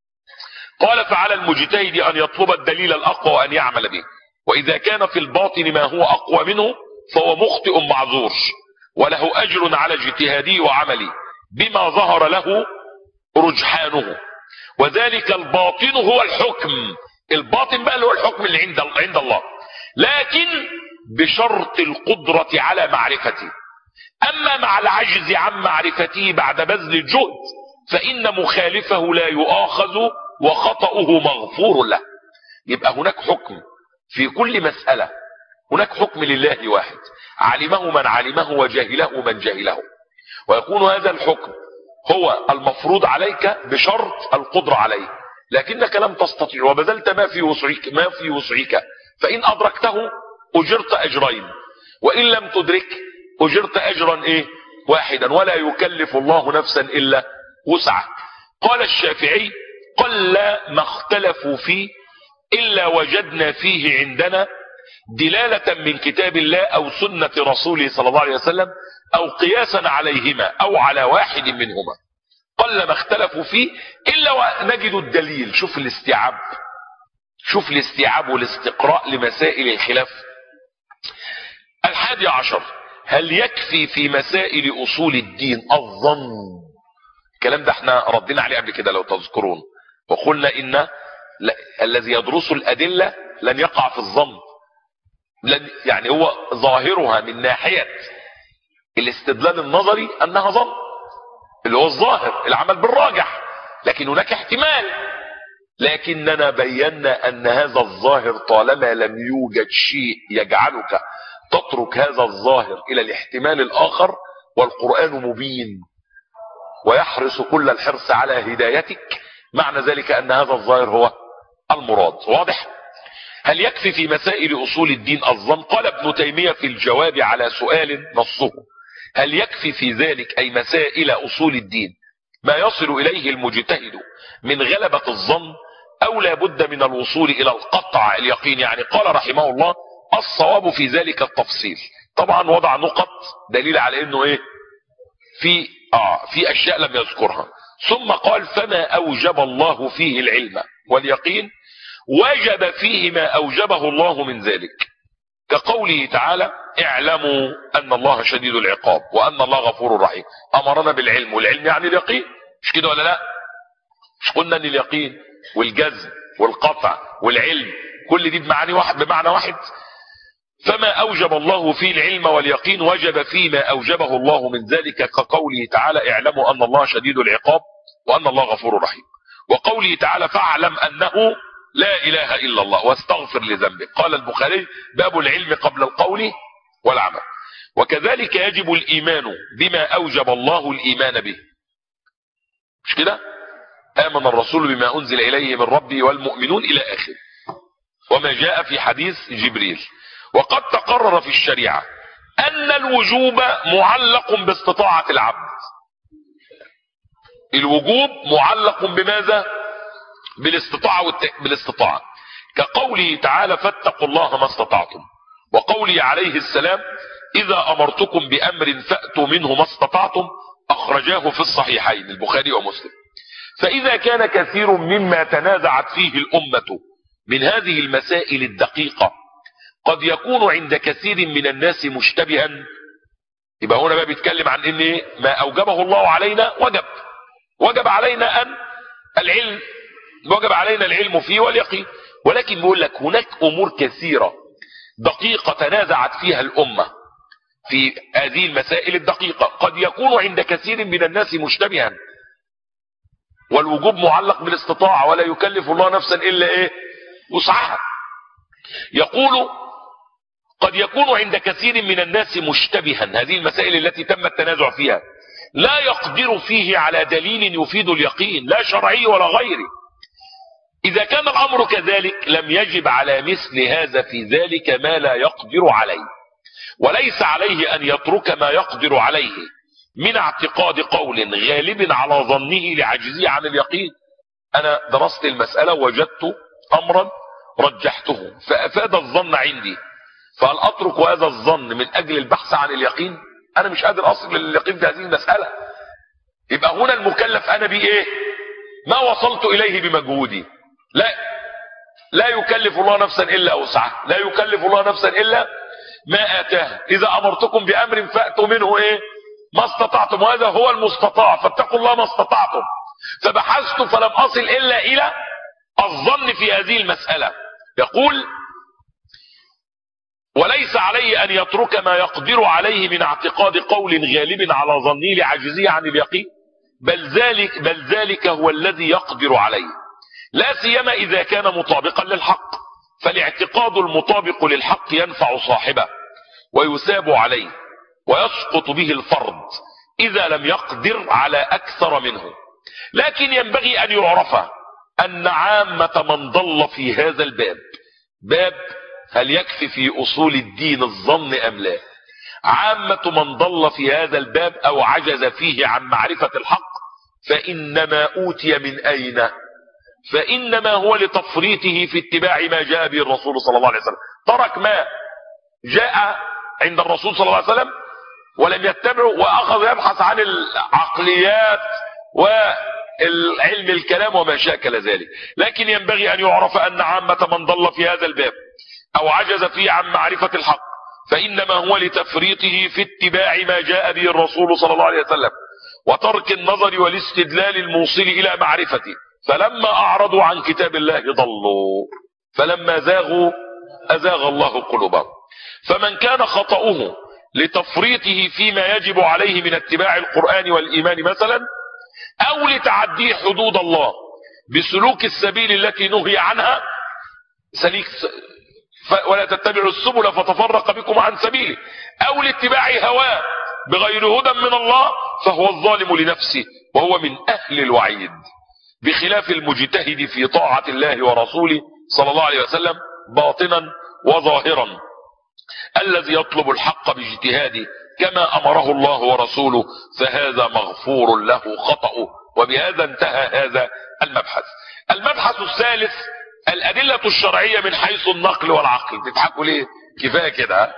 قال فعلى المجتهد أن يطلب الدليل الأقوى وأن يعمل به. وإذا كان في الباطن ما هو أقوى منه فهو مخطئ معذور، وله أجر على اجتهاده وعمله بما ظهر له رجحانه. وذلك الباطن هو الحكم، الباطن بقى اللي هو الحكم اللي عند عند الله، لكن بشرط القدرة على معرفته. أما مع العجز عن معرفته بعد بذل الجهد فإن مخالفه لا يؤاخذ وخطأه مغفور له. يبقى هناك حكم في كل مسألة، هناك حكم لله واحد، علمه من علمه وجهله من جهله، ويكون هذا الحكم هو المفروض عليك بشرط القدرة عليه، لكنك لم تستطيع وبذلت ما في وسعك ما في وسعك، فإن أدركته أجرت أجرين، وإن لم تدرك أجرت أجرا إيه؟ واحدا، ولا يكلف الله نفسا إلا وسعها. قال الشافعي قل ما اختلفوا فيه إلا وجدنا فيه عندنا دلالة من كتاب الله أو سنة رسوله صلى الله عليه وسلم أو قياسا عليهما أو على واحد منهما. قل ما اختلفوا فيه إلا ونجد الدليل. شوف الاستيعاب، شوف الاستيعاب والاستقراء لمسائل الخلاف. الحادي عشر، هل يكفي في مسائل أصول الدين الظن؟ الكلام ده احنا ردينا عليه قبل كده لو تذكرون، وقلنا إن الذي يدرس الأدلة لن يقع في الظن، لن يعني هو ظاهرها من ناحية الاستدلال النظري أنها ظن، اللي هو الظاهر العمل بالراجح، لكن هناك احتمال. لكننا بينا أن هذا الظاهر طالما لم يوجد شيء يجعلك تترك هذا الظاهر إلى الاحتمال الآخر، والقرآن مبين ويحرص كل الحرص على هدايتك، معنى ذلك أن هذا الظاهر هو المراد. واضح؟ هل يكفي في مسائل أصول الدين الظن؟ قال ابن تيمية في الجواب على سؤال نصه: هل يكفي في ذلك أي مسائل أصول الدين ما يصل إليه المجتهد من غلبة الظن، أو لا بد من الوصول إلى القطع اليقين؟ يعني قال رحمه الله الصواب في ذلك التفصيل. طبعا وضع نقط دليل على أنه إيه؟ في آه في أشياء لم يذكرها. ثم قال فما أوجب الله فيه العلم واليقين وجب فيه ما أوجبه الله من ذلك، كقوله تعالى اعلموا أن الله شديد العقاب وأن الله غفور رحيم. أمرنا بالعلم، والعلم يعني اليقين، مش كده ولا لا؟ مش قلنا أن اليقين والجزم والقطع والعلم كل دي بمعنى واحد بمعنى واحد؟ فما أوجب الله فيه العلم واليقين وجب فيه ما أوجبه الله من ذلك، كقوله تعالى اعلموا أن الله شديد العقاب وأن الله غفور رحيم، وقوله تعالى فاعلم أنه لا إله إلا الله واستغفر لذنبك. قال البخاري باب العلم قبل القول والعمل. وكذلك يجب الإيمان بما أوجب الله الإيمان به، مش كده؟ آمن الرسول بما أنزل إليه من ربه والمؤمنون إلى آخر، وما جاء في حديث جبريل. وقد تقرر في الشريعة أن الوجوب معلق باستطاعة العبد. الوجوب معلق بماذا؟ بالاستطاعة والت... بالاستطاعة، كقوله تعالى فاتقوا الله ما استطعتم، وقوله عليه السلام إذا أمرتكم بأمر فأتوا منه ما استطعتم، أخرجاه في الصحيحين البخاري ومسلم. فإذا كان كثير مما تنازعت فيه الأمة من هذه المسائل الدقيقة قد يكون عند كثير من الناس مشتبها، يبقى هنا بقى بيتكلم عن ان ما أوجبه الله علينا وجب، وجب علينا ان العلم وجب علينا العلم فيه واليقين. ولكن بيقول لك هناك امور كثيرة دقيقة تنازعت فيها الامة في هذه المسائل الدقيقة، قد يكون عند كثير من الناس مشتبها، والوجوب معلق بالاستطاعة ولا يكلف الله نفسا الا ايه وسعها. يقول قد يكون عند كثير من الناس مشتبها، هذه المسائل التي تم التنازع فيها لا يقدر فيه على دليل يفيد اليقين، لا شرعي ولا غيري. اذا كان الامر كذلك لم يجب على مثل هذا في ذلك ما لا يقدر عليه، وليس عليه ان يترك ما يقدر عليه من اعتقاد قول غالب على ظنه لعجزه عن اليقين. انا درست المسألة وجدت امرا رجحته فافاد الظن عندي، فهل اترك هذا الظن من اجل البحث عن اليقين؟ انا مش قادر اصل لليقين في هذه المسألة. يبقى هنا المكلف انا بايه؟ ما وصلت اليه بمجهودي. لا لا يكلف الله نفسا الا وسعها، لا يكلف الله نفسا الا ما اتاها. اذا امرتكم بامر فاتوا منه ايه ما استطعتم، وهذا هو المستطاع، فاتقوا الله ما استطعتم. فبحثت فلم اصل الا الى الظن في هذه المسألة. يقول وليس عليه ان يترك ما يقدر عليه من اعتقاد قول غالب على ظنه لعجزه عن اليقين، بل ذلك بل ذلك هو الذي يقدر عليه، لا سيما اذا كان مطابقا للحق، فالاعتقاد المطابق للحق ينفع صاحبه ويثاب عليه ويسقط به الفرض اذا لم يقدر على اكثر منه. لكن ينبغي ان يعرف ان عامة من ضل في هذا الباب، باب هل يكفي في اصول الدين الظن ام لا، عامة من ضل في هذا الباب او عجز فيه عن معرفة الحق فانما اوتي من اين؟ فانما هو لتفريطه في اتباع ما جاء به الرسول صلى الله عليه وسلم. ترك ما جاء عند الرسول صلى الله عليه وسلم ولم يتبعه، واخذ يبحث عن العقليات والعلم الكلام وما شاكل ذلك. لكن ينبغي ان يعرف ان عامة من ضل في هذا الباب او عجز فيه عن معرفة الحق فانما هو لتفريطه في اتباع ما جاء به الرسول صلى الله عليه وسلم وترك النظر والاستدلال الموصل الى معرفته، فلما اعرضوا عن كتاب الله ضلوا، فلما زاغوا ازاغ الله قلوبهم. فمن كان خطأه لتفريطه فيما يجب عليه من اتباع القرآن والإيمان مثلا، او لتعدي حدود الله بسلوك السبيل التي نهي عنها، سليك ولا تتبعوا السبل فتفرق بكم عن سبيله، او لاتباع هواه بغير هدى من الله، فهو الظالم لنفسه وهو من اهل الوعيد، بخلاف المجتهد في طاعة الله ورسوله صلى الله عليه وسلم باطنا وظاهرا، الذي يطلب الحق باجتهاده كما امره الله ورسوله، فهذا مغفور له خطأه. وبهذا انتهى هذا المبحث. المبحث الثالث الادلة الشرعية من حيث النقل والعقل. تضحكوا ليه؟ كفاية كده.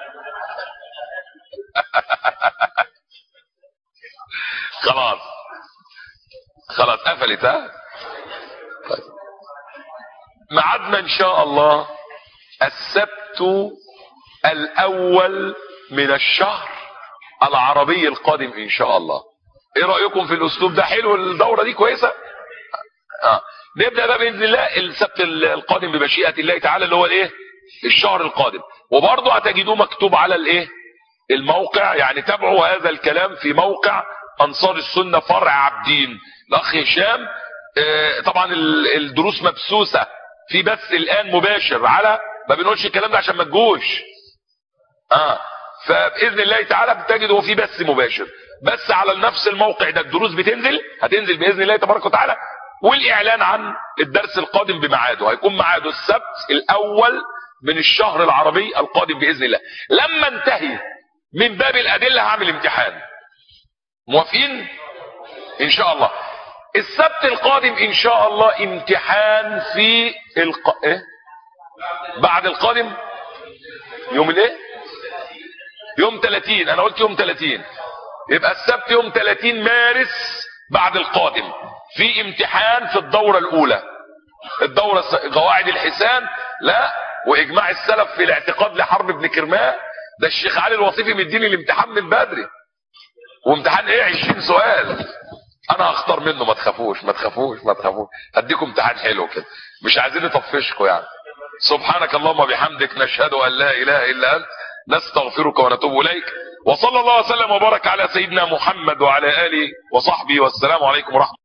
خلاص خلاص قفلت. ها طيب. معادنا ان شاء الله السبت الاول من الشهر العربي القادم ان شاء الله. ايه رأيكم في الاسلوب ده؟ حلو الدورة دي كويسة. اه نبدأ بقى بإذن الله السبت القادم بمشيئة الله تعالى اللي هو الايه الشهر القادم. وبرضه هتجدوه مكتوب على الايه الموقع، يعني تابعوا هذا الكلام في موقع انصار السنة فرع عابدين الاخ هشام. اه طبعا الدروس مبثوثة في بث الان مباشر على، ما بنقولش الكلام ده عشان ما تجوش. اه فباذن الله تعالى بتجدوا في بث مباشر بس على نفس الموقع ده. الدروس بتنزل هتنزل باذن الله تبارك وتعالى، والاعلان عن الدرس القادم بميعاده هيكون ميعاده السبت الاول من الشهر العربي القادم باذن الله. لما انتهي من باب الادله هعمل امتحان. موافقين ان شاء الله؟ السبت القادم ان شاء الله امتحان في الق... إيه؟ بعد القادم يوم الايه يوم ثلاثين. انا قلت يوم ثلاثين، يبقى السبت يوم ثلاثين مارس بعد القادم في امتحان في الدورة الاولى، الدورة قواعد الحسان لا واجماع السلف في الاعتقاد لحرب ابن كرمان. ده الشيخ علي الوصيفي مديني الامتحان من بدري، وامتحان ايه عشرين سؤال. انا هختار منه، ما تخافوش ما تخافوش ما تخافوش، هديكم امتحان حلو كده، مش عايزين نطفشكم يعني. سبحانك اللهم وبحمدك، نشهد ان لا اله الا انت، نستغفرك ونتوب اليك. وصلى الله وسلم وبارك على سيدنا محمد وعلى اله وصحبه، والسلام عليكم ورحمه الله.